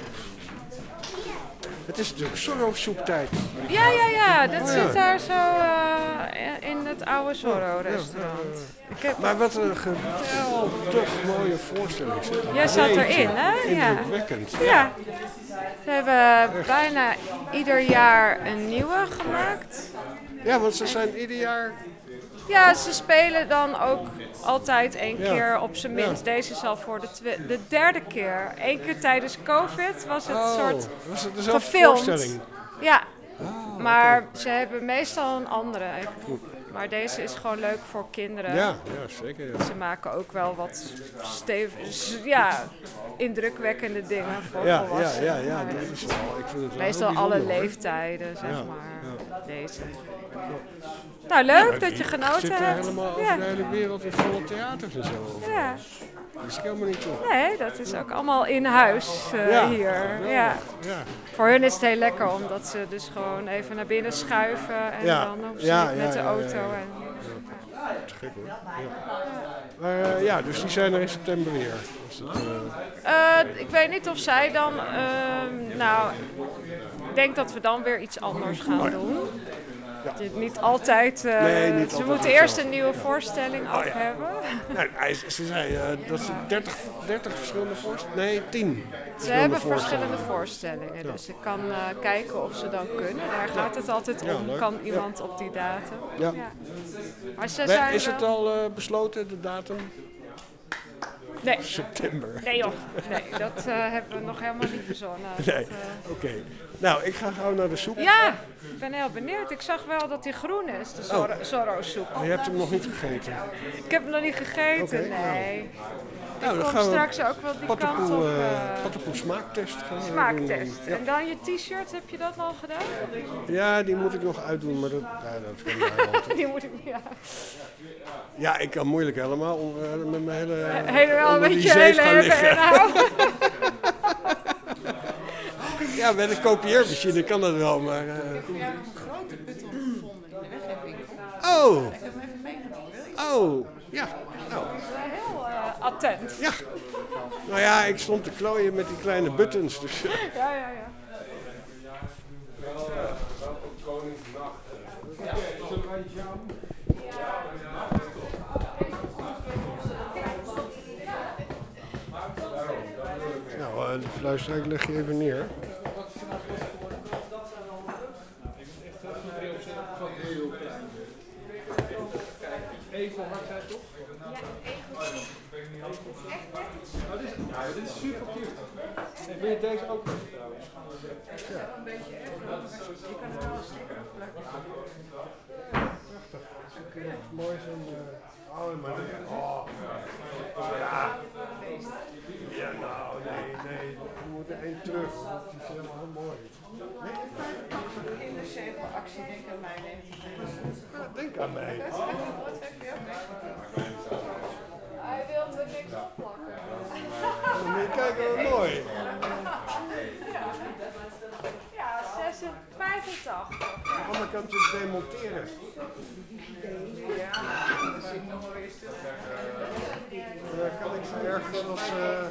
Het is natuurlijk Zorro-soeptijd. Ja, ja, ja. Dat Oh, zit ja. daar zo uh, in het oude Zorro-restaurant. Ja, ja, ja. Maar wat een geweldig mooie voorstelling. Zeg. Jij zat Jeetje, erin, hè? Ja. Indrukwekkend. Ja. ja. Ze hebben bijna ieder jaar een nieuwe gemaakt. Ja, want ze zijn ieder jaar... Ja, ze spelen dan ook altijd één Ja. keer op zijn minst. Ja. Deze is al voor de, twe- de derde keer. Eén keer tijdens COVID was het Oh, soort was het dezelfde gefilmd. voorstelling? Ja, Ah, maar oké. ze hebben meestal een andere. Maar deze is gewoon leuk voor kinderen. Ja, ja, zeker. Ja. Ze maken ook wel wat stevig, ja, indrukwekkende dingen voor Ja, volwassenen. ja, ja, ja, maar dat is wel, ik vind het wel meestal heel alle bijzonder, hoor. leeftijden, zeg Ja, maar. ja. Deze. Nou, leuk Ja, dat je die genoten zit er hebt. helemaal over Ja. de hele wereld in volle theaters en zo. over. Ja. Dat is helemaal niet zo. Nee, dat is ook allemaal in huis uh, Ja, hier. geweldig. Ja. Ja. Voor hun is het heel lekker, omdat ze dus gewoon even naar binnen schuiven en Ja. dan hoeven ze Ja, niet ja, met de ja, ja, auto. ja. En, Te gek hoor. Ja. Maar uh, ja, dus die zijn er in september weer. Is dat, uh... Uh, ik weet niet of zij dan, uh, nou, ik denk dat we dan weer iets anders gaan Oh ja. doen. Ja. Niet altijd, uh, Nee, niet ze altijd moeten hetzelfde. eerst een nieuwe voorstelling Oh ook ja. hebben. Nou, hij, ze zei uh, dat ze dertig, dertig verschillende voorstellingen... Nee, tien. Ze hebben voorstellingen. verschillende voorstellingen, Ja. dus ik kan uh, kijken of ze dan kunnen. Daar gaat het altijd Ja, om, leuk. kan Ja. iemand op die datum. Ja. Maar ze Nee, zijn is het wel- al uh, besloten, de datum? Nee. September. Nee joh, nee, dat uh, hebben we nog helemaal niet verzonnen. Nee, Dat, uh, oké. Nou, ik ga gauw naar de soep. Ja, ik ben heel benieuwd. Ik zag wel dat die groen is, de Zorro, Oh. Zorro-soep. Maar je hebt hem nog niet gegeten. Ik heb hem nog niet gegeten, Oké, nee. Nou, ik dan kom gaan we straks ook wel die kant Pattenpoel, op. uh, uh, Pattenpoel smaaktest gaan we Smaaktest. doen. Ja. En dan je t-shirt, heb je dat al gedaan? Ja, die moet ik nog uitdoen, maar dat, ja, dat kan niet helemaal. Die moet ik, ja. Ja, ik kan moeilijk helemaal onder, met mijn hele... Helemaal onder met die je zeef hele gaan hebben liggen. en houden. Ja, met een kopieermachine kan dat wel, maar... Uh... Ik heb voor jou nog een grote button gevonden in de weggeefwinkel. Oh! Ik heb hem even meegenomen, wil je? Oh, ja. Nou, Heel uh, attent. ja. Nou ja, ik stond te klooien met die kleine buttons, dus... Ja, ja, ja. Nou, uh, de fluister, ik leg je even neer. Even hard zijn toch? Oh, dit is, ja, dit is super cute. Hey, wil je deze ook nog trouwens? Ja. Een beetje erg. Je kan er wel een sticker op plakken. Prachtig. Zo kun je echt mooi zo'n... Uh, oh, maar... Oh. Ja. Ja, nou, nee, nee. We moeten één terug. Dat is helemaal mooi. In de zegelactie, denk aan mij. Ja, denk aan mij. Wat heb je Hij wilde niks opplakken. Oh, maar kijk, wat mooi. Ja, ja zes, vijfentachtig. Oh, maar kan het dus demonteren. Ja, dan zie ik nog wel weer stuk. Dan kan ik zo ergens als... Uh...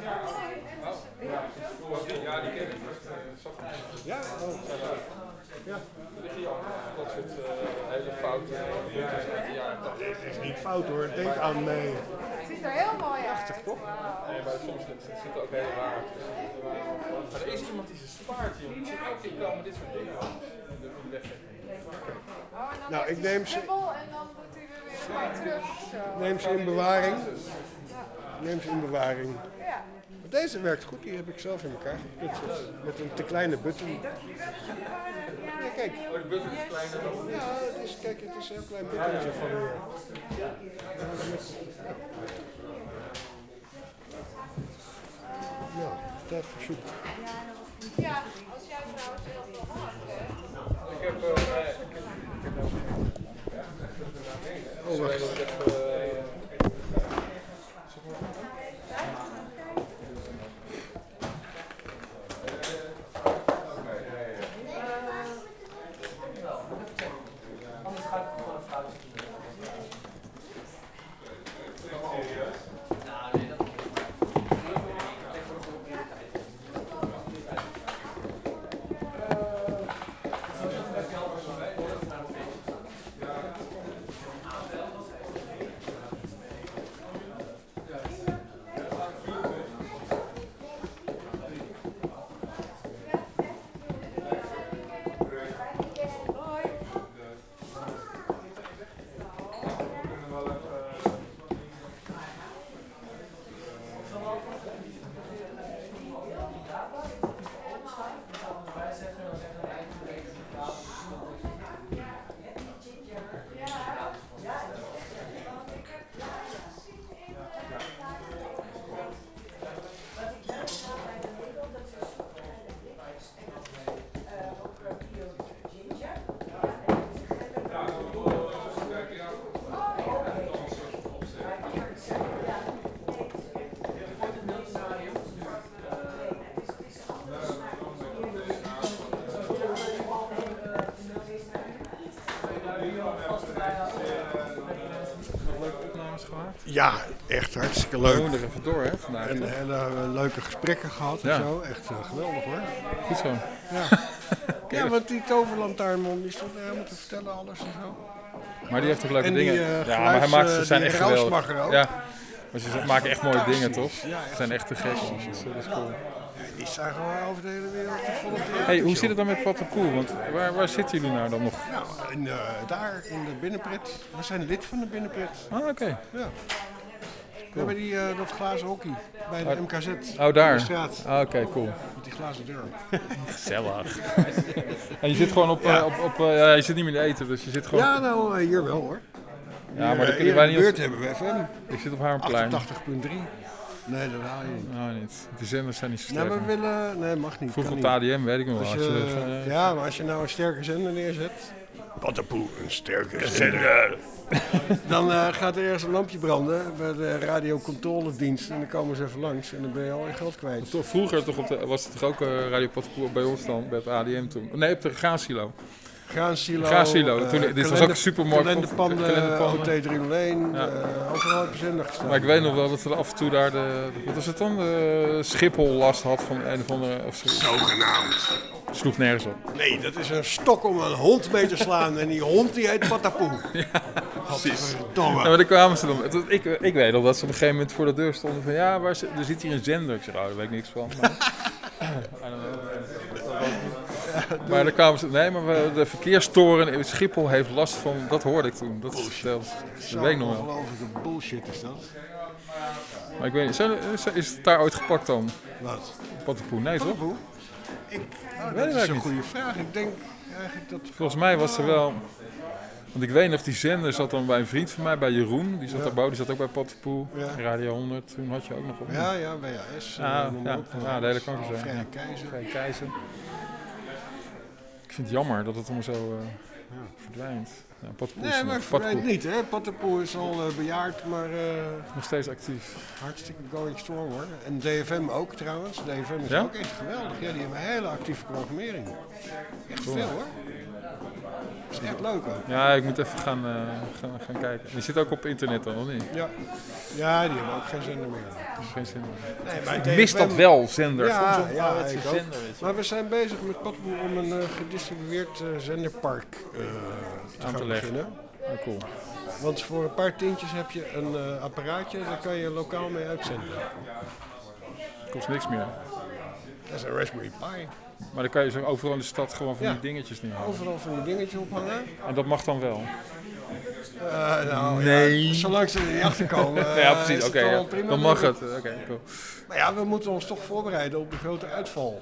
Ja, die ken ik. Ja? Oh. Ja. Er liggen hier allemaal dat soort uh, hele foute buttons uit de jaren tachtig. Dit is niet fout hoor, denk aan mij. Het ziet er heel mooi uit. Prachtig toch? Nee, maar soms zit er ook heel raar tussen. Maar er is iemand die ze spaart, joh. Die zit elke keer komen dit soort dingen aan. De weggeven. Oh, en dan Nou, heeft ik hij neem een ze- dubbel en dan moet hij er weer bij terug. Zo. Neem ze in bewaring. Neem ze in bewaring. Ja. Maar deze werkt goed, die heb ik zelf in elkaar geknutseld. Met een te kleine button. Ja, kijk. Oh, de button is kleiner dan... Ja, het is, kijk, het is een heel klein buttonnetje van hier. Nou, tijd voor soep. Ja, als jij trouwens heel veel hart hebt. Ik heb... Uh, nee, ik heb... Ik heb Oh, wacht. ik heb... Uh, Ja, echt hartstikke leuk. We moeten er even door, hè, vandaag. En hele uh, leuke gesprekken gehad en ja. zo. Echt uh, geweldig, hoor. Goed zo. Ja, ja want die toverlantaarnman die stond daar moeten vertellen alles en zo. Maar die heeft toch leuke en dingen? Die, uh, ja, maar hij maakt ze zijn echt geweldig. Ook. Ja, maar ze maken echt mooie dingen, toch? Ja, ze zijn echt te gek. Dus, dat is cool. Ja, die staan gewoon over de hele wereld te volle theater. Hey, hoe zit het dan met Pattenpoel? Want waar, waar zitten jullie nou dan nog? Nou, in, uh, daar in de binnenpret. We zijn lid van de binnenpret. Ah, oké. Okay. Ja. We hebben die, uh, dat glazen hockey bij de M K Z. Oh, daar? In de straat. Ah, oké, okay, cool. Met die glazen deur. Gezellig. En je zit gewoon op... Ja. Uh, op, op uh, ja, je zit niet meer te eten, dus je zit gewoon... Ja, nou, uh, hier wel hoor. Ja, maar dan kunnen wij niet... In de buurt hebben we F M. Ik zit op Haarmplein. achtentachtig punt drie. Nee, dat haal je niet. Nou, niet. De zenders zijn niet zo sterk. Nou, we willen... Nee, mag niet. Vroeger op de A D M, weet ik nog wel. Als je, uh, ja, maar als je nou een sterke zender neerzet... Pattenpoel, een sterke zender. Dan uh, gaat er ergens een lampje branden bij de radiocontroledienst. En dan komen ze even langs en dan ben je al je geld kwijt. Vroeger toch op de, was het toch ook uh, Radio Pattenpoel bij ons dan, bij het A D M toen? Nee, op de Graansilo. Graansilo. Graansilo. Uh, toen, dit kalender, was ook super mooi. Kalenderpanden, O T driehonderdéén. Ja. Uh, overal heb je zender gestaan. Maar ik weet nog wel dat we af en toe daar de... Wat was het dan? De Schiphol last had van een of andere... Of zo. Zogenaamd. Sloeg nergens op. Nee, dat is een stok om een hond mee te slaan. En die hond die heet Pattenpoel. Ja, precies. Ja, maar dan kwamen ze dan... Ik, ik weet nog dat ze op een gegeven moment voor de deur stonden van... Ja, waar zit, er zit hier een zender. Ik zeg, oh, daar weet ik niks van. Maar, I don't know. Maar dan kwamen ze... Nee, maar we, de verkeerstoren in Schiphol heeft last van... Dat hoorde ik toen. Dat is verteld. Dat weet ik nog wel. Ongelooflijke bullshit is dat. Maar ik weet niet. Zijn, is het daar ooit gepakt dan? Wat? Pattenpoel? Nee, toch? Ik, oh, dat is een goede vraag. Ik denk eigenlijk dat... Volgens mij was er wel... Want ik weet nog, die zender zat dan bij een vriend van mij, bij Jeroen. Die zat ja. daarboven, die zat ook bij Pattenpoel. Ja. Radio honderd, toen had je ook nog op. Ja, ja, W H S. Ah, ja, ja, ja, de hele kanker zijn. Vrije Keizer. Vrije Keizer. Ik vind het jammer dat het allemaal zo uh, ja. verdwijnt. Ja, Pattenpoel nee, maar het verdwijnt niet, hè. Pattenpoel is al uh, bejaard, maar... Uh, nog steeds actief. Hartstikke going strong, hoor. En D F M ook, trouwens. D F M is ja? ook echt geweldig. Ja, die hebben een hele actieve programmering. Echt cool. Veel, hoor. Dat is echt leuk, ook. Ja, ik moet even gaan, uh, gaan, gaan kijken. Die zit ook op internet dan, of niet? Ja. Ja, die hebben ook geen zender meer. Dus geen zender meer. Nee, maar ik mis dat wel, zender. Ja, ja, ja ik ook. Maar we zijn bezig met Pattenpoel om een uh, gedistribueerd uh, zenderpark uh, te aan gaan te leggen. beginnen. Ja, cool. Want voor een paar tientjes heb je een uh, apparaatje, daar kan je lokaal mee uitzenden. Kost niks meer. Dat is een Raspberry Pi. Maar dan kan je zo overal in de stad gewoon van ja, die dingetjes neerhangen. Overal van die dingetjes ophangen. En dat mag dan wel? Uh, nou, nee. Ja, zolang ze er niet achter komen. Uh, ja, precies. Oké, okay, ja. dan mag het. Oké, okay, cool. Maar ja, we moeten ons toch voorbereiden op de grote uitval.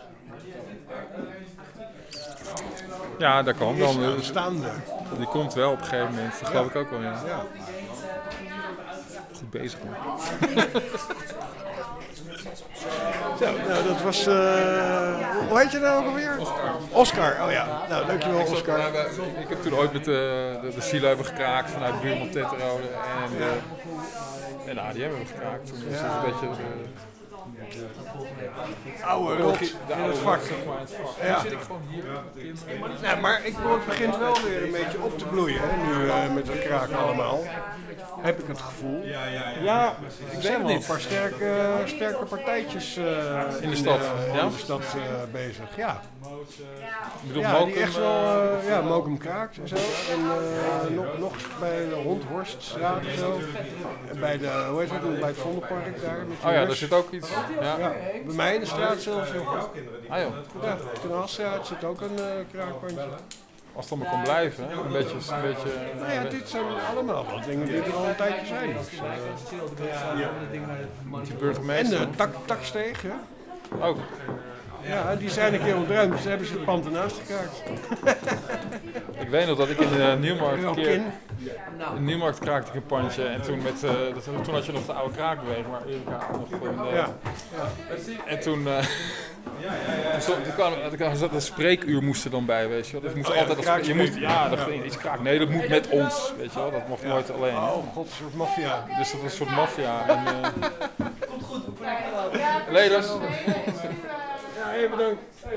Ja, dat kan dan. Staande. Die komt wel op een gegeven moment. Dat ja. geloof ik ook wel, ja. ja. Goed bezig, man. Zo, nou dat was, uh, hoe heet je nou ook alweer? Oscar. Oscar, oh ja. Nou, dankjewel ik Oscar. Zat, nou, ik heb toen ooit met de, de, de silo hebben gekraakt vanuit buurman Tetterode en, ja. uh, en A D M hebben gekraakt. Toen was ja. het een beetje de, oude rot De in oude het vak. rot, zeg maar, in het vak. Ja. Nu zit ik gewoon hier met de kinderen. Ja, maar ik, het begint wel weer een beetje op te bloeien, hè, nu uh, met dat kraken allemaal. Heb ik het gevoel. Ja, ik weet zijn het wel een niet. paar sterke, sterke partijtjes uh, In de stad, uh, ja? in de stad uh, bezig. Ja. Ik bedoel, Ja, Mokum, die echt wel, uh, ja, Mokum kraakt en zo. En uh, nog, nog bij de Rondhorststraat en zo. En bij de, hoe heet het, bij het Vondelpark daar. Met die Oh ja, bus. daar zit ook iets. Ja. Ja, bij mij in de straat zelfs nog. Ah joh. Ja, in de Halsstraat zit ook een uh, kraakpuntje. Als het allemaal kan blijven, hè? Een beetje, een beetje. Nou ja, dit zijn allemaal wat dingen die er al een tijdje zijn. Dus, uh, ja. Die burgemeester. En de tak, taksteeg, ja. Ook. Ja, die zijn een keer ontruimd, dus hebben ze het pand ernaast gekraakt. Ik weet nog dat ik in de Nieuwmarkt een keer... Kin. In Nieuwmarkt kraakte ik een pandje en toen, met, uh, dat, toen had je nog de oude kraakbeweging waar Erika nog gewoon... Uh, ja. En toen... Uh, toen, stond, toen kwam, toen zat een spreekuur moest er dan bij, weet je wel. Dus je moest Oh ja, altijd... Als, je moest, ja, dat ja. ging iets kraken. Nee, dat moet met ons, weet je wel. Dat mocht Ja. nooit alleen. Oh god, een soort maffia. Dus dat was een soort maffia. En, uh, Komt goed, we praten wel. Leiders. Ja, hey, bedankt.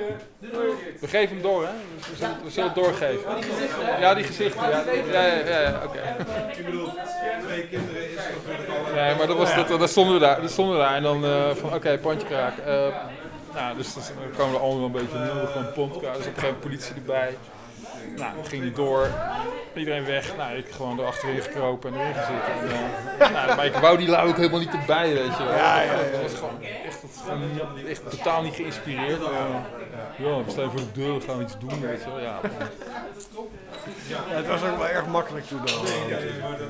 We geven hem door, hè? We zullen, we zullen het doorgeven. Ja, die gezichten. Ja, ja, ja, ja, ja oké. Okay. Ik bedoel, twee kinderen is natuurlijk al... Nee, maar dat was, dat, dat stonden we daar. Die stonden we daar en dan uh, van oké, okay, pandje kraken. Uh, nou, dus dan kwamen we allemaal een beetje nieuw, gewoon pond kraken. Dus op een gegeven moment politie erbij. Nou, ging niet door. Iedereen weg. Nou, ik gewoon erachterin gekropen en erin gezeten. En, uh, nou, maar ik wou die lui ook helemaal niet erbij, weet je wel. Ja, ja, ja. Dat was gewoon echt, dat gewoon echt totaal niet geïnspireerd. Uh, ja, we staan voor de deur, we gaan iets doen, weet je wel. Ja, ja, het was ook wel erg makkelijk toen al. Ja,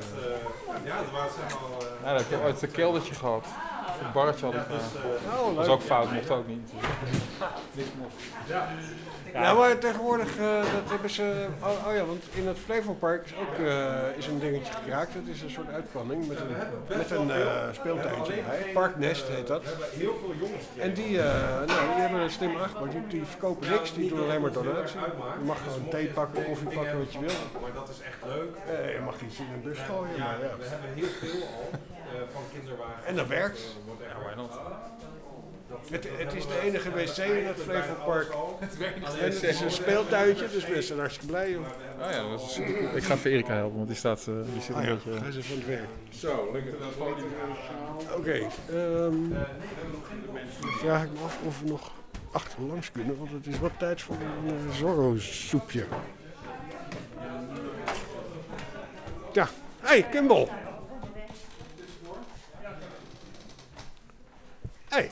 dat was helemaal... Ja, dat heb ik uit een keldertje gehad. Een barretje had ik. Uh, dat was ook fout, mocht ook niet. Niks mocht. Ja. Ja, maar tegenwoordig, uh, dat hebben ze... Oh, oh ja, want in het Flevopark is ook uh, is een dingetje gekraakt. Het is een soort uitpanning met een, met een uh, speeltuintje erbij. Parknest heet dat. En die, uh, nou, die hebben een slim aangepakt. Die, die verkopen niks, die doen alleen maar donatie. Je mag gewoon thee pakken, koffie pakken, wat je wil. Maar dat is echt leuk. Uh, je mag iets in een bus gooien, Ja, maar ja. we hebben heel veel al uh, van kinderwagen. En dat werkt. Ja, why not? Het, het is de enige wc in het Flevopark. Het werkt niet. En het is een speeltuintje, dus mensen zijn hartstikke blij. Joh. Oh ja, dat is, ik ga even Erika helpen, want die staat uh, die zit Ah, een ja. beetje... Hij is van het werk. Zo, lekker. Oké, okay, um, dan vraag ik me af of we nog achterlangs kunnen, want het is wat tijd voor een uh, Zorro-soepje. Ja, hey Kimball! Hey!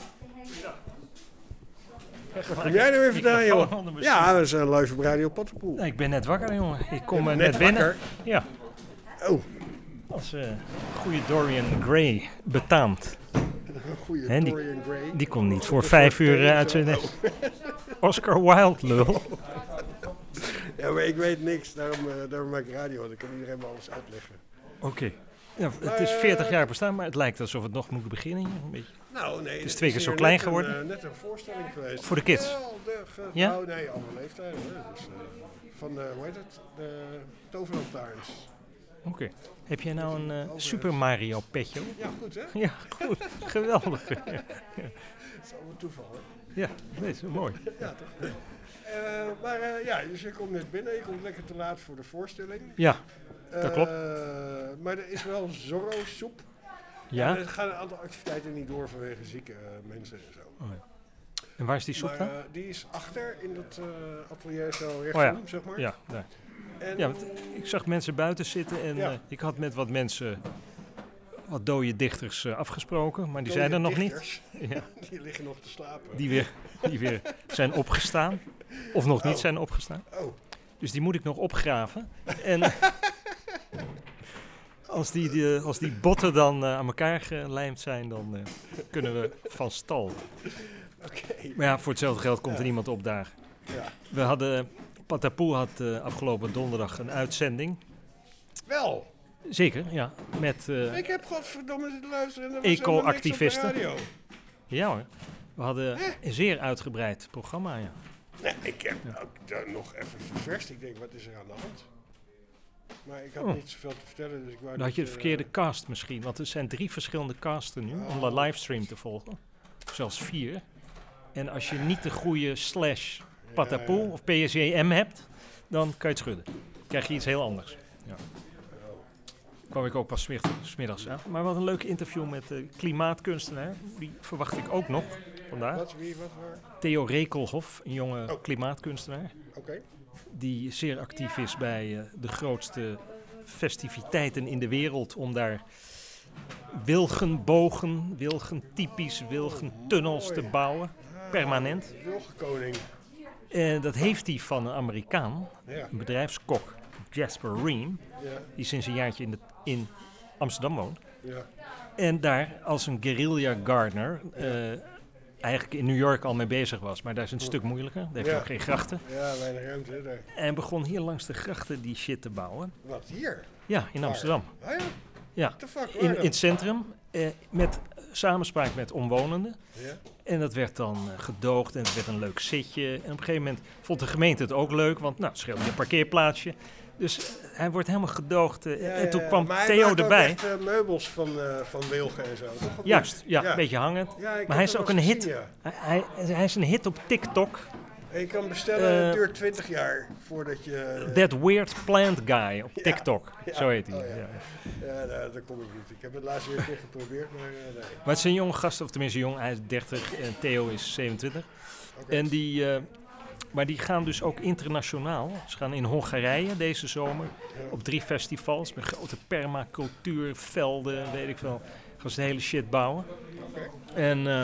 Wat kom jij nou weer vandaan, joh? Ja, we zijn live op Radio Pattenpoel. Nee, ik ben net wakker, jongen. Ik kom net, net, net binnen. Wakker? Ja. Oh. Als uh, goede Dorian Gray betaamt. Een goede He, die, Dorian Gray. Die komt niet voor vijf uur uh, uit zijn... Oscar Wilde, lul. Ja, maar ik weet niks. Daarom, uh, daarom maak ik radio. Dan kan iedereen me alles uitleggen. Oké. Okay. Ja, het is veertig jaar bestaan, maar het lijkt alsof het nog moet beginnen. Een beetje. Nou, nee. Het is twee keer zo klein geworden. Een, uh, net een voorstelling geweest. Voor de kids? Geweldig. Ja? Nou, nee, alle leeftijden. Dus, uh, van, uh, hoe heet het? De Toverlantaarns. Oké. Okay. Heb jij nou een uh, Super Mario petje? Ja, goed hè? Ja, goed. Geweldig. Ja. Dat is allemaal toeval hoor. Ja, nee, zo mooi. Ja, toch? Uh, maar uh, ja, dus je komt net binnen. Je komt lekker te laat voor de voorstelling. Ja, dat uh, klopt. Maar er is wel Zorro-soep. Ja? En er gaan een aantal activiteiten niet door vanwege zieke uh, mensen en zo. Oh, ja. En waar is die soep maar, dan? Uh, die is achter in dat uh, atelier zo rechtsom, oh, ja. zeg maar. Ja, daar. En ja, want ik zag mensen buiten zitten en ja. uh, ik had met wat mensen, wat dode dichters uh, afgesproken, maar die dode zijn er nog dichters. niet. Ja. Die liggen nog te slapen. Die weer, die weer zijn opgestaan, of nog oh. niet zijn opgestaan. Oh. Dus die moet ik nog opgraven. En als die, die, als die botten dan uh, aan elkaar gelijmd zijn, dan uh, kunnen we van stal. Okay. Maar ja, voor hetzelfde geld komt ja. er niemand opdagen. Ja. We hadden, Pattenpoel had uh, afgelopen donderdag een uitzending. Wel? Zeker, ja. Met uh, ik heb godverdomme zitten luisteren en er was eco-activisten. helemaal niks op de radio. Ja hoor. We hadden Hè? een zeer uitgebreid programma, ja. Nee, ik heb ja. ook daar nog even ververst. Ik denk, wat is er aan de hand? Maar ik had oh. niet zoveel te vertellen, dus ik wou Dan had je de uh, verkeerde cast misschien, want er zijn drie verschillende casten nu oh. om de livestream te volgen. zelfs vier. En als je niet de goede slash patapoe of P S J M hebt, dan kan je het schudden. Dan krijg je iets heel anders. Ja. Kwam ik ook pas 's middag- 's middags aan. Maar wat een leuk interview met de klimaatkunstenaar. Die verwacht ik ook nog vandaag. Wat, wie, wat, waar? Theo Rekelhof, een jonge oh. klimaatkunstenaar. Oké. Die zeer actief is bij uh, de grootste festiviteiten in de wereld. Om daar wilgenbogen, wilgentypisch, wilgentunnels te bouwen. Permanent. Wilgenkoning. En dat heeft hij van een Amerikaan, Ja. een bedrijfskok, Jasper Ream. Ja. Die sinds een jaartje in, de, in Amsterdam woont. Ja. En daar als een guerrilla gardener uh, eigenlijk in New York al mee bezig was. Maar daar is het een stuk moeilijker. Daar heb je Ja. ook geen grachten. Ja, weinig ruimte hè, daar. En begon hier langs de grachten die shit te bouwen. Wat, hier? Ja, in Waar? Amsterdam. Ah ja? Ja, What the fuck, waar in, dan? in het centrum. Eh, met samenspraak met omwonenden. Ja. En dat werd dan uh, gedoogd en het werd een leuk zitje. En op een gegeven moment vond de gemeente het ook leuk. Want nou, het scheelde je een parkeerplaatsje. Dus uh, hij wordt helemaal gedoogd. Uh, Ja, en toen ja, kwam maar hij Theo maakt ook erbij. echt, uh, meubels van, uh, van wilgen en zo. Toch? Of Juist, niet? ja, een beetje hangend. Ja, ik heb maar hij is hem ook wel een eens hit. gezien, ja. hij, hij, hij is een hit op TikTok. En je kan bestellen, Uh, het duurt twintig jaar voordat je... That Weird Plant Guy op Ja, TikTok. ja, Zo heet hij. oh ja. Ja. Ja, nou, daar kom ik niet. Ik heb het laatst weer een keer geprobeerd, maar uh, nee. Maar het is een jonge gast, of tenminste jong. Hij is dertig en Theo is zevenentwintig. Okay. En die, uh, maar die gaan dus ook internationaal. Ze gaan in Hongarije deze zomer Ja. op drie festivals met grote permacultuurvelden, weet ik veel. Gaan ze de hele shit bouwen. Okay. En uh,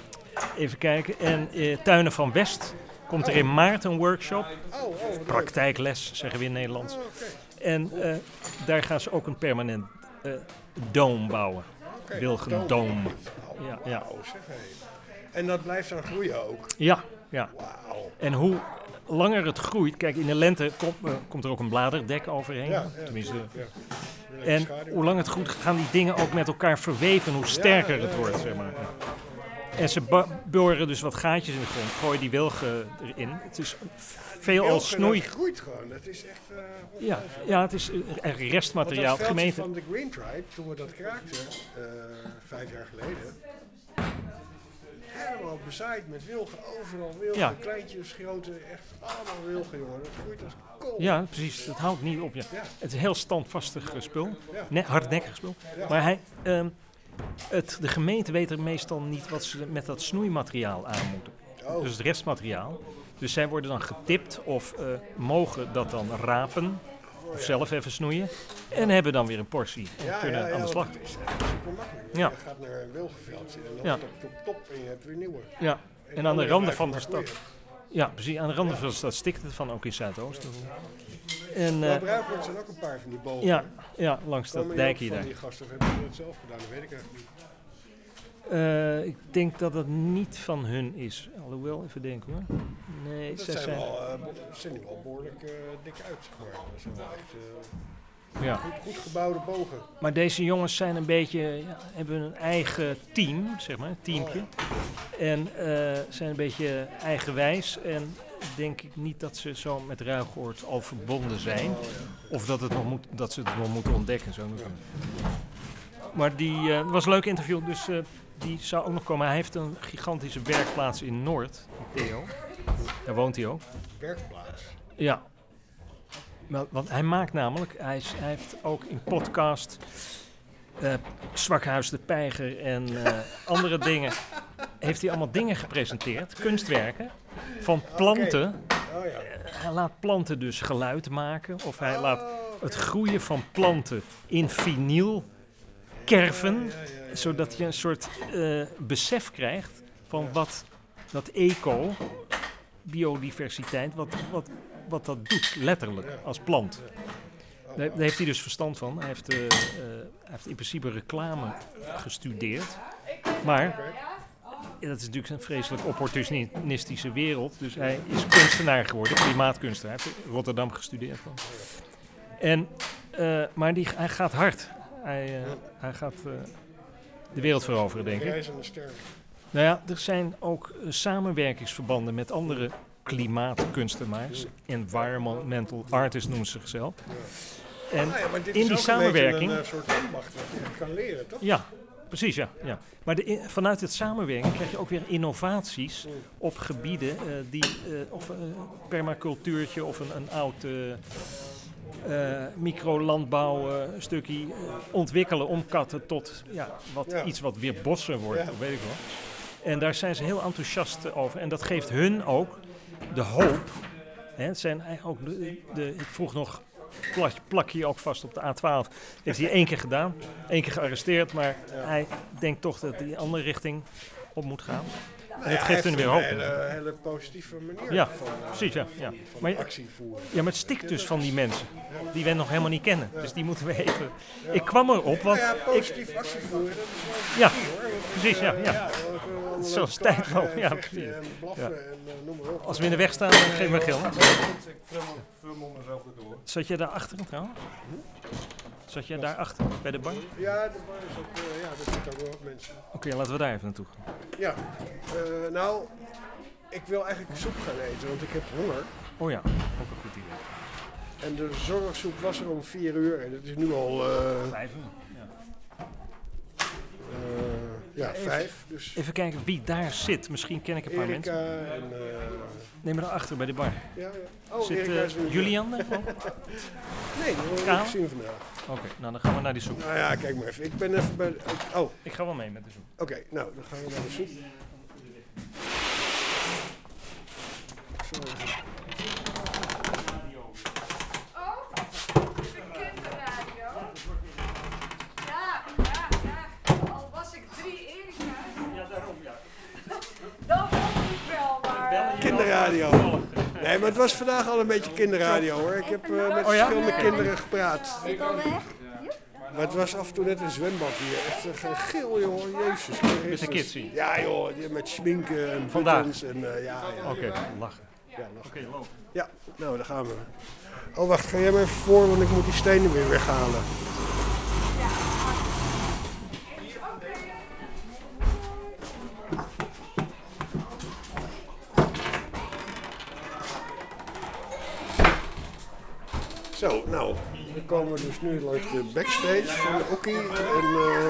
even kijken. En uh, Tuinen van West komt er in maart een workshop. Oh, oh, wat leuk. Praktijkles, zeggen we in het Nederlands. Oh, okay. En uh, daar gaan ze ook een permanent uh, dome bouwen. Okay, Wilgen dome. dome. Oh, Ja, ja. wauw, zeg hé. En dat blijft dan groeien ook? Ja, ja. Wauw. En hoe langer het groeit, kijk in de lente komt, uh, komt er ook een bladerdek overheen. Ja, ja, tenminste. ja. Ja. En Schaduw. hoe lang het groeit, gaan die dingen ook met elkaar verweven, hoe sterker Ja, ja, het wordt, ja. zeg maar. Ja. En ze ba- boren dus wat gaatjes in de grond, gooien die wilgen erin. Het is veel Wilgen, als snoei. Dat groeit gewoon, dat is echt... Uh, Ja, ja, het is uh, eigenlijk restmateriaal. Want dat veldje Gemeente. van de Green Tribe, toen we dat kraakten, uh, vijf jaar geleden, helemaal bezaaid met wilgen, overal wilgen, Ja. kleintjes, grote, echt allemaal wilgen, jongen. Dat groeit als kool. Ja, precies. Dat houdt niet op. Ja. Ja. Het is een heel standvastig uh, spul. Ja. Ne- hardnekkig spul. Ja. Maar hij, um, het, de gemeente weet er meestal niet wat ze met dat snoeimateriaal aan moeten. Oh. Dus het restmateriaal. Dus zij worden dan getipt of uh, mogen dat dan rapen. Oh, Of ja. zelf even snoeien. En hebben dan weer een portie. En Ja, kunnen ja, ja, aan de slag. want het is echt super makkelijk. Ja. Je gaat naar een wilgenveldje en dan Ja. top, top, top en je hebt weer nieuwe. Ja, en, aan de andere randen blijven van de maar stad. groeien. Ja, precies. Aan de randen van de stad stikt het van, ook in Zuidoosten. En, Maar uh, op Ruigoord zijn ook een paar van die bogen. ja, ja, langs dat Komen die dijkje ook van daar. die gasten of hebben ze dat zelf gedaan? Dat weet ik eigenlijk niet. Uh, ik denk dat dat niet van hun is. Alhoewel, even denken hoor. Nee, Dat zij zijn, zijn... wel, uh, be- zijn die wel behoorlijk uh, dik uit, zeg maar. Dat zijn wel echt uh, Ja. goed, goed gebouwde bogen. Maar deze jongens zijn een beetje, ja, hebben een eigen team, zeg maar, een teampje. En uh, zijn een beetje eigenwijs. En denk ik niet dat ze zo met Ruigoord al verbonden zijn. Of dat, het nog moet, dat ze het nog moeten ontdekken. Zo. Maar die uh, was een leuk interview, dus uh, die zou ook nog komen. Hij heeft een gigantische werkplaats in Noord, Theo. Daar woont hij ook. Werkplaats? Ja. Maar, want hij maakt namelijk, hij, is, hij heeft ook in podcast uh, Zwakhuis de Peiger en uh, andere dingen, heeft hij allemaal dingen gepresenteerd, kunstwerken, van planten. Okay. Oh, ja. Hij laat planten dus geluid maken, of hij laat het groeien van planten in vinyl kerven, ja, ja, ja, ja. Zodat je een soort uh, besef krijgt van ja. wat dat eco, biodiversiteit, wat, wat, wat dat doet, letterlijk, ja. als plant. Ja. Oh, daar, daar heeft hij dus verstand van. Hij heeft, uh, uh, hij heeft in principe reclame gestudeerd. Maar ja, dat is natuurlijk een vreselijk opportunistische wereld. Dus hij is kunstenaar geworden, klimaatkunstenaar. Hij heeft in Rotterdam gestudeerd. Dan. En, uh, maar die, hij gaat hard. Hij, uh, hij gaat uh, de wereld veroveren, denk ik. Reizende ster. Nou ja, er zijn ook uh, samenwerkingsverbanden met andere klimaatkunstenaars. Environmental artists noemen ze zichzelf. En ah, ja, maar dit in is die ook samenwerking... een, een soort ambacht dat je kan leren, toch? Ja, Precies, ja. ja. Maar de, in- vanuit het samenwerken krijg je ook weer innovaties op gebieden uh, die, uh, of een permacultuurtje of een, een oud uh, uh, microlandbouw uh, stukje uh, ontwikkelen, omkatten tot ja, wat, Ja. iets wat weer bossen wordt, Ja. of weet ik wel. En daar zijn ze heel enthousiast over. En dat geeft hun ook de hoop. Hè, het zijn eigenlijk ook de, de, ik vroeg nog, plak, plak je ook vast op de A twaalf. Heeft hij één keer gedaan, één keer gearresteerd, maar hij denkt toch dat hij die andere richting op moet gaan. En Nou dat ja, geeft hij hun weer heeft hoop. een hele, hele positieve manier Ja, van, uh, precies, ja. ja. van Maar, actie voeren. ja, maar het stikt dus van die mensen, die wij nog helemaal niet kennen. Ja. Dus die moeten we even... Ja. Ik kwam erop, want... Nou ja, positief ik, actie voeren, dat is wel Ja, key, hoor. Want, precies, ja. uh, ja. ja, we kunnen allemaal Zoals lopen tijd klagen loopt, en ja, vechten precies. en blaffen Ja. en, uh, noem maar op. Als we in de weg staan, dan geven we geld. Ik film mezelf erdoor. Zat jij daar achter trouwens? Zat jij daar achter, bij de bar? Ja, de bar is ook, uh, ja, daar zitten ook wel wat mensen. Oké, laten we daar even naartoe gaan. Ja, uh, nou, ik wil eigenlijk soep gaan eten, want ik heb honger. Oh ja, ook een goed idee. En de zorgsoep was er om vier uur en het is nu al... Uh, Vijf uur, ja. Uh, ja, even, vijf. Dus. Even kijken wie daar zit. Misschien ken ik een paar Erika mensen. En, uh, Neem me daarachter bij de bar. Ja, ja. Oh, zit Erika uh, is er niet. Julian daar? Oh. Nee, die heb ik Kaal? niet gezien vandaag. Oké, okay, nou dan gaan we naar die soep. Nou ja, kijk maar even. Ik ben even bij... De, oh. Ik ga wel mee met de soep. Oké, okay, nou, dan gaan we naar de soep. Zo. Kinderradio. Nee, maar het was vandaag al een beetje kinderradio hoor. Ik heb uh, met oh, ja? verschillende Okay. kinderen gepraat. Maar het was af en toe net een zwembad hier. Echt een gegil joh, jezus. Met de kids zien? Ja joh, met schminken en vandaag. buttons en uh, ja. ja. Oké, okay, lachen. Ja, lachen. Oké, okay, lopen. Ja, nou daar gaan we. Oh wacht, ga jij maar even voor, want ik moet die stenen weer weghalen. Zo, nou, dan komen we dus nu langs de backstage van de Okkie. En,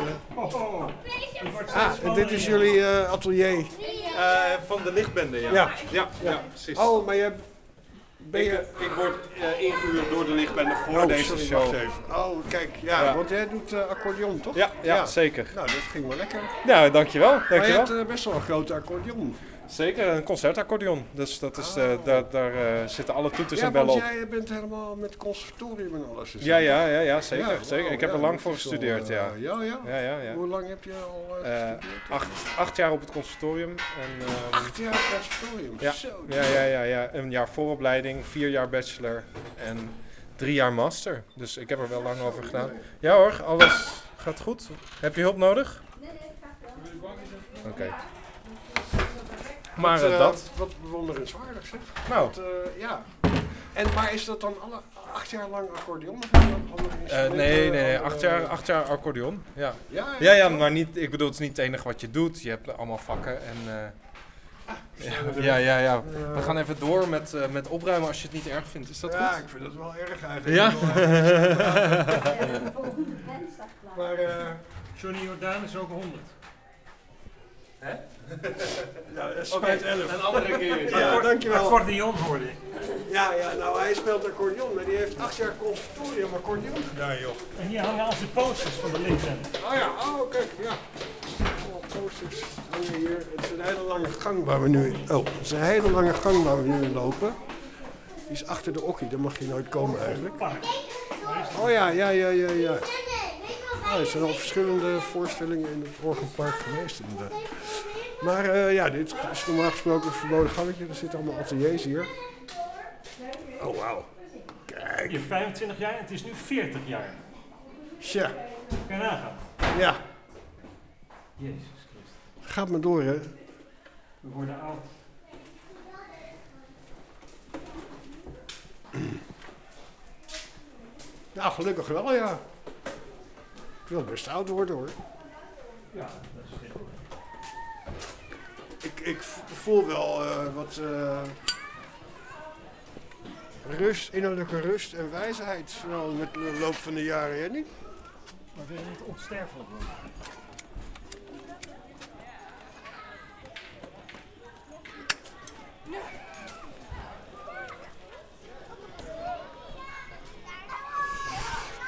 uh... ah, en dit is jullie uh, atelier. Uh, van de lichtbende, ja. Ja, ja, ja. ja precies. Oh, maar je ben je... Ik, ik word uh, ingehuurd door de lichtbende voor oh, deze sorry, show. Wacht even. Oh, kijk, ja, ja. want jij doet uh, accordeon, toch? Ja, ja, ja, zeker. Nou, dat ging wel lekker. Ja, dankjewel. dankjewel. Maar je hebt uh, best wel een grote accordeon. Zeker, een concertaccordeon. Dus dat is, uh, daar, daar uh, zitten alle toeters ja, en bellen op. Ja, jij bent helemaal met conservatorium en alles. Dus ja, ja, ja, ja, zeker. Ja, wow, zeker. Ik heb ja, er lang voor gestudeerd, al, uh, ja. Ja, ja. ja, ja, ja. Hoe lang heb je al uh, gestudeerd? Uh, acht, acht jaar op het conservatorium. En, um, acht jaar conservatorium? Ja, Zo, ja, ja, ja, ja. Een jaar vooropleiding, vier jaar bachelor en drie jaar master. Dus ik heb er wel lang over gedaan. Ja hoor, alles gaat goed. Heb je hulp nodig? Oké. Okay. Maar wat, uh, dat. Wat bewonderenswaardig zeg. Nou. Want, uh, ja. En, maar is dat dan alle, acht jaar lang accordeon? Of uh, nee, nee, acht jaar, acht jaar accordeon. Ja. Ja, ja, ja, ja, maar niet, ik bedoel, het is niet het enige wat je doet. Je hebt allemaal vakken en... Uh, ja, ja, ja, ja. We gaan even door met, uh, met opruimen als je het niet erg vindt. Is dat ja, goed? Ja, ik vind dat wel erg eigenlijk. Ja. maar uh, Johnny Jordaan is ook honderd. Hè? Ja, dat spijt okay, elf. Een andere keer. Ja, dankjewel. Accordeon hoorde ik. Ja, ja, nou hij speelt accordeon, maar die heeft acht jaar conservatorium accordeon gedaan, joh. En hier hangen al de posters van de lichtbende. Oh ja, oh kijk, ja. Allemaal posters hangen hier. Het is een hele lange gang waar we nu... Oh, het is een hele lange gang waar we nu in lopen. Die is achter de Okkie, daar mag je nooit komen eigenlijk. Oh ja, ja, ja, ja, ja. Oh, er zijn al verschillende voorstellingen in het Orgelpark geweest inderdaad. Maar uh, ja, dit is normaal gesproken een verboden gangetje. Er zitten allemaal ateliers hier. Oh, wauw. Kijk. Je vijfentwintig jaar en het is nu veertig jaar. Tja. Kan je nagaan. Ja. Jezus Christus. Gaat maar door, hè. We worden oud. Nou, gelukkig wel, ja. Ik wil best oud worden, hoor. Ja, dat is heel goed. Ik, ik voel wel uh, wat uh, rust, innerlijke rust en wijsheid wel met de loop van de jaren, hè niet? Maar wil je niet onsterfelijk worden?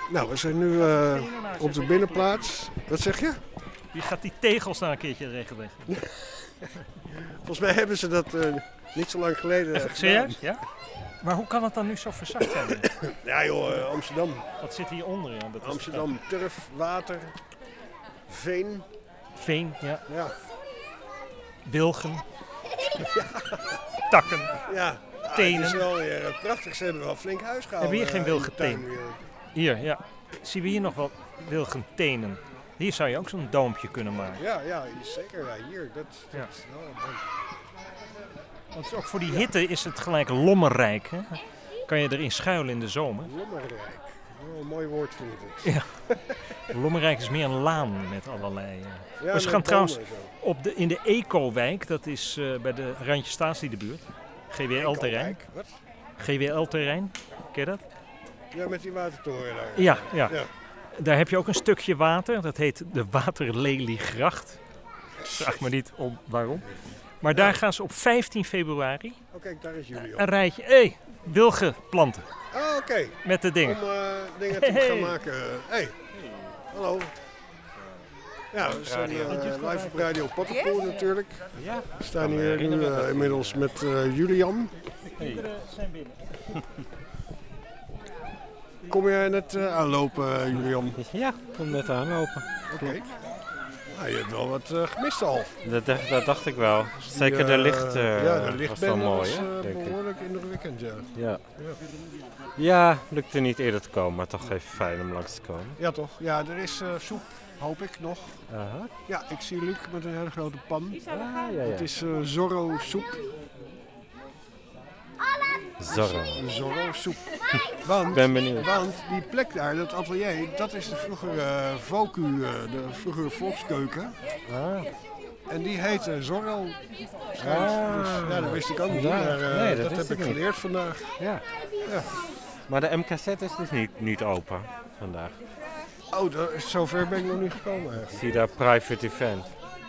Nou, we zijn nu uh, op de binnenplaats. Wat zeg je? Wie gaat die tegels nou een keertje rechtleggen? Volgens mij hebben ze dat uh, niet zo lang geleden Echt, gedaan. serieus? Ja? Maar hoe kan het dan nu zo verzakt zijn? Ja joh, uh, Amsterdam. Wat zit hieronder? Ja? Dat Amsterdam, is turf, water, veen. Veen, ja. Ja. Wilgen. Ja. Takken. Ja. Tenen. Het is wel weer uh, prachtig. Ze hebben wel flink huis gehouden. Hebben we hier geen uh, wilgenteen? Hier, ja. Zien we hier nog wel wilgentenen? Hier zou je ook zo'n doompje kunnen maken. Ja, ja, zeker. Ja, hier, dat, dat ja. is wel leuk. Want ook voor die hitte is het gelijk lommerrijk. Hè? Kan je erin schuilen in de zomer. Lommerrijk. Oh, een mooi woord vind ik het. Ja. Lommerrijk is meer een laan met allerlei... Uh... Ja, we gaan trouwens op de, in de Ecowijk, dat is uh, bij de Randje Staatsdiedenbuurt. G W L-terrein. Wat? G W L-terrein, ken je dat? Ja, met die watertoren daar. Ja, ja, ja. Daar heb je ook een stukje water. Dat heet de Waterleliegracht. Vraag me niet om waarom. Maar daar gaan ze op vijftien februari... Oh kijk, daar is jullie op. Een rijtje. Hé, hey, wilgen planten. Oh, oké. Okay. Met de dingen. Om uh, dingen te hey. gaan maken. Hé, hey. Hallo. Ja, we zijn uh, live op Radio Pottenpoel natuurlijk. Ja. We staan hier nu uh, inmiddels met uh, Julian. De kinderen zijn binnen. Kom jij net uh, aanlopen, Julian? Ja, ik kom net aanlopen. Oké. Okay. Nou, je hebt wel wat uh, gemist al. Dat, dat, dat dacht ik wel. Zeker die, uh, de licht uh, ja, de was wel mooi. Was, uh, hè, behoorlijk indrukwekkend, ja. Ja. Ja. Ja, lukte niet eerder te komen, maar toch even fijn om langs te komen. Ja toch? Ja, er is uh, soep, hoop ik nog. Uh-huh. Ja, ik zie Luc met een hele grote pan. Ah, ja, ja. Het is uh, Zorro soep. Zorro. Zorro soep. Want, ben benieuwd. Want die plek daar, dat atelier, dat is de vroegere uh, Voku, uh, de vroegere volkskeuken. Ah. En die heette Zorro. Ah. Dus, ja, dat wist ik ook niet. Ja. Maar, uh, nee, dat dat heb ik niet. geleerd vandaag. Ja. Ja. Maar de M K Z is dus niet, niet open vandaag. Oh, daar, zover ben ik nog niet gekomen eigenlijk. Zie je daar private event?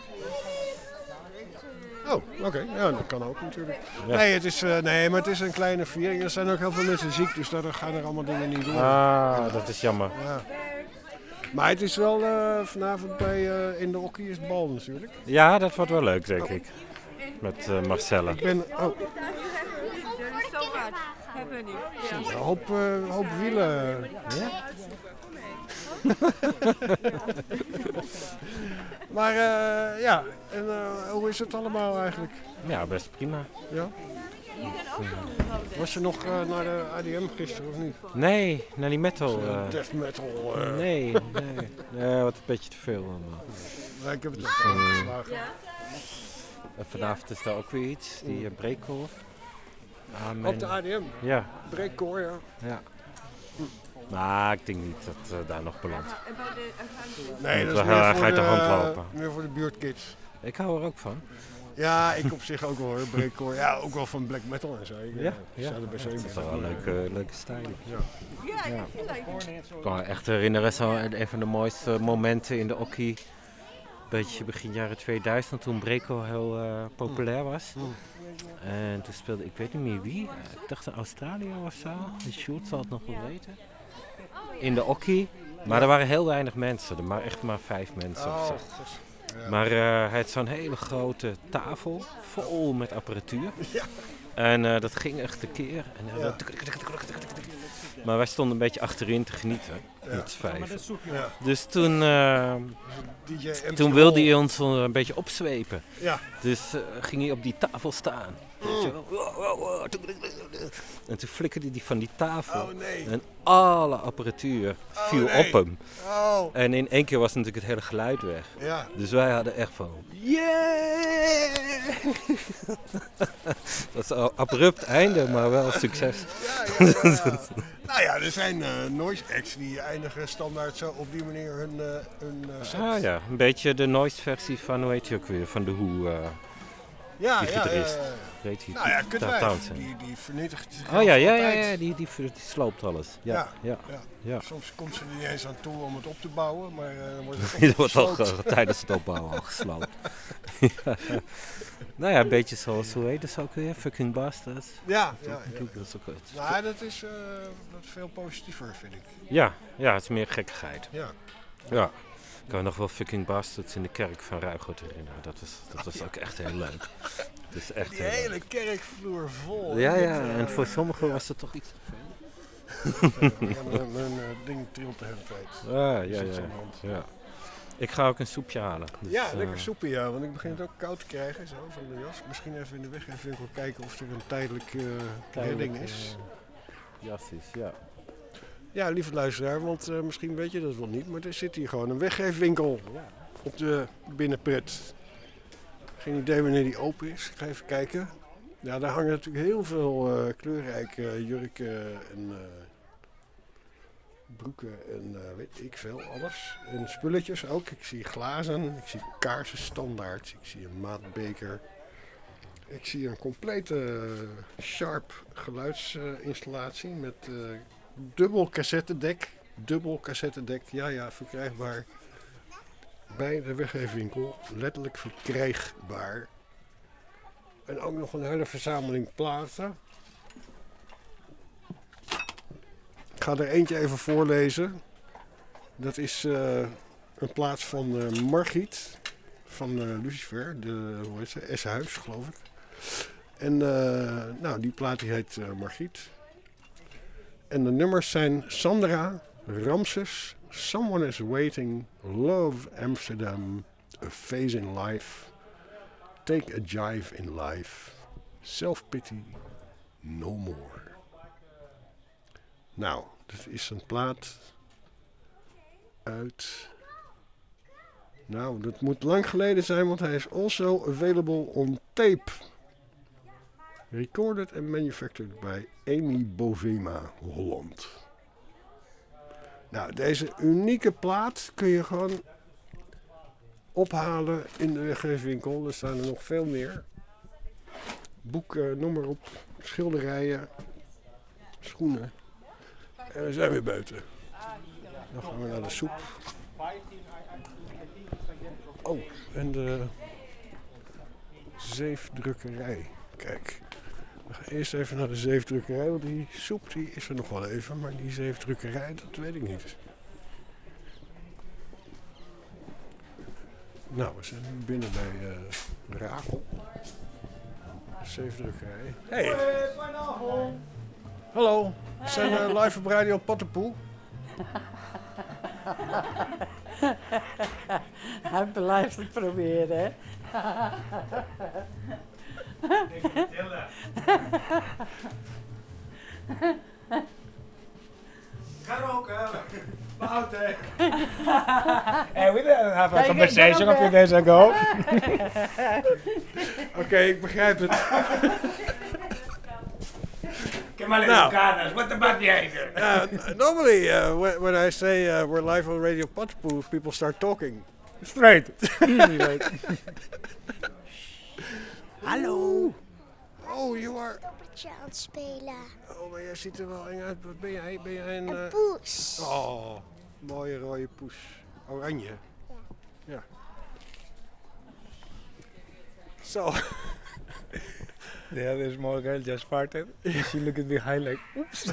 Oh, oké. Okay. Ja, dat kan ook natuurlijk. Ja. Nee, het is, uh, nee, maar het is een kleine viering. Er zijn ook heel veel mensen ziek, dus daardoor gaan er allemaal dingen niet door. Ah, ja. Dat is jammer. Ja. Maar het is wel uh, vanavond bij uh, in de hockey is bal natuurlijk. Ja, dat wordt wel leuk, denk oh. ik. Met uh, Marcella. Ik ben... Oh. Hebben we niet. Ja. Een hoop, uh, hoop wielen. Ja? Maar uh, ja, en uh, hoe is het allemaal eigenlijk? Ja, best prima. Ja? Was je nog uh, naar de A D M gisteren of niet? Nee, naar die metal. Uh, death metal. Uh. Nee, nee. Nee, wat een beetje te veel allemaal. Ja, ik heb het dus, ook uh, geslagen. En vanavond is daar ook weer iets, die uh, breakcore. Ah, mijn... Op de A D M? Ja. Breakcore, ja. Ja. Maar ik denk niet dat uh, daar nog belandt. Nee, dat is meer meer voor, de, de hand lopen. meer voor de buurtkids. Ik hou er ook van. Ja, ik op zich ook wel hoor, breakcore. Ja, ook wel van black metal en zo. Ik, ja, ja. Er bij dat is wel een leuke, leuke stijl. Ja. Ja. Ik kan me echt herinneren, zo een van de mooiste momenten in de hockey. Beetje begin jaren tweeduizend, toen breakcore heel uh, populair was. Mm. En toen speelde, ik weet niet meer wie, ik dacht in Australië of zo. De Sjoerd zal het nog wel weten. In de hockey. Maar er waren heel weinig mensen, er waren echt maar vijf mensen oh, of zo. Ja. Maar uh, hij had zo'n hele grote tafel, vol met apparatuur. Ja. En uh, dat ging echt tekeer. En, uh, ja. Maar wij stonden een beetje achterin te genieten, ja. met z'n vijf. Ja. Dus toen, uh, toen wilde hij ons een beetje opzwepen. Ja. Dus uh, ging hij op die tafel staan. Mm. En toen flikkerde hij van die tafel. Oh, nee. En alle apparatuur oh, viel nee. op hem. Oh. En in één keer was natuurlijk het hele geluid weg. Ja. Dus wij hadden echt van... Yeah! Dat is een abrupt einde, maar wel succes. Ja, ja, ja, ja. Nou ja, er zijn uh, noise acts die eindigen standaard zo op die manier hun, uh, hun uh, set. Ah ja, een beetje de noise versie van, hoe heet je ook weer, van de Who. Uh, ja, die gitarist. Ja, ja, ja. weet je, Nou ja, die Kutwijf, Townsend. die, die vernietigt zich Oh ja, ja, ja, altijd. ja die, die, die sloopt alles. Ja, ja, ja. ja. ja. Soms komt ze er niet eens aan toe om het op te bouwen, maar uh, dan wordt het Dat wordt al gesloopt. uh, tijdens het opbouwen al gesloopt. Ja. Nou ja, een beetje zoals, hoe heet dat ook weer? Fucking Bastards. Ja, ja, ja. Dat is ook het. Nou, dat is, uh, dat is veel positiever, vind ik. Ja, ja, het is meer gekkigheid. Ja. Ja. Ik kan me nog wel Fucking Bastards in de kerk van Ruigoed herinneren. Dat was, dat was ook echt heel leuk. Dat is echt Die heel hele leuk. kerkvloer vol. Ja, met, ja, uh, en voor sommigen was het toch iets te veel. Ja, mijn mijn uh, ding trilt de hele tijd. Ah, Is ja, iets ja, aan de hand. ja. Ik ga ook een soepje halen. Dus, Ja, uh, lekker soepje, ja, want ik begin het ook koud te krijgen zo, van de jas. Misschien even in de weggeefwinkel kijken of er een tijdelijk uh, redding is. Uh, jas is, ja. Ja, lieve luisteraar, want uh, misschien weet je dat wel niet, maar er zit hier gewoon een weggeefwinkel op de binnenpret. Geen idee wanneer die open is. Ik ga even kijken. Ja, daar hangen natuurlijk heel veel uh, kleurrijke jurken en uh, broeken en uh, weet ik veel, alles. En spulletjes ook. Ik zie glazen, ik zie kaarsen standaard, ik zie een maatbeker. Ik zie een complete uh, Sharp geluidsinstallatie uh, met uh, dubbel cassettedek. Dubbel cassettedek, ja ja, verkrijgbaar bij de weggeefwinkel. Letterlijk verkrijgbaar. En ook nog een hele verzameling platen. Ik ga er eentje even voorlezen. Dat is uh, een plaat van uh, Margriet. Van uh, Lucifer, de, hoe heet ze? S-Huis, geloof ik. En uh, nou, die plaat die heet uh, Margriet. En de nummers zijn Sandra, Ramses, Someone is Waiting, Love Amsterdam, A Phase in Life, Take a Jive in Life, Self-Pity, No More. Nou, dit is een plaat uit... Nou, dat moet lang geleden zijn, want hij is also available on tape. Recorded and manufactured by Amy Bovema, Holland. Nou, deze unieke plaat kun je gewoon ophalen in de weggeefwinkel. Er staan er nog veel meer. Boeken, noem maar op. Schilderijen. Schoenen. En we zijn weer buiten. Dan gaan we naar de soep. Oh, en de zeefdrukkerij. Kijk. We gaan eerst even naar de zeefdrukkerij, want die soep die is er nog wel even, maar die zeefdrukkerij, dat weet ik niet. Nou, we zijn nu binnen bij uh, Rakel. Zeefdrukkerij. Hey! Goedenavond! Hallo, we zijn uh, live op Radio Pattenpoel. Hij blijft het proberen, hè? Ga roken! Behoud, hè! Hey, we didn't have a conversation a few days ago. Oké, okay, ik begrijp het. Now, what about the anger? uh, normally, uh, when, when I say uh, we're live on Radio Pattenpoel, people start talking. Straight. Easy, right? Hallo. Oh, you are... Poppetje aan het spelen. Oh, maar jij ziet er wel eng uit. Wat ben jij? Ben jij een... Een uh... poes. Oh, mooie rode poes. Oranje. Ja. Zo. Yeah, this small girl just farted. She looked behind like, oops.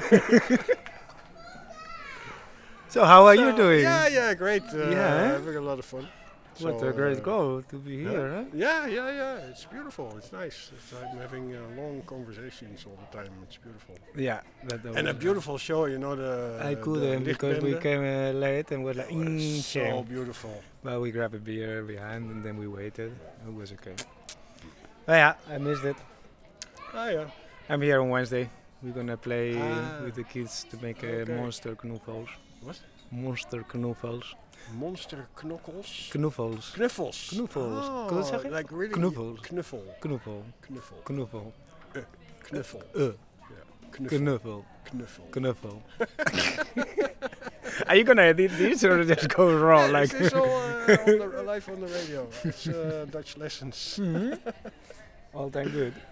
So how are so, you doing? Yeah, yeah, great. Uh, yeah, having a lot of fun. What so, a great uh, goal to be yeah. here, huh? Yeah, yeah, yeah. It's beautiful. It's nice. It's, I'm having uh, long conversations all the time. It's beautiful. Yeah, that and a beautiful show. You know the. I couldn't the because we lichtbende. came uh, late and we're like, Oh, mm, so shame. beautiful. But we grabbed a beer behind and then we waited. It was okay. Oh yeah, I missed it. Ah yeah. I'm here on Wednesday. We're gonna play Ah. with the kids to make uh, Okay. monster knuffels. What? Monster knuffels. Monster knokkels. Knuffels. Knuffels. Knuffels. Oh, Kun je dat zeggen? like really Knuffels. Knuffel. Knuffel. Knuffel. Knuffel. Uh, knuffel. Uh. Ja, Knuffel. Knuffel. Knuffel. Are you gonna edit this or just go raw? Yeah, like this is all uh, on the, live on the radio. It's uh, Dutch lessons. Mhm. All time good.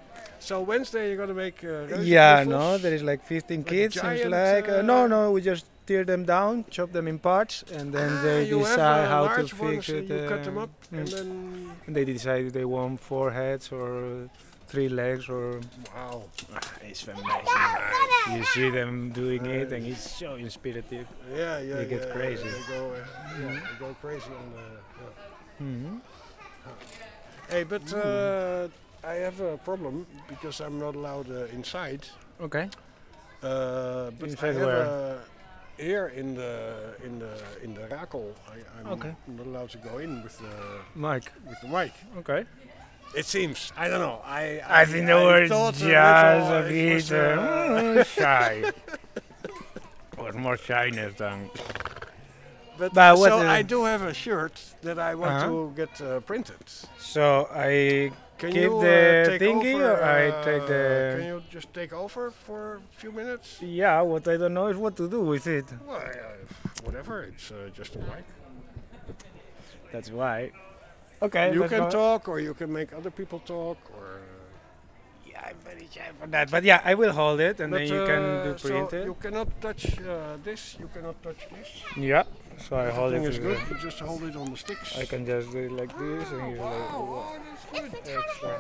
So Wednesday you're gonna make uh, Yeah, reuzenbuffels? no, there is like fifteen Like kids. It's giant, like, uh, uh, no, no, we just tear them down, chop them in parts, and then Ah, they you have, decide uh, how to large fix ones, it. you cut uh, them up, and mm. then- And they decide if they want four heads or three legs or. Wow, it's amazing. You see them doing it, and it's so inspirative. Yeah, yeah, They get yeah, crazy. They go, uh, yeah, they go crazy on the. Yeah. Mhm. Hey, but uh, I have a problem because I'm not allowed uh, inside. Okay. Uh, but Inside I have where? a, here in the in the in the Rakel. I, I'm Okay. not allowed to go in with the Mic. With the mic. Okay. It seems. I don't know. I I think they were thought just little a it bit was, uh, shy. Was more shyness than. But, But so what, uh, I do have a shirt that I want Uh-huh. to get uh, printed. So I Can keep you uh, the take thingy, over, or I uh, take the. Can you just take over for a few minutes? Yeah, what I don't know is what to do with it. Well, uh, whatever. It's uh, just a mic. That's why. Okay. You let's can go. talk, or you can make other people talk, or. Yeah, I'm very shy for that. But yeah, I will hold it, and But, then you can uh, do print so it. you cannot touch uh, this. You cannot touch this. Yeah. So I hold Everything it. is with good. the- You just hold it on the sticks. I can just do it like this, and you like. Wow, oh, that's good. Extra.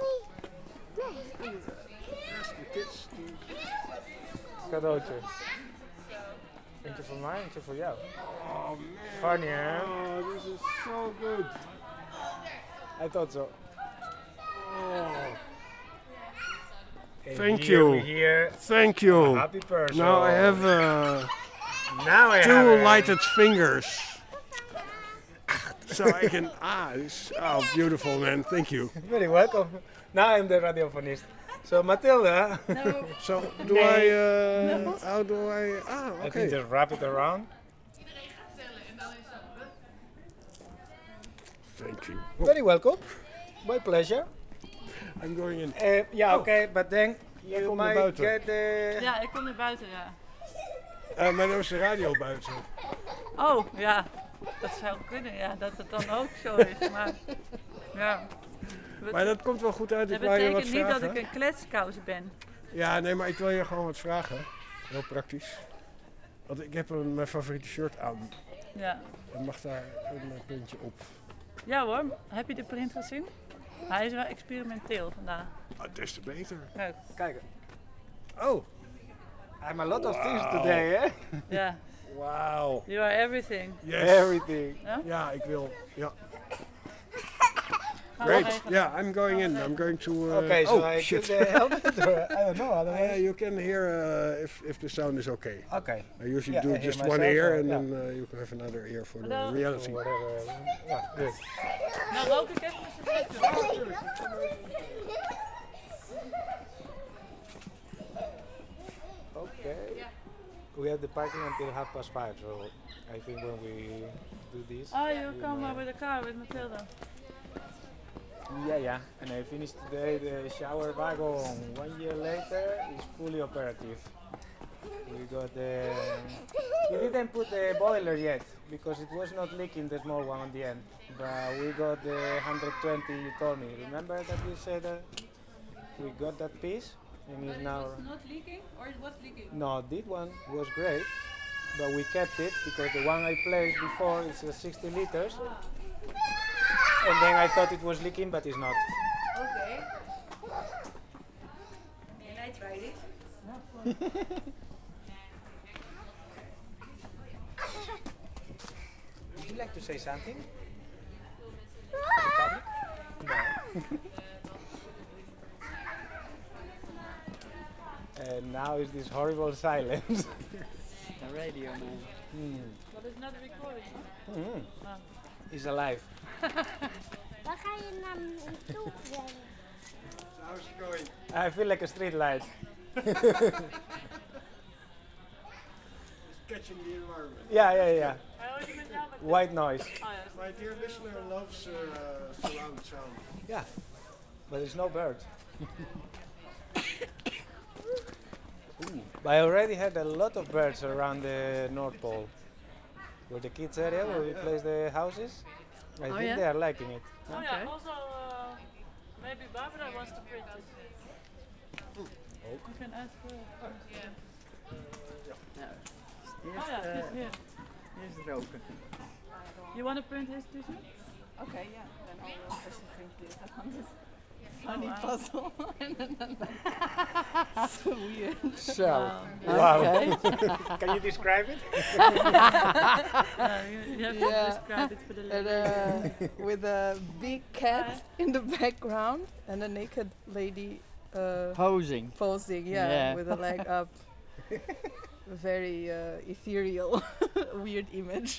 Ask the kids to. Cadeautje. Eentje voor mij, eentje voor jou. Oh man. Funny, hè? Oh, this is so good. I thought so. Oh. And Thank here you. we hear Thank you. a happy person. Now I have uh, Now I two have it. lighted fingers. So I can. Ah, this, oh, beautiful, man. Thank you. Very welcome. Now I'm the radiophonist. So Matilda. No. So do Nee. I? Uh, No. How do I? Ah, I okay. think just wrap it around. Thank you. Very welcome. My pleasure. I'm going in. Uh, yeah, Oh. okay, but then you komt naar might buiten. get the. Ja, ik kom naar buiten, ja. Uh, maar dan is de radio buiten. Oh, ja. Dat zou kunnen, ja. Dat het dan ook zo is. Maar, ja. We- Maar dat komt wel goed uit. Ik Dat wil je wat betekent niet vragen. dat ik een kletskous ben. Ja, nee, maar ik wil je gewoon wat vragen. Heel praktisch. Want ik heb een, mijn favoriete shirt aan. Ja. En mag daar een uh, puntje op? Ja hoor, heb je de print gezien? Hij is wel experimenteel vandaag. Ah, des te beter. Kijk. Kijk. Oh. I'm a lot of things Wow. today, hè? Ja. Wauw. You are everything. Yes. Everything. Ja? Ja, ik wil. Ja. Gaan we Great. regelen. Yeah, I'm going in. I'm going to. Uh, Okay, so oh, I shit. give the helmet, or I don't know. Otherwise. Yeah, you can hear uh, if if the sound is okay. Okay. I usually Yeah, do I hear just myself, one ear, uh, and yeah. then uh, you can have another ear for the Hello. reality. Or whatever. Yeah, good. Nou, rook ik even een sigaretje. Okay. We have the parking until half past five, so I think when we do this. Oh, you we come might- uh, with the car with Matilda. Yeah, yeah. And I finished today the shower wagon. One year later, it's fully operative. We got the. We didn't put the boiler yet because it was not leaking, the small one on the end. But we got the one hundred twenty you told me. Remember that you said that we got that piece and it's now. not leaking or it was leaking? No, that one was great, but we kept it because the one I placed before is uh, sixty liters. And then I thought it was leaking, but it's not. Okay. And I tried it. Would you like to say something? And now is this horrible silence. The radio, man. Hmm. But it's not recording. Huh? Mhm. Ah. He's alive. Waar ga je naartoe rennen? How's it going? I feel like a street light. Catching the environment. Yeah, yeah, yeah. Oh, je bent jou met- White noise. Oh, ja. My dear listener loves uh, surround sound. Yeah, but there's no bird. But I already had a lot of birds around the North Pole. Where the kids area where we place the houses. I Oh, think yeah? they are liking it. Oh yeah, also uh, maybe Barbara wants to print it. Ook. Ik ben uitgevoerd. Nou, Oh ja, eerst, hier. eh, eerst roken. You want to print his t-shirt? Okay, yeah. Then I'll uh, just print this on this funny puzzle. So weird. So, Wow. okay. Can you describe it? No, you- you have to describe it for the and, uh, with a big cat in the background and a naked lady uh, Posing. posing, yeah, Yeah. with a leg up. A very uh, ethereal, weird image.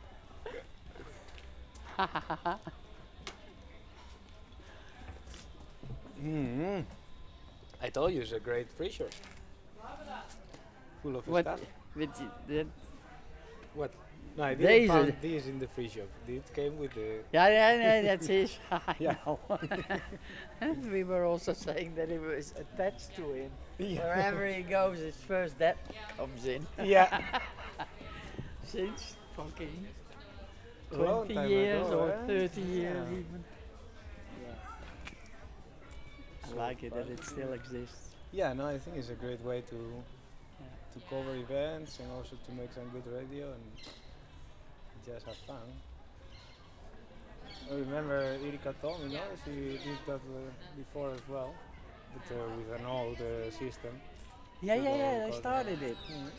Mm-hmm. I told you it's a great free shirt. Full of What? stuff. With that? What? No, I Deze. didn't find these in the free shop. It came with the... Yeah, yeah, yeah, that's his. I Yeah. know. And we were also saying that it was attached to him. Yeah. Wherever he goes, it's first that comes in. Yeah. Since fucking A long twenty time years ago, or eh? thirty years Yeah. even. I So like it that fun. it still exists. Yeah, no, I think it's a great way to to cover events and also to make some good radio and just have fun. I remember Erika told me, no, she did that uh, before as well, but uh, with an old uh, system. Yeah, With yeah, all yeah, the they code. started it. Mhm.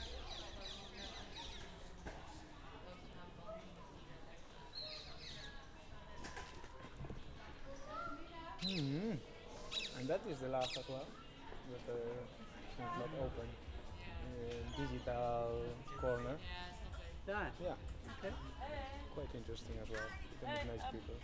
Mhm. And that is the last as well, that uh, is not open. Uh, digital corner. Yeah. Yeah. Okay. Quite interesting as well. You can meet nice people.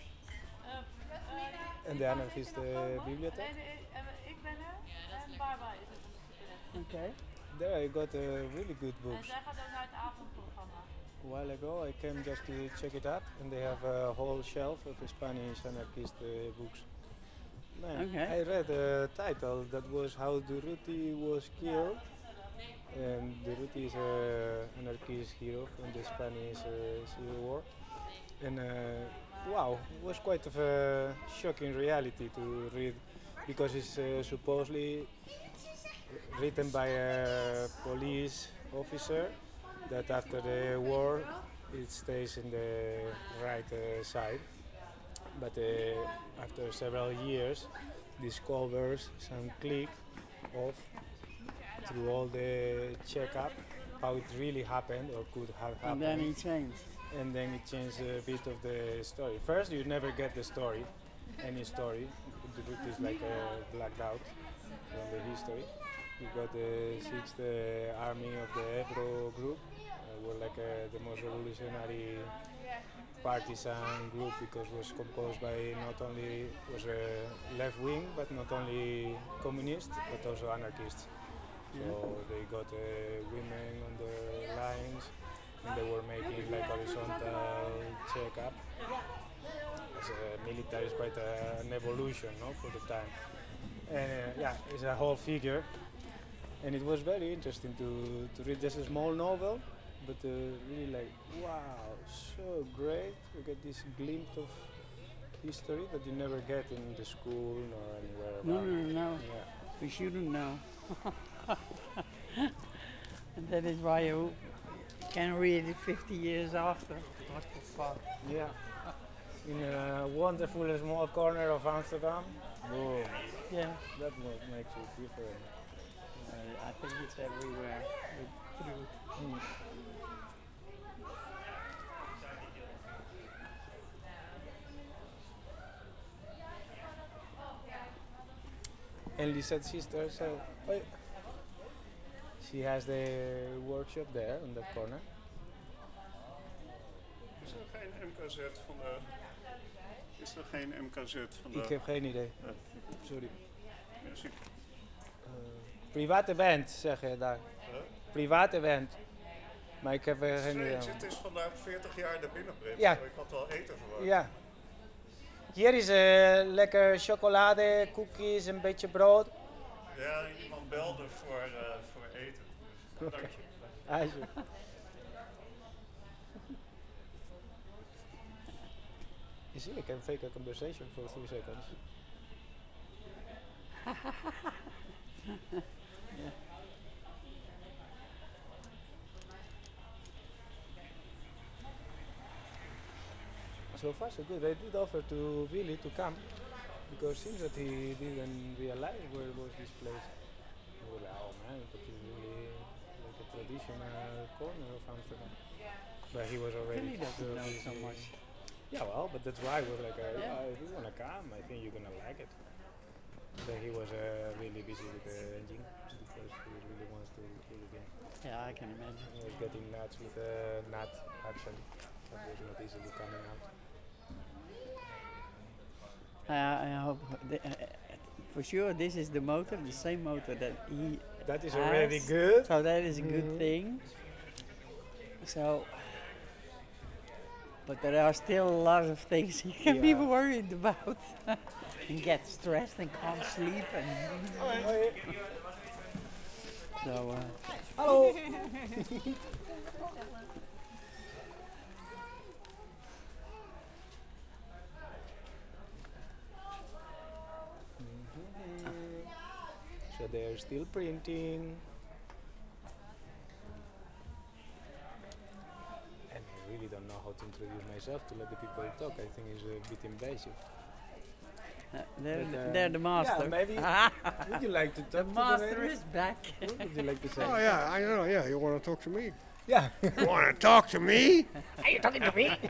En de anarchist uh, bibliotheek. Ik ben er en Barbara is het. Okay. There I got uh, really good En books. zij gaat ook naar het avondprogramma. A while ago I came just to check it out and they have a whole shelf of Spanish anarchist uh, books. Man, Okay. I read a title that was How Durruti Was Killed. And Durruti is an anarchist hero from the Spanish uh, Civil War. And uh, wow, it was quite of a shocking reality to read because it's uh, supposedly written by a police officer that after the war it stays in the right uh, side, but uh, after several years discovers some click of through all the checkup how it really happened or could have happened. And then he changed. And then it changed a bit of the story. First, you never get the story, any story. The book is like uh, blacked out from the history. You got the sixth uh, Army of the Ebro group, uh, were like uh, the most revolutionary partisan group because it was composed by not only was a left wing, but not only communist, but also anarchists. So they got uh, women on the lines, and they were making like horizontal checkup. As a military is quite a, an evolution, no, for the time. And uh, yeah, it's a whole figure, and it was very interesting to to read just a small novel, but uh, really like wow, so great. You get this glimpse of history that you never get in the school or anywhere. No, around. no, no. Yeah. We shouldn't know. And that is why you can read it fifty years after. What the fuck? Yeah. In a wonderful small corner of Amsterdam. Boom. Yeah. That ma- makes it different. Uh, I think it's everywhere. With truth. Mm. And Lisette's sister, so oh, she has the workshop there in that corner. Is er geen M K Z van de... Is er geen M K Z van de... Ik heb geen idee. Ja. Sorry. Ja, zie- Uh, privaat event, zeg je daar. Huh? Privaat event. Maar ik heb er geen idee. Strange, het is vandaag veertig jaar de binnenprint. Ja. Ik had wel eten verwacht. Ja. Hier is uh, lekker chocolade, cookies, een beetje brood. Ja, iemand belde voor, uh, voor eten. Dus, Oké. dank je. Alsjeblieft. You see, I can fake a conversation for three seconds. Yeah. So far so good. I did offer to Willy to come because it seems that he didn't realize where was this place. We were like, oh man, but it's really like a traditional corner of Amsterdam. But he was already Willy doesn't so know busy. so much. Yeah, well, but that's why we're like, uh, Yeah. yeah, if you wanna come, I think you're gonna like it. But he was uh, really busy with the engine because he really wants to do it again. Yeah, I can imagine. He was getting nuts with uh, Nat actually. That was not easily coming out. Uh, I hope the, uh, for sure this is the motor, the same motor that he. That is has. already good. So that is a good Mhm. thing. So, but there are still a lot of things he can be Yeah. worried about and get stressed and can't sleep and. So. Uh, Hello. So they're still printing. And I really don't know how to introduce myself to let the people talk. I think it's a bit invasive. Uh, they're, But, the- uh, they're the master. Yeah, maybe. Would you like to talk The to master lady? is back. What would you like to say? Oh yeah, I know. Yeah, you want to talk to me? Yeah. You want to talk to me? Are you talking to me? I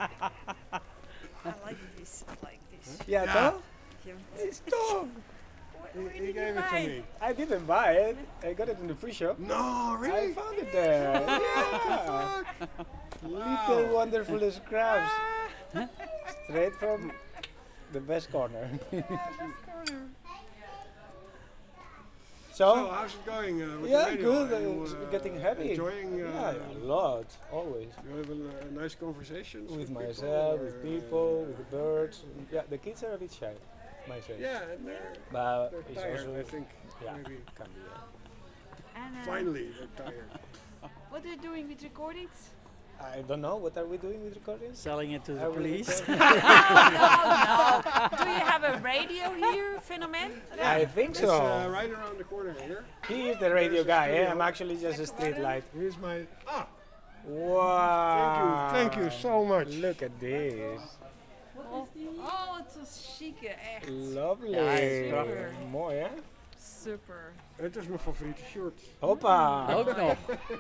like this. I like this. Yeah, Yeah. Tom? Yeah. It's Tom. He, he gave it to me. I didn't buy it. I got it in the free shop. No, really? I found it there. Yeah. Little wonderful scraps. Straight from the best corner. So, So, how's it going uh, with yeah, the radio? good. Are you, It's uh, getting heavy. Enjoying? Uh, Yeah, a lot, always. You have a, a nice conversations With people, myself, or, with uh, people, with the birds. Yeah, the kids are a bit shy, myself. Yeah, and they're, But they're it's tired, also, I think. yeah, Maybe. can be. Yeah. And, uh, Finally, they're tired. What are you doing with recordings? I don't know. What are we doing with recordings? Selling it to the Are we police. recording? no, no. Do you have a radio here, Phenomen? I think It's so. uh, right around the corner here. He is the radio There's a guy. studio. Yeah, I'm actually just a street light. Here's my. Ah, Wow. thank you, thank you so much. Look at this. Oh, oh, het is chique, echt. Lovely. Ja, is prachtig. Mooi, hè? Super. Het is mijn favoriete shirt. Hoppa. Ook nog.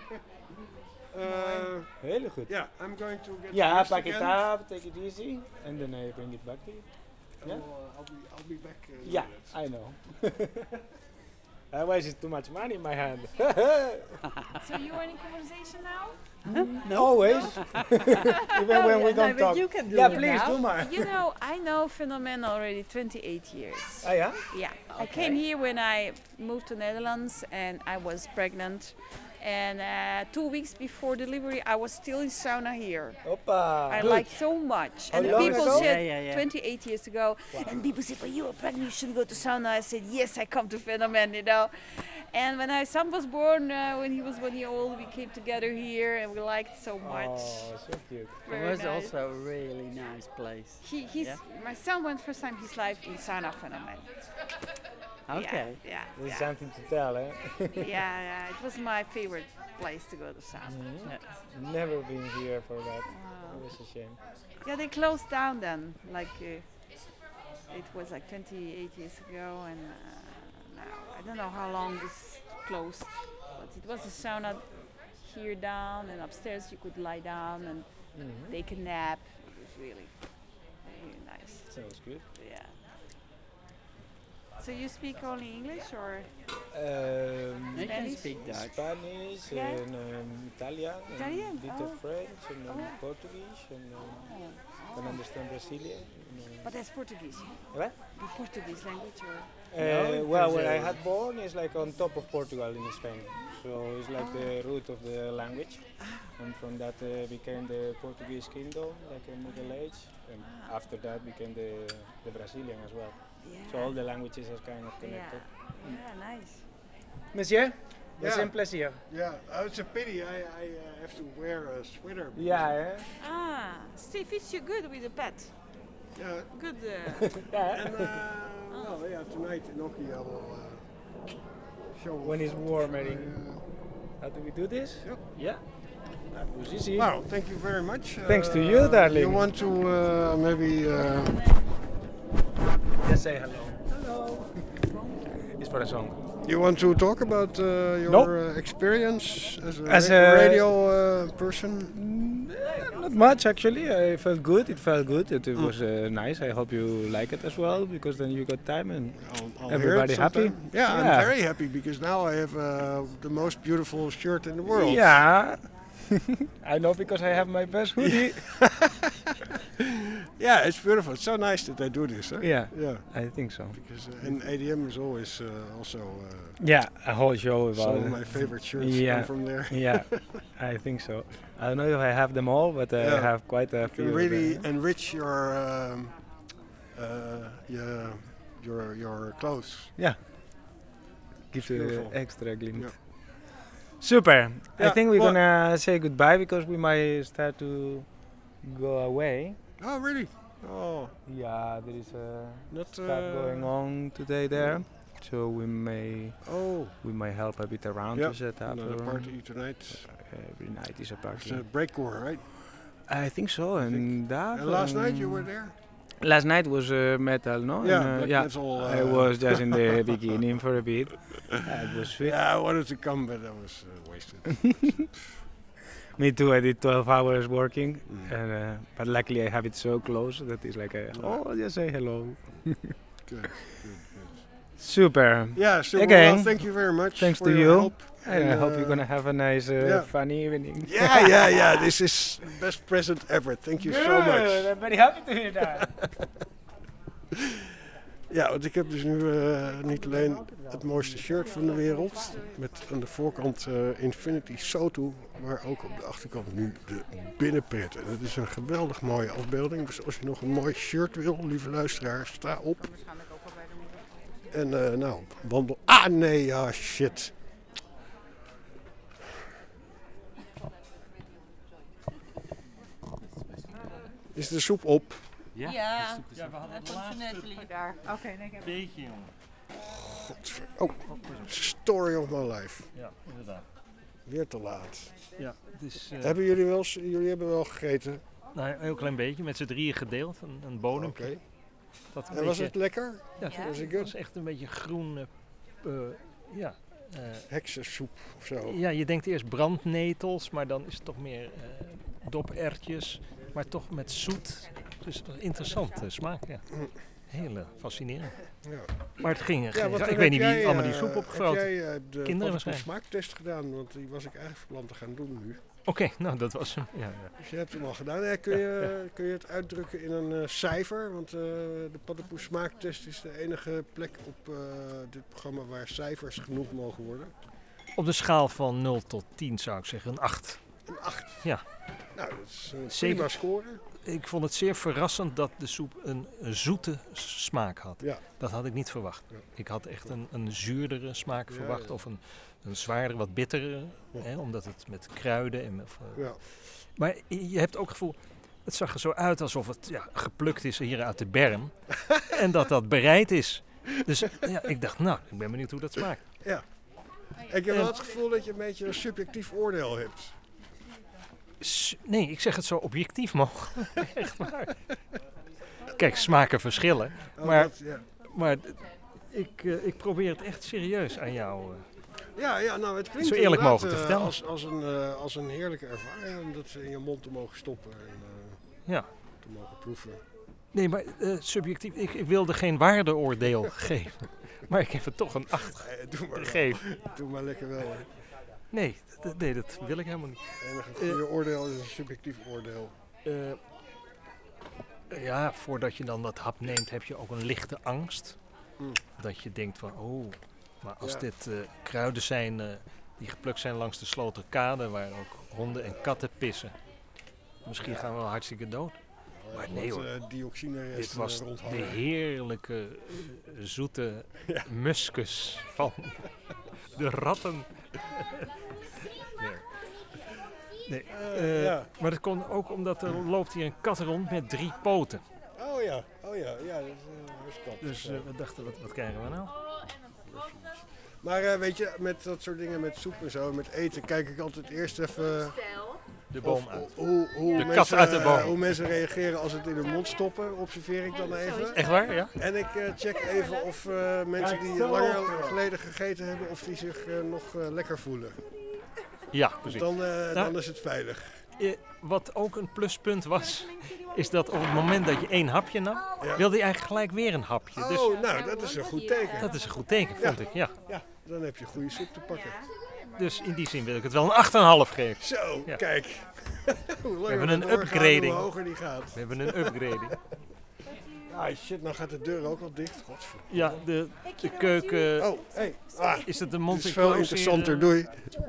Uh, Hele goed. yeah, I'm going to get Ja, dressed pak it again. up, take it easy, and then I bring it back to you. And Yeah? we'll, uh, I'll be, I'll be back. Uh, in a Yeah, minute. I know. Otherwise, it's too much money in my hand. So you are in conversation now? Always. Even when we No, don't but talk. you can do yeah, it please now. do maar. You know, I know Phenomen already twenty-eight years. Ah ja? Yeah, I came here when I moved to Netherlands and I was pregnant. And uh, two weeks before delivery, I was still in sauna here. Hoppa. I Good. like so much. How And the long people ago? said Yeah, yeah, yeah. twenty-eight years ago, and people said, "But you are pregnant, you should go to sauna." I said, "Yes, I come to Phenomen," you know. And when my son was born, uh, when he was one year old, we came together here, and we liked it so much. Oh, so cute. It Very was nice. also a really nice place. He, he's Yeah? my son went first time his life in sauna Phenomen. Okay. Yeah, yeah, There's yeah. something to tell, eh? yeah, yeah. It was my favorite place to go to sauna. Mhm. Yeah. Never been here for that. Wow. It was a shame. Yeah, they closed down then. Like uh, it was like twenty-eight years ago, and uh, now I don't know how long this closed, but it was a sauna here down, and upstairs you could lie down and Mhm. take a nap. It was really, really nice. Sounds good. Yeah. So you speak only English or? Um, You can Spanish? speak Dutch. Spanish Yeah. and um, Italian, Italian? and a bit Oh. of French and um, Oh. Portuguese, and um, Oh. can understand Brazilian. And, um, But that's Portuguese. what? The Portuguese language or? Uh, No, well, because, where I uh, had born is like on top of Portugal in Spain, so it's like the root of the language, and from that uh, became the Portuguese kingdom, like in Middle Age, and after that became the the Brazilian as well. So all the languages are kind of Yeah. connected. Yeah, nice. Monsieur, it's Yeah. un plaisir. Yeah, uh, it's a pity I, I uh, have to wear a sweater. because- Yeah, eh? Ah, Steve fits you good with a pet. Yeah. Good. Uh, yeah. And uh, well, yeah, tonight in Oki I will uh, show. When it's warm, I think. How do we do this? Yep. Yeah. That was easy. Wow, thank you very much. Thanks to Uh, you, darling. You want to uh, maybe... Uh, Just say hello. Hello. It's for a song. You want to talk about uh, your Nope. uh, experience as a, As ra- a- radio uh, person? Not much actually. I felt good. It felt good. It, it Mm. was uh, nice. I hope you like it as well, because then you got time and I'll, I'll everybody hear it happy. sometime. Yeah, I'm very happy because now I have uh, the most beautiful shirt in the world. Yeah. I know, because I have my best hoodie. Yeah, it's beautiful. It's so nice that they do this. Huh? Yeah, yeah. I think so. Because uh, and A D M is always uh, also. Uh, Yeah, a whole show about Some of it. my favorite shirts yeah. come from there. Yeah, I think so. I don't know if I have them all, but uh, I Yeah. have quite a You few. can of really them. enrich your um, uh, yeah, your your clothes. Yeah. Gives you Beautiful. extra glint. Yeah. Super. I Yeah, think we're well- gonna say goodbye because we might start to go away. Oh, really? Oh. Yeah, there is a Not, stuff uh, going on today there, so we may. Oh. We might help a bit around Yeah, to set up. another um, party tonight. Every night is a party. It's a breakcore, right? I think so, and that. And last night you um, were there? Last night was uh, metal, no? Yeah, And, uh, black yeah. metal, I uh, was just in the beginning for a bit. Yeah, it was sweet. Yeah, I wanted to come, but I was uh, wasted. Me too. I did twelve hours working, Mm. and uh, but luckily I have it so close that it's like a oh, just say hello. Good, good, good. Super. Yeah, super. Again, Well, thank you very much Thanks for to your you. help. And I And, hope you're uh, gonna have a nice, uh, yeah. funny evening. Yeah, yeah, yeah. This is the best present ever. Thank you so Good, much. I'm very happy to hear that. Ja, want ik heb dus nu uh, niet alleen het mooiste shirt van de wereld, met aan de voorkant uh, Infinity Soto, maar ook op de achterkant nu de binnenpret. En dat is een geweldig mooie afbeelding. Dus als je nog een mooi shirt wil, lieve luisteraar, sta op. En uh, nou, wandel... Ah nee, ah shit. Is de soep op? Ja, Ja, ja we hadden het het laatste laatste daar. Oké, nee, ik heb beetje, jongen. Godver... Oh, story of my life. Ja, inderdaad. Weer te laat. Ja, het is, uh, Hebben jullie wel, eens- jullie hebben wel gegeten? Nou, een heel klein beetje, met z'n drieën gedeeld, een, een bodem. Oké. Dat een En was beetje- het lekker? Ja, het Was was, it het good? was echt een beetje groen, uh, uh, ja. uh, Heksensoep of zo. Ja, je denkt eerst brandnetels, maar dan is het toch meer uh, doperwtjes, maar toch met zoet. Dus een interessante smaak, ja. Heel uh, fascinerend. Ja. Maar het ging, Ja, ging- want ik dan weet heb niet wie jij, allemaal die eh, soep opgevroten. Heb jij uh, de Kinderen Kinderen waarschijnlijk. smaaktest gedaan? Want die was ik eigenlijk van plan te gaan doen nu. Oké, nou dat was hem. Ja, ja. Dus je hebt hem al gedaan. Ja, kun, je, kun je het uitdrukken in een uh, cijfer? Want uh, de Paddenpoes smaaktest is de enige plek op uh, dit programma waar cijfers genoemd mogen worden. Op de schaal van nul tot tien zou ik zeggen een acht. Een acht? Ja. Nou, dat is een Zeker. prima score. Ik vond het zeer verrassend dat de soep een, een zoete s- smaak had. Ja. Dat had ik niet verwacht. Ja. Ik had echt een, een zuurdere smaak Ja, verwacht ja. of een, een zwaardere, wat bittere. Ja. Hè, omdat het met kruiden en... Of, uh, Ja. Maar je hebt ook het gevoel, het zag er zo uit alsof het ja, geplukt is hier uit de berm. En dat dat bereid is. Dus ja, ik dacht, nou, ik ben benieuwd hoe dat smaakt. Ja. Ik heb wel het gevoel dat je een beetje een subjectief oordeel hebt. S- Nee, ik zeg het zo objectief mogelijk. Echt waar. Kijk, smaken verschillen. Oh, Maar, dat, ja. maar d- ik, uh, ik probeer het echt serieus aan jou. Uh. Ja, ja, nou het klinkt Zo eerlijk inderdaad, mogelijk te uh, vertellen. Als, als, een, uh, als een heerlijke ervaring om dat in je mond te mogen stoppen en uh, Ja. te mogen proeven. Nee, maar uh, subjectief, ik, ik wilde geen waardeoordeel geven. Maar ik heb het toch een acht Eh, doe maar gegeven. wel. Doe maar lekker wel. Hè. Nee, d- nee, dat wil ik helemaal niet. Het enige goede oordeel is een subjectief oordeel. Uh, ja, voordat je dan dat hap neemt, heb je ook een lichte angst. Mm. Dat je denkt van, oh, maar als Ja. dit uh, kruiden zijn uh, die geplukt zijn langs de Sloterkade, waar ook honden en katten pissen. Misschien gaan we wel hartstikke dood. Maar nee Wat, hoor, uh, dioxine dit was de rondhangen. heerlijke, uh, zoete Ja. muskus van de ratten. nee. Nee, Uh, uh, ja. maar dat komt ook omdat er loopt hier een kat rond met drie poten. Oh ja, oh ja, ja, dat is een huiskat. Dus uh, we dachten, wat, wat krijgen we nou? Maar uh, weet je, met dat soort dingen, met soep en zo, met eten, kijk ik altijd eerst even... De boom of, uit. Hoe, hoe, de mensen, kat uit de boom. uh, hoe mensen reageren als ze het in hun mond stoppen, observeer ik dan even. Echt waar, ja? En ik uh, check even of uh, mensen die langer geleden gegeten hebben, of die zich uh, nog uh, lekker voelen. Ja, precies. Dan, uh, nou, dan is het veilig. Uh, wat ook een pluspunt was, is dat op het moment dat je één hapje nam, ja. wilde je eigenlijk gelijk weer een hapje. Oh, dus, nou, dat is een goed teken. Dat is een goed teken, vond ja. ik, ja. Ja, dan heb je goede soep te pakken. Dus in die zin wil ik het wel een acht komma vijf geven. Zo, ja. Kijk. We hebben een upgrading. Hoe hoger die gaat. We hebben een upgrading. Ah shit, nou gaat de deur ook al dicht. Godverdomme. Ja, de, de keuken. Oh, hey. Ah, is het de mond Het is veel interessanter, doei.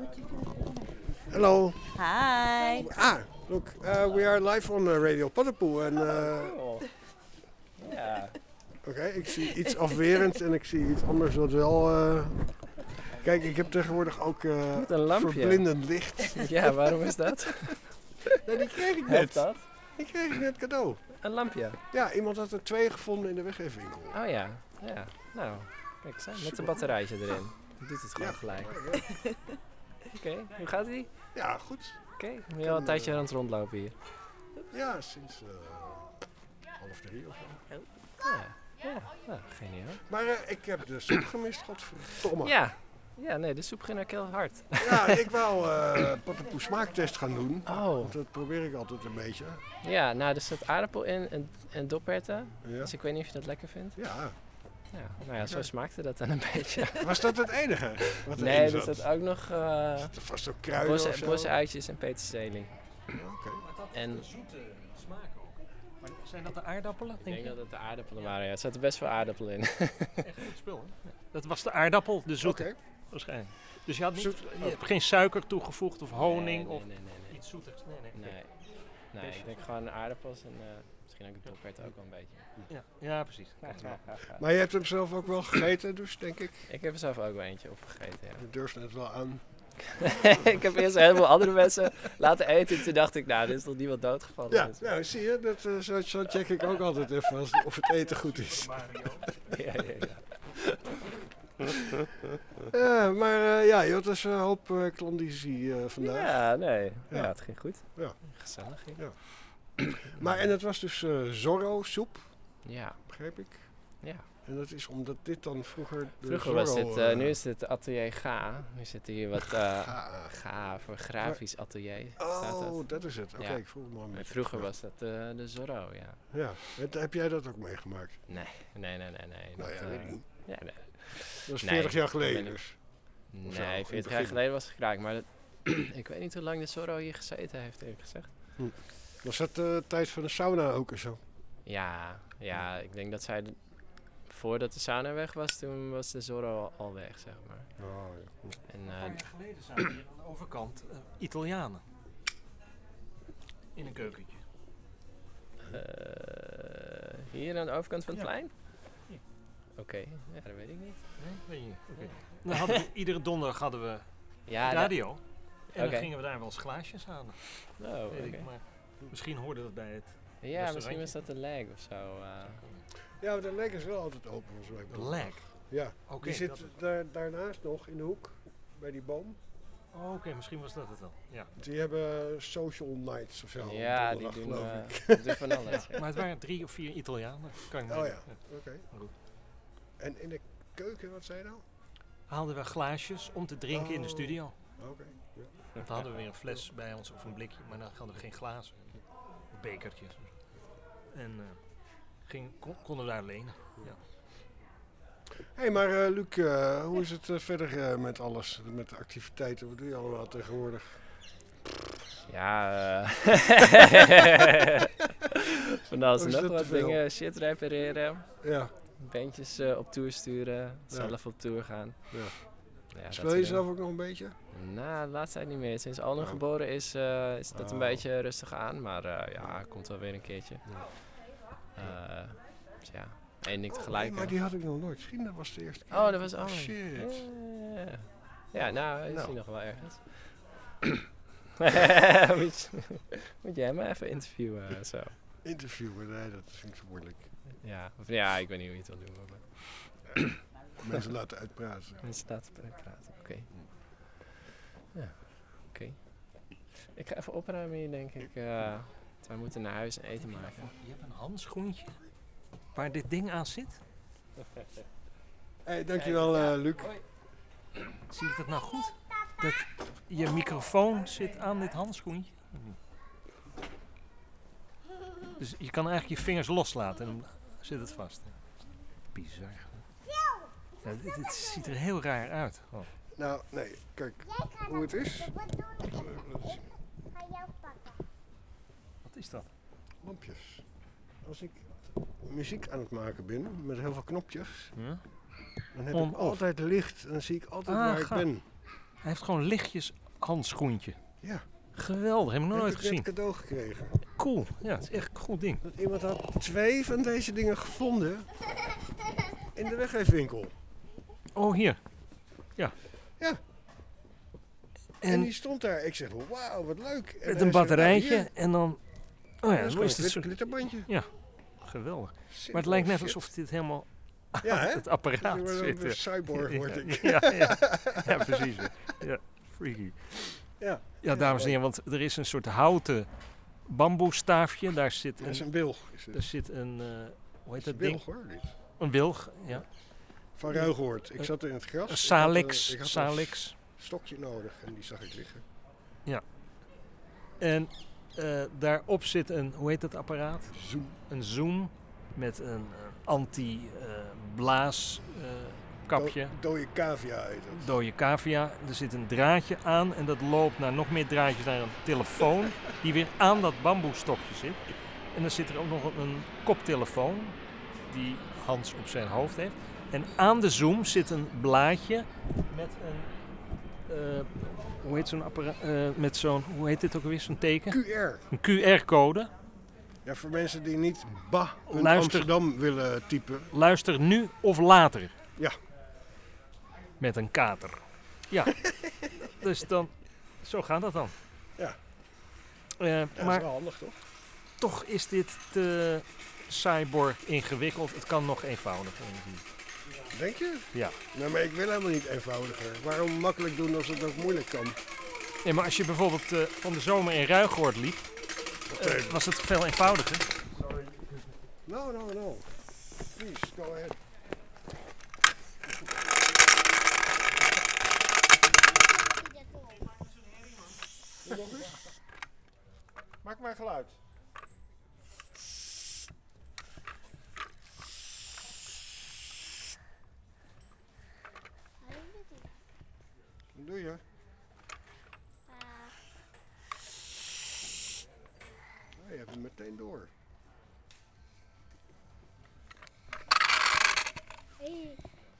Hallo. Hi. Ah, look, uh, we are live on uh, Radio Paddenpoel. En, uh, cool. Ja. Oké, okay, ik zie iets afwerend en ik zie iets anders wat wel... Uh, kijk, ik heb tegenwoordig ook uh, verblindend licht. Ja, waarom is dat? Nee, die kreeg ik net. Helpt dat? Die kreeg ik net cadeau. Een lampje? Ja, iemand had er twee gevonden in de weggeefwinkel. Oh ja, ja. Nou, kijk eens aan, met een batterijtje erin. Je doet het gewoon ja. gelijk. Oké, okay, hoe gaat ie? Ja, goed. Oké, okay. Ben je al een tijdje aan het rondlopen hier? Ja, sinds uh, half drie of zo. Oh. Ja, ja. Nou, geniaal. Maar uh, ik heb de soep gemist, godverdomme. Ja. Ja, nee, de soep ging ook heel hard. Ja, ik wou uh, Paddenpoel smaaktest gaan doen. Oh. Want dat probeer ik altijd een beetje. Ja, nou, er zit aardappel in en, en doperten. Ja. Dus ik weet niet of je dat lekker vindt. Ja. Ja, nou ja, zo smaakte dat dan een beetje. Was dat het enige? Wat nee, er zat ook nog uh, zit er vast ook kruiden of zo? Bosuitjes en peterselie. Ja, oké. Okay. Maar dat en zoete smaak ook. Maar zijn dat de aardappelen? Ik denk, denk dat het de aardappelen waren, ja. Er zaten best veel aardappelen in. Echt goed spul, hè? Ja. Dat was de aardappel, de zoete. Okay. Waarschijnlijk. Dus je had niet, Zoet, je hebt geen suiker toegevoegd of honing nee, nee, of nee, nee, nee. iets zoeters? Nee, nee. Nee, nee. nee ik denk gewoon aardappels en uh, misschien ook de dopert ook wel een beetje. Ja, ja precies. Maar je hebt hem zelf ook wel gegeten, dus denk ik? Ik heb er zelf ook wel eentje opgegeten, ja. Je durft het wel aan. Ik heb eerst een heleboel andere mensen laten eten en toen dacht ik, nou, er is nog niemand doodgevallen. Ja, nou zie je, dat, uh, zo, zo check ik ook altijd even als, of het eten goed is. ja, ja, ja. Ja, maar uh, ja, je had dus een hoop uh, klandizie uh, vandaag. Ja, nee. Ja. ja, het ging goed. Ja. Gezellig. Ja. Maar en het was dus uh, Zorro soep. Ja. Begreep ik? Ja. En dat is omdat dit dan vroeger de Vroeger Zorro, was dit, uh, uh, nu is het atelier Ga. Nu zit hier wat uh, Ga. Ga voor grafisch atelier. Oh, dat. dat is het. Oké, okay, ja. ik voel me al met. Vroeger was dat uh, de Zorro, ja. Ja, het, heb jij dat ook meegemaakt? Nee, nee, nee, nee. nee. Nou dat, ja, uh, weet ik niet. Ja, nee. Dat is veertig nee, jaar geleden dus. Nee, veertig jaar geleden was het geraakt, maar dat, ik weet niet hoe lang de Zorro hier gezeten heeft, eerlijk gezegd. Hm. Was dat de uh, tijd van de sauna ook en zo? Ja, ja, ik denk dat zij, de, voordat de sauna weg was, toen was de Zorro al, al weg, zeg maar. Oh, ja. En, uh, een paar jaar geleden zaten hier aan de overkant uh, Italianen. In een keukentje. Uh, hier aan de overkant van het ja. plein? Oké, okay. Ja, dat weet ik niet. Nee, weet je niet. Okay. Dan hadden we, iedere donderdag hadden we ja, radio. Dat... En dan okay. gingen we daar wel eens glaasjes aan. Oh, weet okay. ik, maar misschien hoorde dat bij het ja, misschien was dat de lag of zo. Uh. Ja, de lag is wel altijd open. De lag? Ja, okay, die zit daar, daarnaast nog in de hoek, bij die boom. Oh, oké, okay, misschien was dat het wel. Ja. Die hebben social nights of zo. Ja, die doen, geloof uh, ik. doen van alles. Ja. Maar het waren drie of vier Italianen. Kan ik oh ja, ja. oké. Okay. En in de keuken, wat zei je nou? Haalden we glaasjes om te drinken oh. in de studio. Oké. Okay. Ja. Dan hadden we weer een fles bij ons of een blikje, maar dan hadden we geen glazen. Bekertjes. En uh, ging, kon, konden we daar lenen. Ja. Hé, hey, maar uh, Luc, uh, hoe is het uh, verder uh, met alles? Met de activiteiten? Wat doe je allemaal tegenwoordig? Ja, uh, van alles en nog wat dingen. Shit repareren. Ja. Bandjes uh, op tour sturen. Zelf ja. op tour gaan. Ja. Ja, speel je zelf ook nog een beetje? Nou, de laatste tijd niet meer. Sinds Alno oh. geboren is, uh, is dat oh. een beetje rustig aan. Maar uh, ja, komt wel weer een keertje. Ja. Uh, dus ja, één ding tegelijk. Oh, nee, maar die had ik nog nooit gezien. Dat was de eerste keer. Oh, dat was Alno. Oh, shit. Uh, ja, nou, is nou. hij nog wel ergens. moet, je, moet jij me even interviewen? Uh, zo. Interviewen? Nee, dat vind ik zo moeilijk. Ja, of, ja, ik weet niet hoe je het wil doen. Maar Mensen laten uitpraten. Mensen laten uitpraten, oké. Okay. Ja, oké. Okay. Ik ga even opruimen hier, denk ik. Uh, wij moeten naar huis en eten maken. Je hebt een handschoentje waar dit ding aan zit? Hey, dankjewel uh, Luc. Hoi. Zie ik dat nou goed? Dat je microfoon zit aan dit handschoentje? Dus je kan eigenlijk je vingers loslaten en dan zit het vast. Bizar. Ja, dit, dit ziet er heel raar uit. Oh. Nou, nee, kijk hoe het is. Wat is dat? Lampjes. Als ik muziek aan het maken ben, met heel veel knopjes, ja? dan heb On ik altijd licht en dan zie ik altijd ah, waar ik ben. Hij heeft gewoon lichtjes handschoentje. Ja. Geweldig, heb ik nog nooit gezien. Ik heb het cadeau gekregen. Cool, ja, het is echt een goed ding. Dat iemand had twee van deze dingen gevonden in de weggeefwinkel. Oh, hier. Ja. Ja. En, en die stond daar. Ik zeg, wauw, wat leuk. En met een batterijtje nou, en dan... Oh ja, dat is het een glitterbandje. Ja, geweldig. Simpel maar het lijkt net alsof dit helemaal ja, uit het apparaat ja, zit. Een cyborg word ik. Ja, ja, ja. ja precies. Ja, freaky. Ja, ja, dames en heren, want er is een soort houten bamboestaafje. Daar zit dat is een wilg. Is daar zit een, uh, hoe heet dat ding? Wilg hoor, dit. Een wilg, ja. Van Ruigoord. Ik zat in het gras. Een salix. Ik had, uh, ik had salix. een stokje nodig en die zag ik liggen. Ja. En uh, daarop zit een, hoe heet dat apparaat? Zoom. Een zoom met een uh, anti-blaas uh, uh, kapje. Do, dode cavia heet het. Dode cavia. Er zit een draadje aan en dat loopt naar nog meer draadjes naar een telefoon die weer aan dat bamboestokje zit. En dan zit er ook nog een, een koptelefoon die Hans op zijn hoofd heeft. En aan de zoom zit een blaadje met een, uh, hoe heet zo'n apparaat, uh, met zo'n, hoe heet dit ook alweer, zo'n teken? Q R. Een Q R-code. Ja, voor mensen die niet bah in Amsterdam willen typen. Luister nu of later. Ja. Met een kater. Ja. Dus dan, zo gaat dat dan. Ja. Uh, ja maar dat is wel handig, toch? Toch is dit te cyborg ingewikkeld. Het kan nog eenvoudiger. Denk je? Ja. Nou, maar ik wil helemaal niet eenvoudiger. Waarom makkelijk doen als het ook moeilijk kan? Nee, maar als je bijvoorbeeld uh, van de zomer in Ruigoord liep, uh, was het veel eenvoudiger. Sorry. No, no, no. Please, go ahead. Nog eens? Maak maar geluid. Wat doe je? Oh, je hebt hem meteen door. Hey.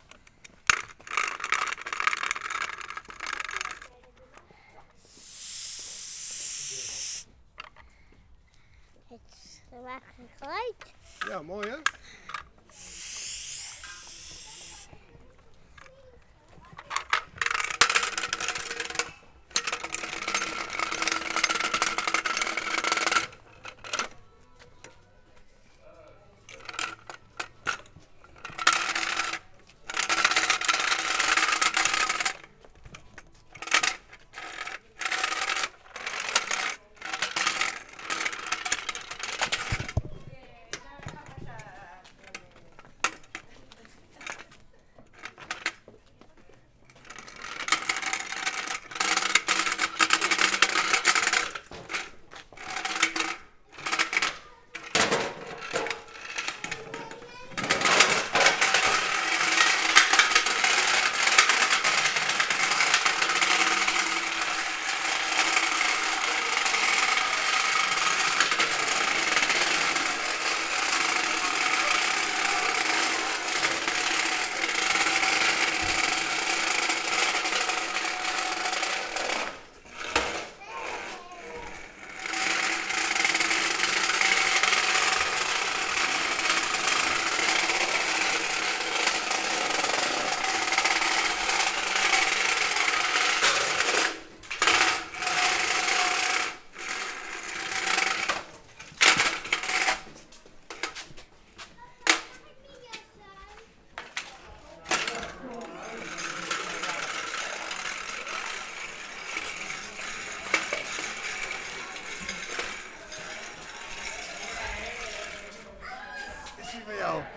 Het maakt een geluid. Ja, mooi hè?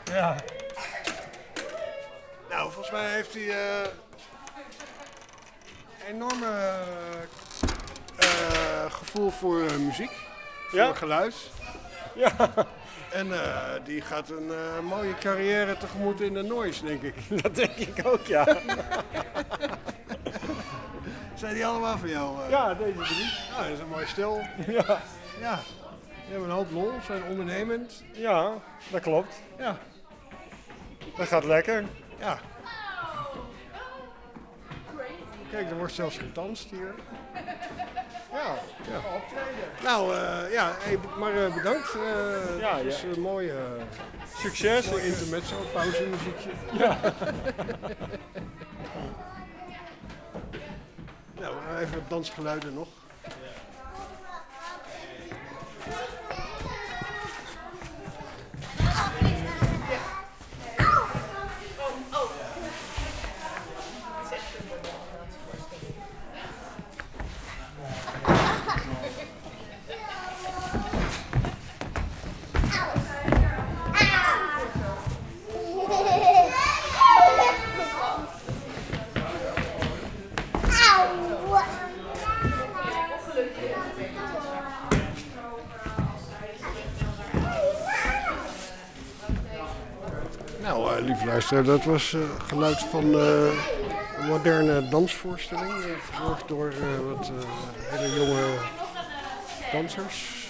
Ja. Nou, volgens mij heeft hij uh, enorme uh, gevoel voor uh, muziek, voor Ja. geluid. Ja. En uh, die gaat een uh, mooie carrière tegemoet in de noise, denk ik. Dat denk ik ook, ja. Zijn die allemaal van jou? Uh? Ja, deze drie. Nou, dat is een mooi stel. Ja. Ja. Die hebben een hoop lol, zijn ondernemend. Ja, dat klopt. Ja. Dat gaat lekker. Ja. Kijk, er wordt zelfs gedanst hier. Ja. ja. Nou, uh, ja, hey, maar uh, bedankt. Uh, Ja, het is ja. een mooie... Uh, Succes. Mooi intermezzo, pauzemuziekje. Ja. Nou, even dansgeluiden nog. Nou, uh, lieve luisteraar, dat was uh, geluid van uh, een moderne dansvoorstelling. Uh, verzorgd door uh, wat uh, hele jonge dansers.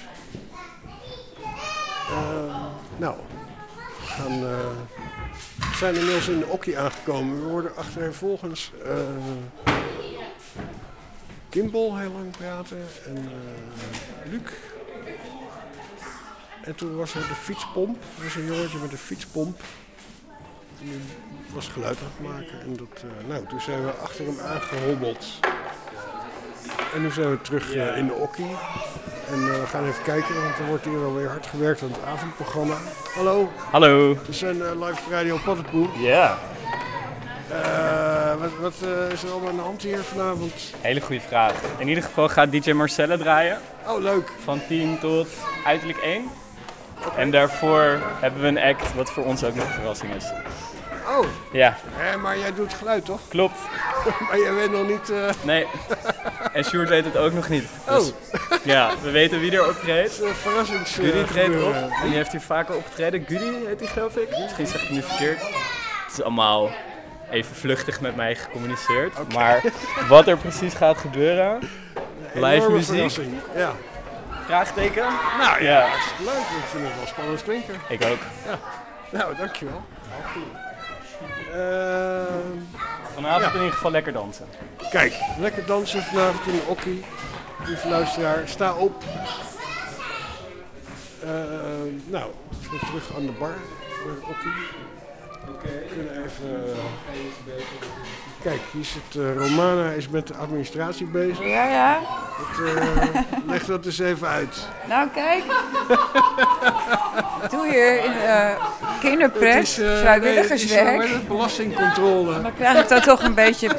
Uh, nou, we gaan, uh, zijn inmiddels in de okkie aangekomen. We worden achtereenvolgens uh, Kimball heel lang praten en uh, Luc. En toen was er de fietspomp. Er was een jongetje met een fietspomp. Die was geluid aan het maken. En dat, uh, nou, toen zijn we achter hem aangehobbeld. En nu zijn we terug uh, in de okkie. En uh, we gaan even kijken, want er wordt hier alweer hard gewerkt aan het avondprogramma. Hallo. Hallo. We zijn uh, live op Radio Paddenpoel. Ja. Uh, wat wat uh, is er allemaal aan de hand hier vanavond? Hele goede vraag. In ieder geval gaat D J Marcelle draaien. Oh, leuk. Van tien tot uiterlijk één. Okay. En daarvoor hebben we een act wat voor ons ook nog een verrassing is. Oh. Ja. Eh, maar jij doet geluid, toch? Klopt. Maar jij weet nog niet... Uh... Nee. En Sjoerd weet het ook nog niet. Oh. Dus, ja, we weten wie er optreedt. Het is een verrassings... Gudi uh, treedt op. gebeuren. En die heeft hier vaker opgetreden. Gudi heet hij, geloof ik. Misschien zeg ik het nu verkeerd. Het is allemaal even vluchtig met mij gecommuniceerd. Okay. Maar wat er precies gaat gebeuren... Live muziek. Ja. Vraagteken? Nou ja, ja, hartstikke leuk. Ik vind het wel spannend klinken. Ik ook. Ja. Nou, dankjewel. Uh, vanavond ja. in ieder geval lekker dansen. Kijk, lekker dansen vanavond in de okkie. Lieve luisteraar, sta op. Uh, nou, we terug aan de bar voor de okkie. We kunnen even... Uh, kijk, hier zit uh, Romana, is met de administratie bezig. Ja, ja. Dat, uh, leg dat eens even uit. Nou, kijk. Ik doe hier in uh, kinderpret, het is, uh, vrijwilligerswerk. Nee, het is uh, belastingcontrole. Dan krijg ik dan toch een beetje...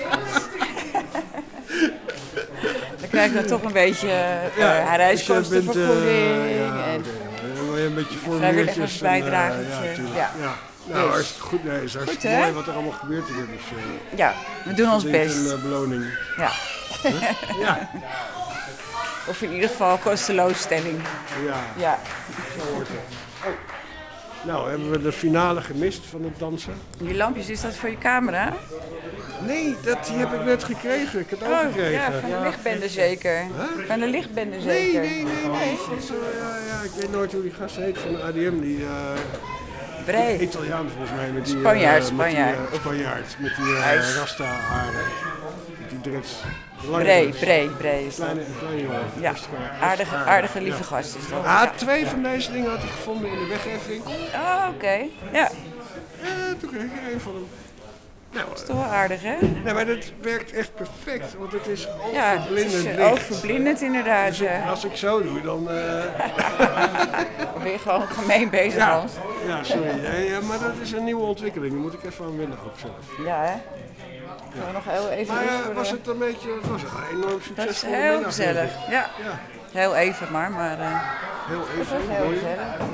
dan krijg ik dan toch een beetje uh, ja, herreiskostenvergoeding. Uh, ja, en okay. Een beetje vrijwilligersbijdrage. Uh, ja, ja. ja. Nou, dus. hartstikke goed. Nee, het is hartstikke goed, mooi wat er allemaal gebeurt hier. Dus, uh, ja, we doen ons best. Een uh, beloning. Ja. Huh? Ja. Of in ieder geval kosteloosstelling. Ja, ja. Zo hoort het. Oh. Nou, hebben we de finale gemist van het dansen. Die lampjes, is dat voor je camera? Nee, dat, die heb ik net gekregen. Ik heb het oh, ook gekregen. Ja, van de ja. lichtbende zeker. Huh? Van de lichtbende zeker. Nee, nee, nee. nee. Zo, ja, ja, ik weet nooit hoe die gast heet van de A D M. Die, uh, Brei. Italiaan volgens mij. Met die, Spanjaard, uh, Spanjaard. Met die, uh, Spanjaard. Met die uh, rasta haren. Met die dreads. Brei, Brei, Brei is dat. Kleine, kleine jongen. Ja, aardige, aardige lieve ja. gast is dat. Ah, twee van deze dingen had ik gevonden in de wegheffing. Oh, oké. Okay. Ja. Uh, toen kreeg ik een van hem. Nou, dat is toch wel aardig, hè? Nee, maar dat werkt echt perfect, want het is ja, overblindend het is overblindend inderdaad. Dus ik, als ik zo doe, dan... Uh... dan ben je gewoon gemeen bezig, ja. Hans. Ja, sorry. Ja, ja, maar dat is een nieuwe ontwikkeling, daar moet ik even aan wennen ook zelf. Ja, hè? Ja. We nog heel even maar uh, was het een beetje... Het was een enorm succesvol. Dat is heel gezellig, ja. ja. Heel even maar, maar... Uh, heel even, heel gezellig.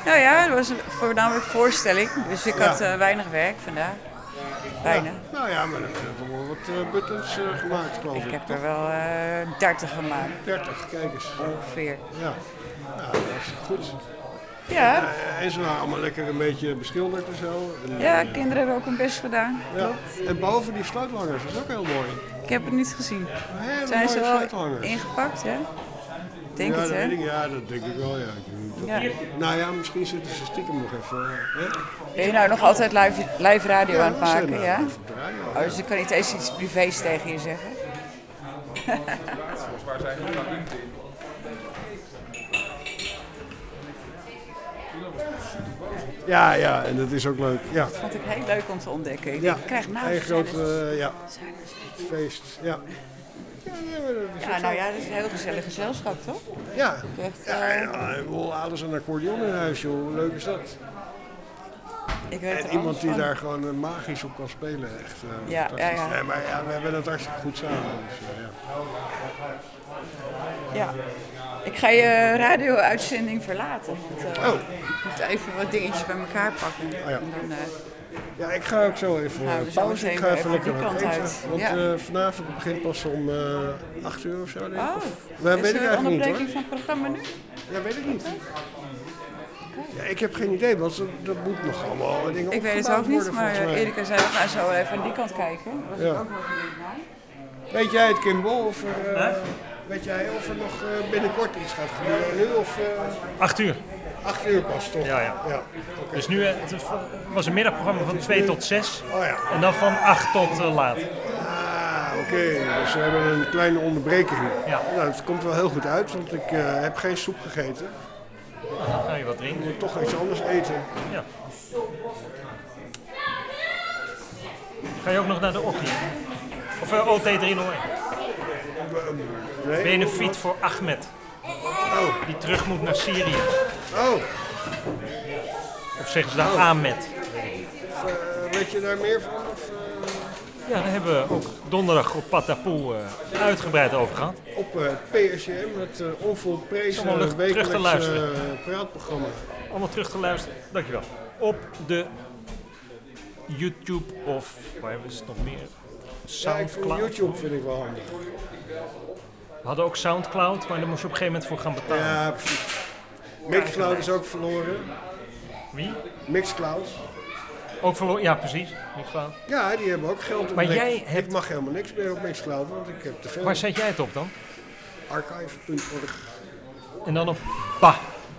Nou ja, het was een voornamelijk voorstelling, dus ik had uh, weinig werk vandaag. Weinig. Ja, nou ja, maar dan hebben we wel wat uh, buttons uh, gemaakt, geloof ik. Ik heb er wel uh, dertig gemaakt. dertig, kijk eens. Ongeveer. Ja, ja dat is goed. Ja. Uh, en ze waren allemaal lekker een beetje beschilderd en zo. En, ja, uh, kinderen hebben ook hun best gedaan. Ja. En boven die sluitlangers, dat is ook heel mooi. Ik heb het niet gezien. Hele Zijn ze wel mooie ingepakt, hè? Denk ja, het, dat hè? weet ik, ja, dat denk ik wel, ja. Dat, ja. Nou ja, misschien zitten ze stiekem nog even... Hè? Ben je nou nog altijd live, live radio ja, aan het maken, ja? Radio, oh, dus ik kan niet eens iets privés tegen je zeggen? Volgens mij zijn we gaan Ja, ja, en dat is ook leuk. Ja. Dat vond ik heel leuk om te ontdekken. Ik ja. krijg nou een groot uh, ja. zijn feest. Ja. Ja, ja nou ja, dat is een heel gezellig gezelschap, toch? Ja. Echt, uh... ja, ja en we alles een accordeon in huis, joh. Hoe leuk is dat? Ik weet en iemand die van. daar gewoon uh, magisch op kan spelen, echt. Uh, ja, ja, ja. Nee, maar ja, we hebben het hartstikke goed samen. Dus, uh, ja. ja. Ik ga je radio-uitzending verlaten. Want, uh, oh. ik moet even wat dingetjes bij elkaar pakken. Oh, ja. En dan, uh, ja, ik ga ook zo even nou, pauze. Ik ga even, even lekker wat eten. Uit. Want ja. uh, vanavond begint pas om uh, acht uur of zo, denk ik. Oh. Of, nou, weet ik eigenlijk niet, hoor. Is er een onderbreking van het programma nu? Ja, weet ik niet. Ja, ik heb geen idee, want dat moet nog allemaal dingen Ik weet het ook niet, maar Erika zei, we gaan zo even aan die kant kijken. Was ja. ik ook wel weet jij het, Kimball? Of er, uh, weet jij of er nog uh, binnenkort iets gaat gebeuren nu? Of, uh... Acht uur. Acht uur pas, toch? Ja, ja. ja. Okay. Dus nu, het was een middagprogramma van twee nu... tot zes. Oh, ja. En dan van acht tot uh, laat. Ah, oké. Okay. Dus we hebben een kleine onderbreking. Ja. Nou, het komt wel heel goed uit, want ik uh, heb geen soep gegeten. Dan ga je wat drinken. Ik moet toch iets anders eten. Ja. Ga je ook nog naar de Okkie? Of uh, O T driehonderdéén? Nee. Benefiet voor Ahmed. Oh. Die terug moet naar Syrië. Oh. Of zeggen ze daar oh. Ahmed? Of, uh, weet je daar meer van? Of, uh... Ja, daar hebben we ook donderdag op Patapoe uh, uitgebreid over gehad. Op uh, P S C M, het uh, onvolprezen wekelijks uh, praatprogramma. Allemaal terug te luisteren. Dankjewel. Op de YouTube of waar hebben we het nog meer? Soundcloud. Ja, ik vind YouTube vind ik wel handig. We hadden ook Soundcloud, maar daar moest je op een gegeven moment voor gaan betalen. Ja, precies. Mixcloud is ook verloren. Wie? Mixcloud. Ook verloren? Ja, precies. Mixcloud. Ja, die hebben ook geld. Maar jij hebt... Ik mag helemaal niks meer op Mixcloud, want ik heb te veel. Waar zet jij het op dan? archive punt org. En dan op Ba.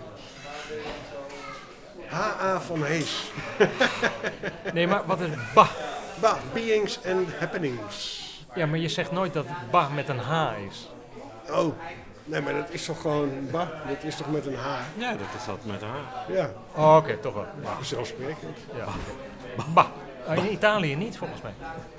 H A van Hees. Nee, maar wat is Ba? Ba, Beings and Happenings. Ja, maar je zegt nooit dat Ba met een H is. Oh, nee, maar dat is toch gewoon Ba? Dat is toch met een H? Ja, dat is dat met een H. Ja. Oh, oké, okay, toch wel. Ja. Zelfsprekend. Ja. Ba. Oh, in Italië niet, volgens mij.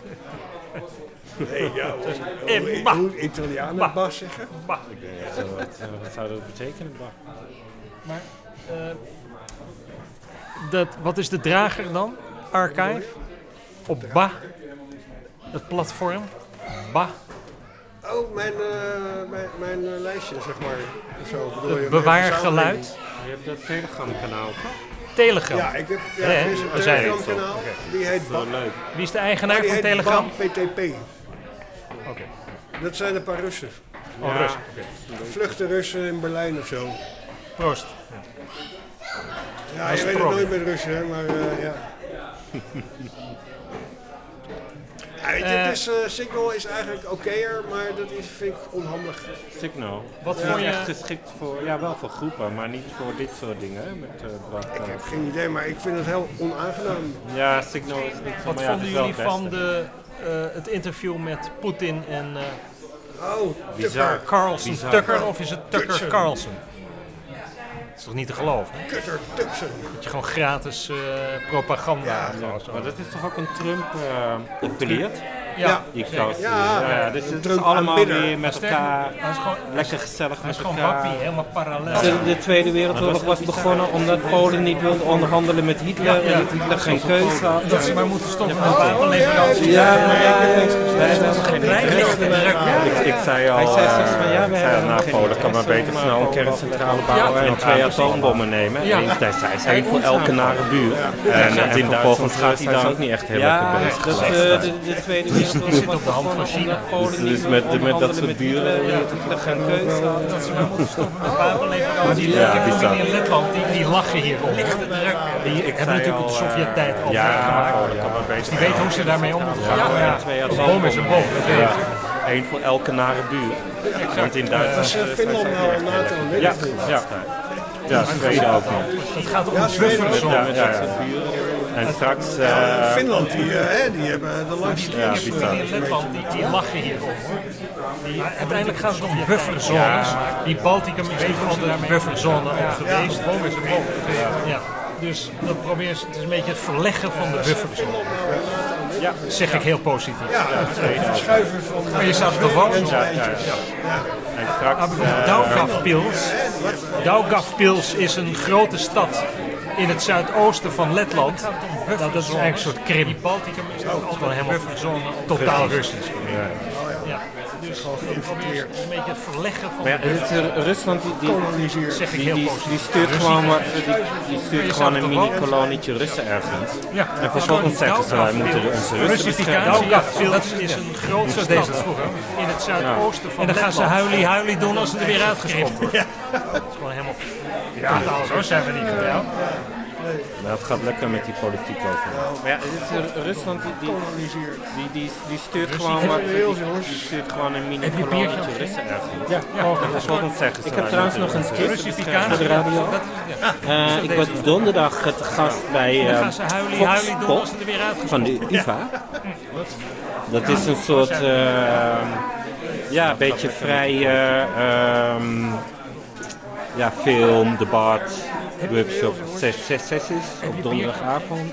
Nee, ja. Dus, hoe, ba. hoe Italianen ba. Ba zeggen? Ba. Ik denk, wat, wat, wat zou dat betekenen, Ba? Maar, uh, dat, wat is de drager dan? Archive? Op Ba. Het platform. Ba. Oh, mijn, uh, mijn, mijn uh, lijstje, zeg maar. Zo, bedoel je, bewaargeluid. Je hebt dat Telegram-kanaal, toch? Telegram? Ja, ik heb ja, ja, er is een Telegram-kanaal. Okay. Die heet Ba. Leuk. Wie is de eigenaar oh, van Telegram? P T P. Oké. Okay. Dat zijn een paar Russen. Oh, ja. Russen. Okay. Vluchten Russen in Berlijn of zo. Proost. Ja, ja je weet het nooit met Russen, hè, maar uh, ja. Ja, weet je, uh, het is, uh, Signal is eigenlijk okéer, maar dat is, vind ik onhandig. Signal? Wat ja, vond je? Echt geschikt voor, ja, wel voor groepen, maar niet voor dit soort dingen. Met, uh, ik heb geen idee, maar ik vind het heel onaangenaam. Ja, Signal is niet... Wat ja, vonden jullie van de, uh, het interview met Poetin en... Uh, oh, Tucker Carlson. Bizar. Tucker of is het Tucker Kutsen. Carlson? Dat is toch niet te geloven? Cutter Tuxen. Dat je gewoon gratis uh, propaganda... Ja, ja, maar dat is toch ook een Trump-affiliate? Uh, Ja. Die klas. Ja, Ja, ja, dus het is druk allemaal aanbidder. weer met Hij is elkaar gewoon- hij is gewoon- lekker gezellig hij met is gewoon elkaar. wappie, helemaal parallel. De, de Tweede Wereldoorlog was begonnen omdat Polen niet wilden onderhandelen met Hitler Ja, ja. en dat Hitler geen keuze had. Dat ze maar moeten stoppen met wapenleveranties. Ja, maar ja, wij hebben geen Dreiging. Ik, ik zei al, Hij zei zoiets van, ja, we uh, hebben zei, nou, geen Polen kan maar beter snel een kerncentrale bouwen en twee atoombommen nemen. Ja. En hij zei, hij voor elke nare buur. En, en vervolgens gaat hij daar ook niet echt heel lekker bezig. Dus geweest de, zijn. de, de Tweede zit Wereldoorlog op de hand van China. Dus, dus met, met dat soort buren Ja. dat Hitler geen keuze had. Dat ze maar moeten stoppen met wapenleveranties. Maar die Ja, lelijke bizar. familie in Letland, die, die lachen hierom. Die hebben natuurlijk op de Sovjet-tijd al Ja, meegemaakt. Polen kan maar beter. Dus die weten hoe ze daarmee om moeten gaan. Ja, Ja, ja. Twee een boom is een boom, dat weet je. Eén voor elke nare buur. Want in Duitsland... Was, uh, uh, Finland zijn ze nou ook niet echt NATO heel lid Ja, of niet? ja. Ja, Zweden ook nog. Het gaat om Ja, een Zweden ook. bufferzone. Ja, ja, ja. En straks... uh, Ja, Finland, die, uh, hè, die hebben de langste Ja, links, Die uh, familie in Letland, die, die lachen hierom. Die, uiteindelijk gaat het om bufferzones. Die Balticum is een grote bufferzone ook geweest. Boom is een boom. Ja. Dus dat proberen ze, het is een beetje het verleggen van de bufferzone. Ja, zeg ik heel positief. Ja, het verschuiven van... Maar je staat er toch wel? Ja, ja, ja. En straks... Maar bijvoorbeeld uh, Daugavpils. Daugavpils is een grote stad in het zuidoosten van Letland. Nou, dat is eigenlijk een soort Krim. Die Balticum is ook gewoon helemaal totaal Russisch. Ja. Ja. Dus het is een beetje het verleggen van Maar ja, de het, uh, Rusland die, die, zeg ik die, heel die, positief. die stuurt gewoon wat, die, die stuurt Je gewoon zou een toch wel- mini-kolonietje Russen ergens. Ja. En vervolgens zeggen ze, wij moeten de- onze Russen beschermen. Daugavpils, dat is een grote stad deze vroeger in het zuidoosten van. En dan gaan ze huilie huilie doen als ze er weer uitgeschopt worden. Dat is gewoon helemaal totaal zo zijn we niet getrouwd. Maar het gaat lekker met die politiek over. Maar ja, het is, uh, Rusland die, die, die, die, die stuurt gewoon wat, die, die stuurt gewoon een mini-kolonietje Russen ergens. Ja, ja. En vervolgens zeggen ze, Ik heb wij trouwens moeten nog een onze tip Russen Russificatie. beschermen. voor de radio. Uh, ik was donderdag te gast bij Dan uh, gaan ze huilie Fox huilie doen Pop als ze er weer uitgeschopt van de worden. U vA. Dat is een soort, uh, ja, een beetje vrij, uh, um, ja, film, debat, workshop, zes, zes sessies op donderdagavond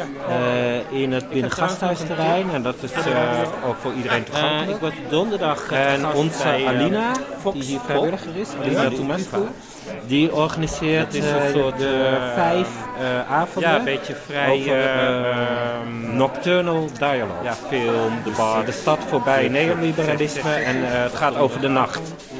uh, in het binnengasthuisterrein. En dat is uh, ook voor iedereen toegankelijk. Uh, ik was donderdag te En gast onze bij, uh, Alina, Fox die hier Pop, vrijwilliger is, Alina Alina Toemescu, die organiseert dat is een uh, soort de uh, vijf uh, avonden. ja, een beetje vrij over, uh, uh, nocturnal dialogue. Ja, film, debat, de stad voorbij neoliberalisme en uh, het gaat over de nacht.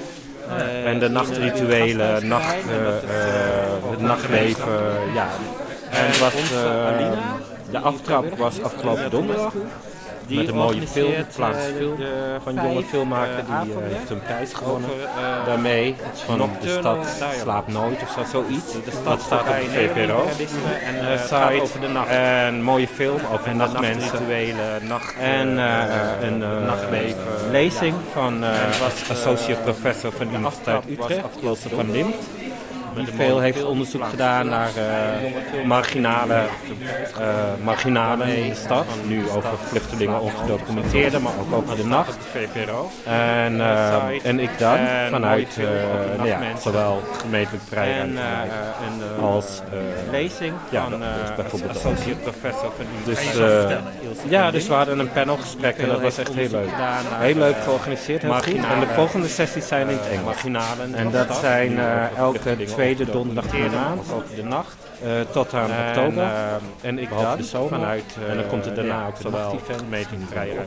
Uh, en de nachtrituelen, nacht, uh, uh, het nachtleven, ja. En het was, uh, de aftrap was afgelopen donderdag. Die Met een mooie film, organiseert, Vlaamse uh, film, de van vijf, jonge filmmaker uh, die uh, avonden heeft een prijs gewonnen. over, uh, Daarmee, het is van de nocturnal stad dialogue. slaapt nooit of zo, zoiets. De stad Dat staat op de voorbij V P R O. neoliberalisme en, uh, uh, het gaat site. over de nacht. En mooie film over En de nachtmensen. nachtrituelen, nacht, En uh, uh, een uh, nachtleven. lezing van uh, was, uh, associate professor van de Universiteit Utrecht, Ilse van Limt. Die veel heeft onderzoek gedaan naar uh, marginale, uh, marginalen in de stad. Nu over vluchtelingen, ongedocumenteerde, maar ook over de nacht. V P R O. En, uh, en ik dan vanuit uh, nou ja, zowel gemeentelijk vrijheid als uh, lezing ja, van dat is bijvoorbeeld associate professor van dus, uh, ja, dus we hadden een panelgesprek en dat was echt heel leuk. Heel leuk georganiseerd, heel goed. En de volgende sessies zijn in het Engels. En dat zijn uh, elke tweede donderdag van de maand, over de nacht, uh, tot aan en, oktober. Uh, en ik dan, de zomer. Vanuit, uh, en dan komt er daarna ja, ook zowel meting vrijheid.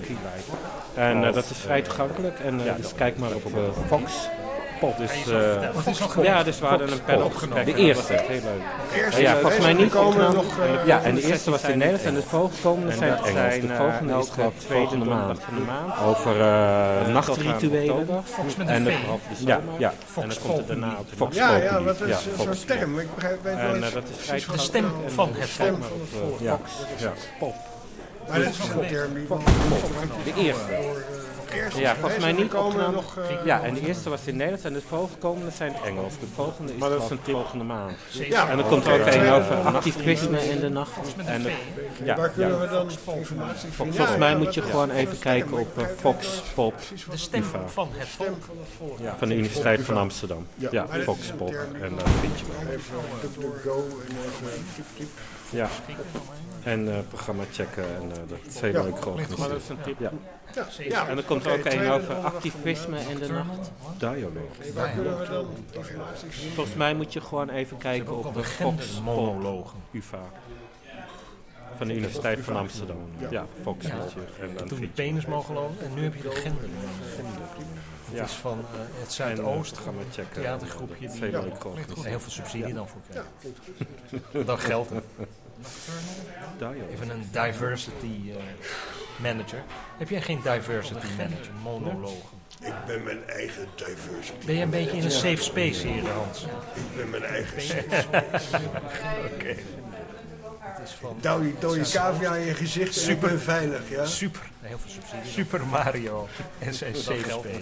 En uh, dat is vrij toegankelijk. En uh, dus kijk maar op uh, Fox Pop. Dus, uh, ja, dus we hadden een panelgesprek. De eerste. Heel leuk. Eerste, ja, volgens mij niet komen nog. nog uh, ja, en de eerste was in Nederlands en de volgende zijn het Engels. De volgende is de tweede maand. Over uh, nachtrituelen. En de, ja, ja. En dan komt er daarna op de Fox. Ja, ja, dat is een soort term. Ik begrijp weet wel en, uh, dat is vrij de stem van het stem van ja, ja, pop. Maar dat is een term die van de eerste. eerste Ja, is volgens mij geweest, niet en er komen opgenomen. nog, uh, ja, en de eerste was in Nederlands en de volgende zijn Engels. De volgende is Maar dat is een volgende maand. Ja, en er komt er ook oké. een Ja. over activisme in de nacht. En de, ja, Waar kunnen ja. we dan informatie Vol- vinden? Volgens Ja, mij ja, moet dat je is- gewoon dat even is kijken stemmen. op uh, Fox Pop. De stem U V A. van het volk. Ja, van de Universiteit van Amsterdam. Ja. Ja, Maar dit Fox is een Pop. term. En dan vind je me. Even DuckDuckGo en even typ typ. Ja. En uh, programma checken en uh, dat is heel Ja, leuk georganiseerd. maar dat is een tip. Ja. Ja. Ja. En er komt er Oké, ook een tweede over donderdag van activisme de in de maand. nacht. Dialoog. Waar kunnen we dan informatie vinden? Volgens mij moet je gewoon even kijken op de Fox Pop monologen. U V A. Van de Universiteit van Amsterdam. Ja, Fox Ja. moet je. En dan Toen de vind je- penismonologen en nu heb je de gender. Ja. Het is van uh, het En, Zuidoost, uh, gaan we checken. theatergroepje die Heel leuk er georganiseerd. heel veel subsidie Ja. dan voor krijgt. Dan geldt het. Dialoog. Even een diversity uh, manager. Heb jij geen diversity manager, monologen? Ik ben mijn eigen diversity. Ben je een beetje in een safe space hier, Hans? Ik ben mijn eigen safe space. Oké. Douw die dode cavia in je gezicht. Super. Super veilig, ja? Super. Heel veel subsidie. Super Mario en zijn safe space.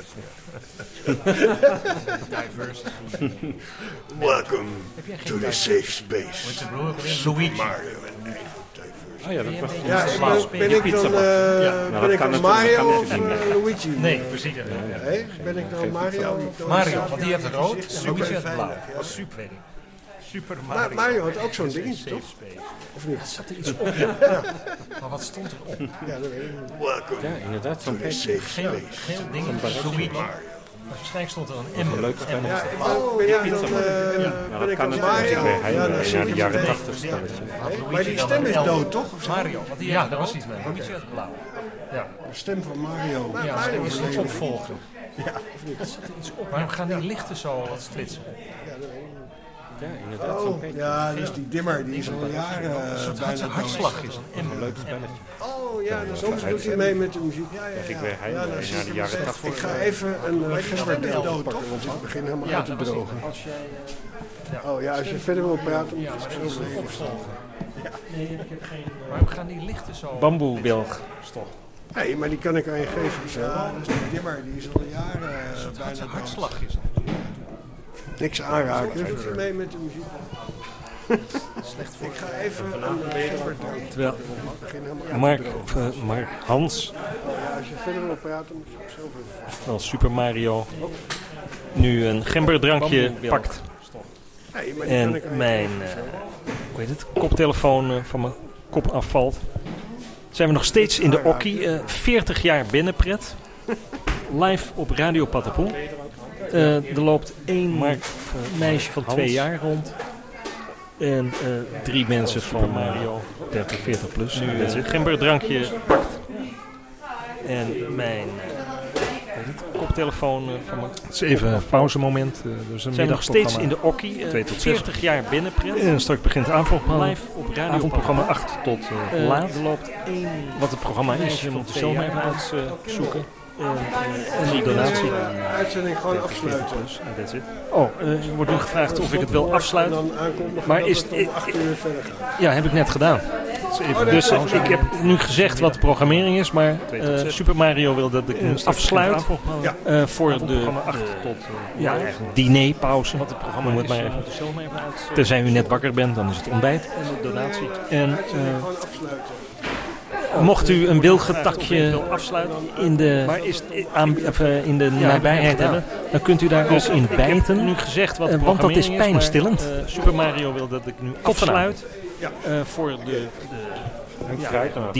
Diversity. Welcome Heb jij geen to the diversity? safe space. Wat is de broer ook alweer? Super Luigi. Mario en eigen diversity. Oh ja, dat was Ja, ik ben, ben ik dan, uh, ben ik dan Mario of uh, Luigi? Nee, precies. Ja, ja. Nee, ben ik dan Mario? Mario, want die heeft rood en Super Luigi heeft blauw. veilig, ja. Super, weet ik. Super Maar Mario. Mario had ook zo'n dingetje, toch? Of niet? Er zat er iets op, ja. Maar wat stond er op? Ja, dat weet ik niet. Welcome Ja, inderdaad, zo'n to the safe Geel, space. geel ding, Luigi. Maar waarschijnlijk stond er een M. Leuk spelletje. Ja, ik ben, ben ik dan, uh, Ja, ben dat ik kan dan natuurlijk. Mario? Ik weet Ja, hij dat naar de is jaren een tachtig spelletje. Maar die stem is dood, toch? Of zo? Mario, want die ja, daar was iets mee. Luigi had blauw. Ja, De stem van Mario. ja Mario dat is overleden. een opvolger. Ja, of niet? Er zat er iets op. Waarom gaan die lichten zo wat splitsen? Ja, dat weet ik niet. Ja, inderdaad, zo'n Oh, beetje. ja, dat is die dimmer. Die is al jaren uh, Een soort bijna hart- hartslag is dood. een M. Leuk spelletje. Oh ja, dan Ja, soms ja, doet hij ja. mee met de muziek. Ja, ja, Kijk, ik ja. weer heim Ja, naar dan de zie je jaren hem tachtig. Ik ga even een uh, gemberbel pakken, want ik begin helemaal Ja, uit te dat was het. drogen. Als jij... uh, Oh ja, als je verder wil praten, moet Ja, je maar het dat is zo een blijven. opvolger. Nee, ik heb geen... Waarom gaan die lichten zo... Bamboebilg. Stop. Nee, maar die kan ik aan je geven. Die is, uh, dat is die dimmer, die is al jaren uh, Een bijna dood. hartslag is het. Niks aanraken. Soms doet hij mee met de muziek. Slecht voor Ik ga even een uh, gemberbel. Terwijl Ik begin helemaal uit Mark, te drogen. of, uh, Mark Hans, Oh ja, als je verder wil praten, moet je het zelf even. wel Super Mario, nu een gemberdrankje pakt. Nee, maar die kan ik aan En je mijn geven. uh, hoe heet het, koptelefoon uh, van mijn kop afvalt. Zijn we nog steeds in de Okkie, uh, veertig jaar binnenpret. Live op Radio Patapon. Uh, er loopt één uh, meisje van twee jaar rond. En uh, drie mensen van Mario, dertig, veertig plus. Nu een gemberdrankje pakt. En mijn uh, het, koptelefoon uh, van mijn... Het is even een pauzemoment. Uh, dus een zijn we nog steeds in de Okkie. Uh, veertig jaar binnenpret. En straks begint het avondprogramma. Live op Radio avondprogramma acht tot uh, uh, laat. Er loopt één... Wat het programma is, je moet het zelf maar even uitzoeken. Uh, En, uh, en die donatie. De uitzending gewoon afsluiten. That's it. Oh, uh, er wordt nu gevraagd of ik het wil afsluiten. Maar is het om acht uur verder gaat. Ja, heb ik net gedaan. Dus uh, ik heb nu gezegd wat de programmering is, maar uh, Super Mario wil dat ik nu afsluit uh, voor de, de ja, dinerpauze. Wat het programma noem het maar even. Tenzij u net wakker bent, dan is het ontbijt. En de donatie. En uh, mocht u een wilgetakje in de, aan, of, uh, in de ja, nabijheid hebben, dan kunt u daar dus ook in bijten. Nu gezegd wat uh, want dat is pijnstillend. Is, maar, uh, Super Mario wil dat ik nu afsluit uh, voor de, de ja,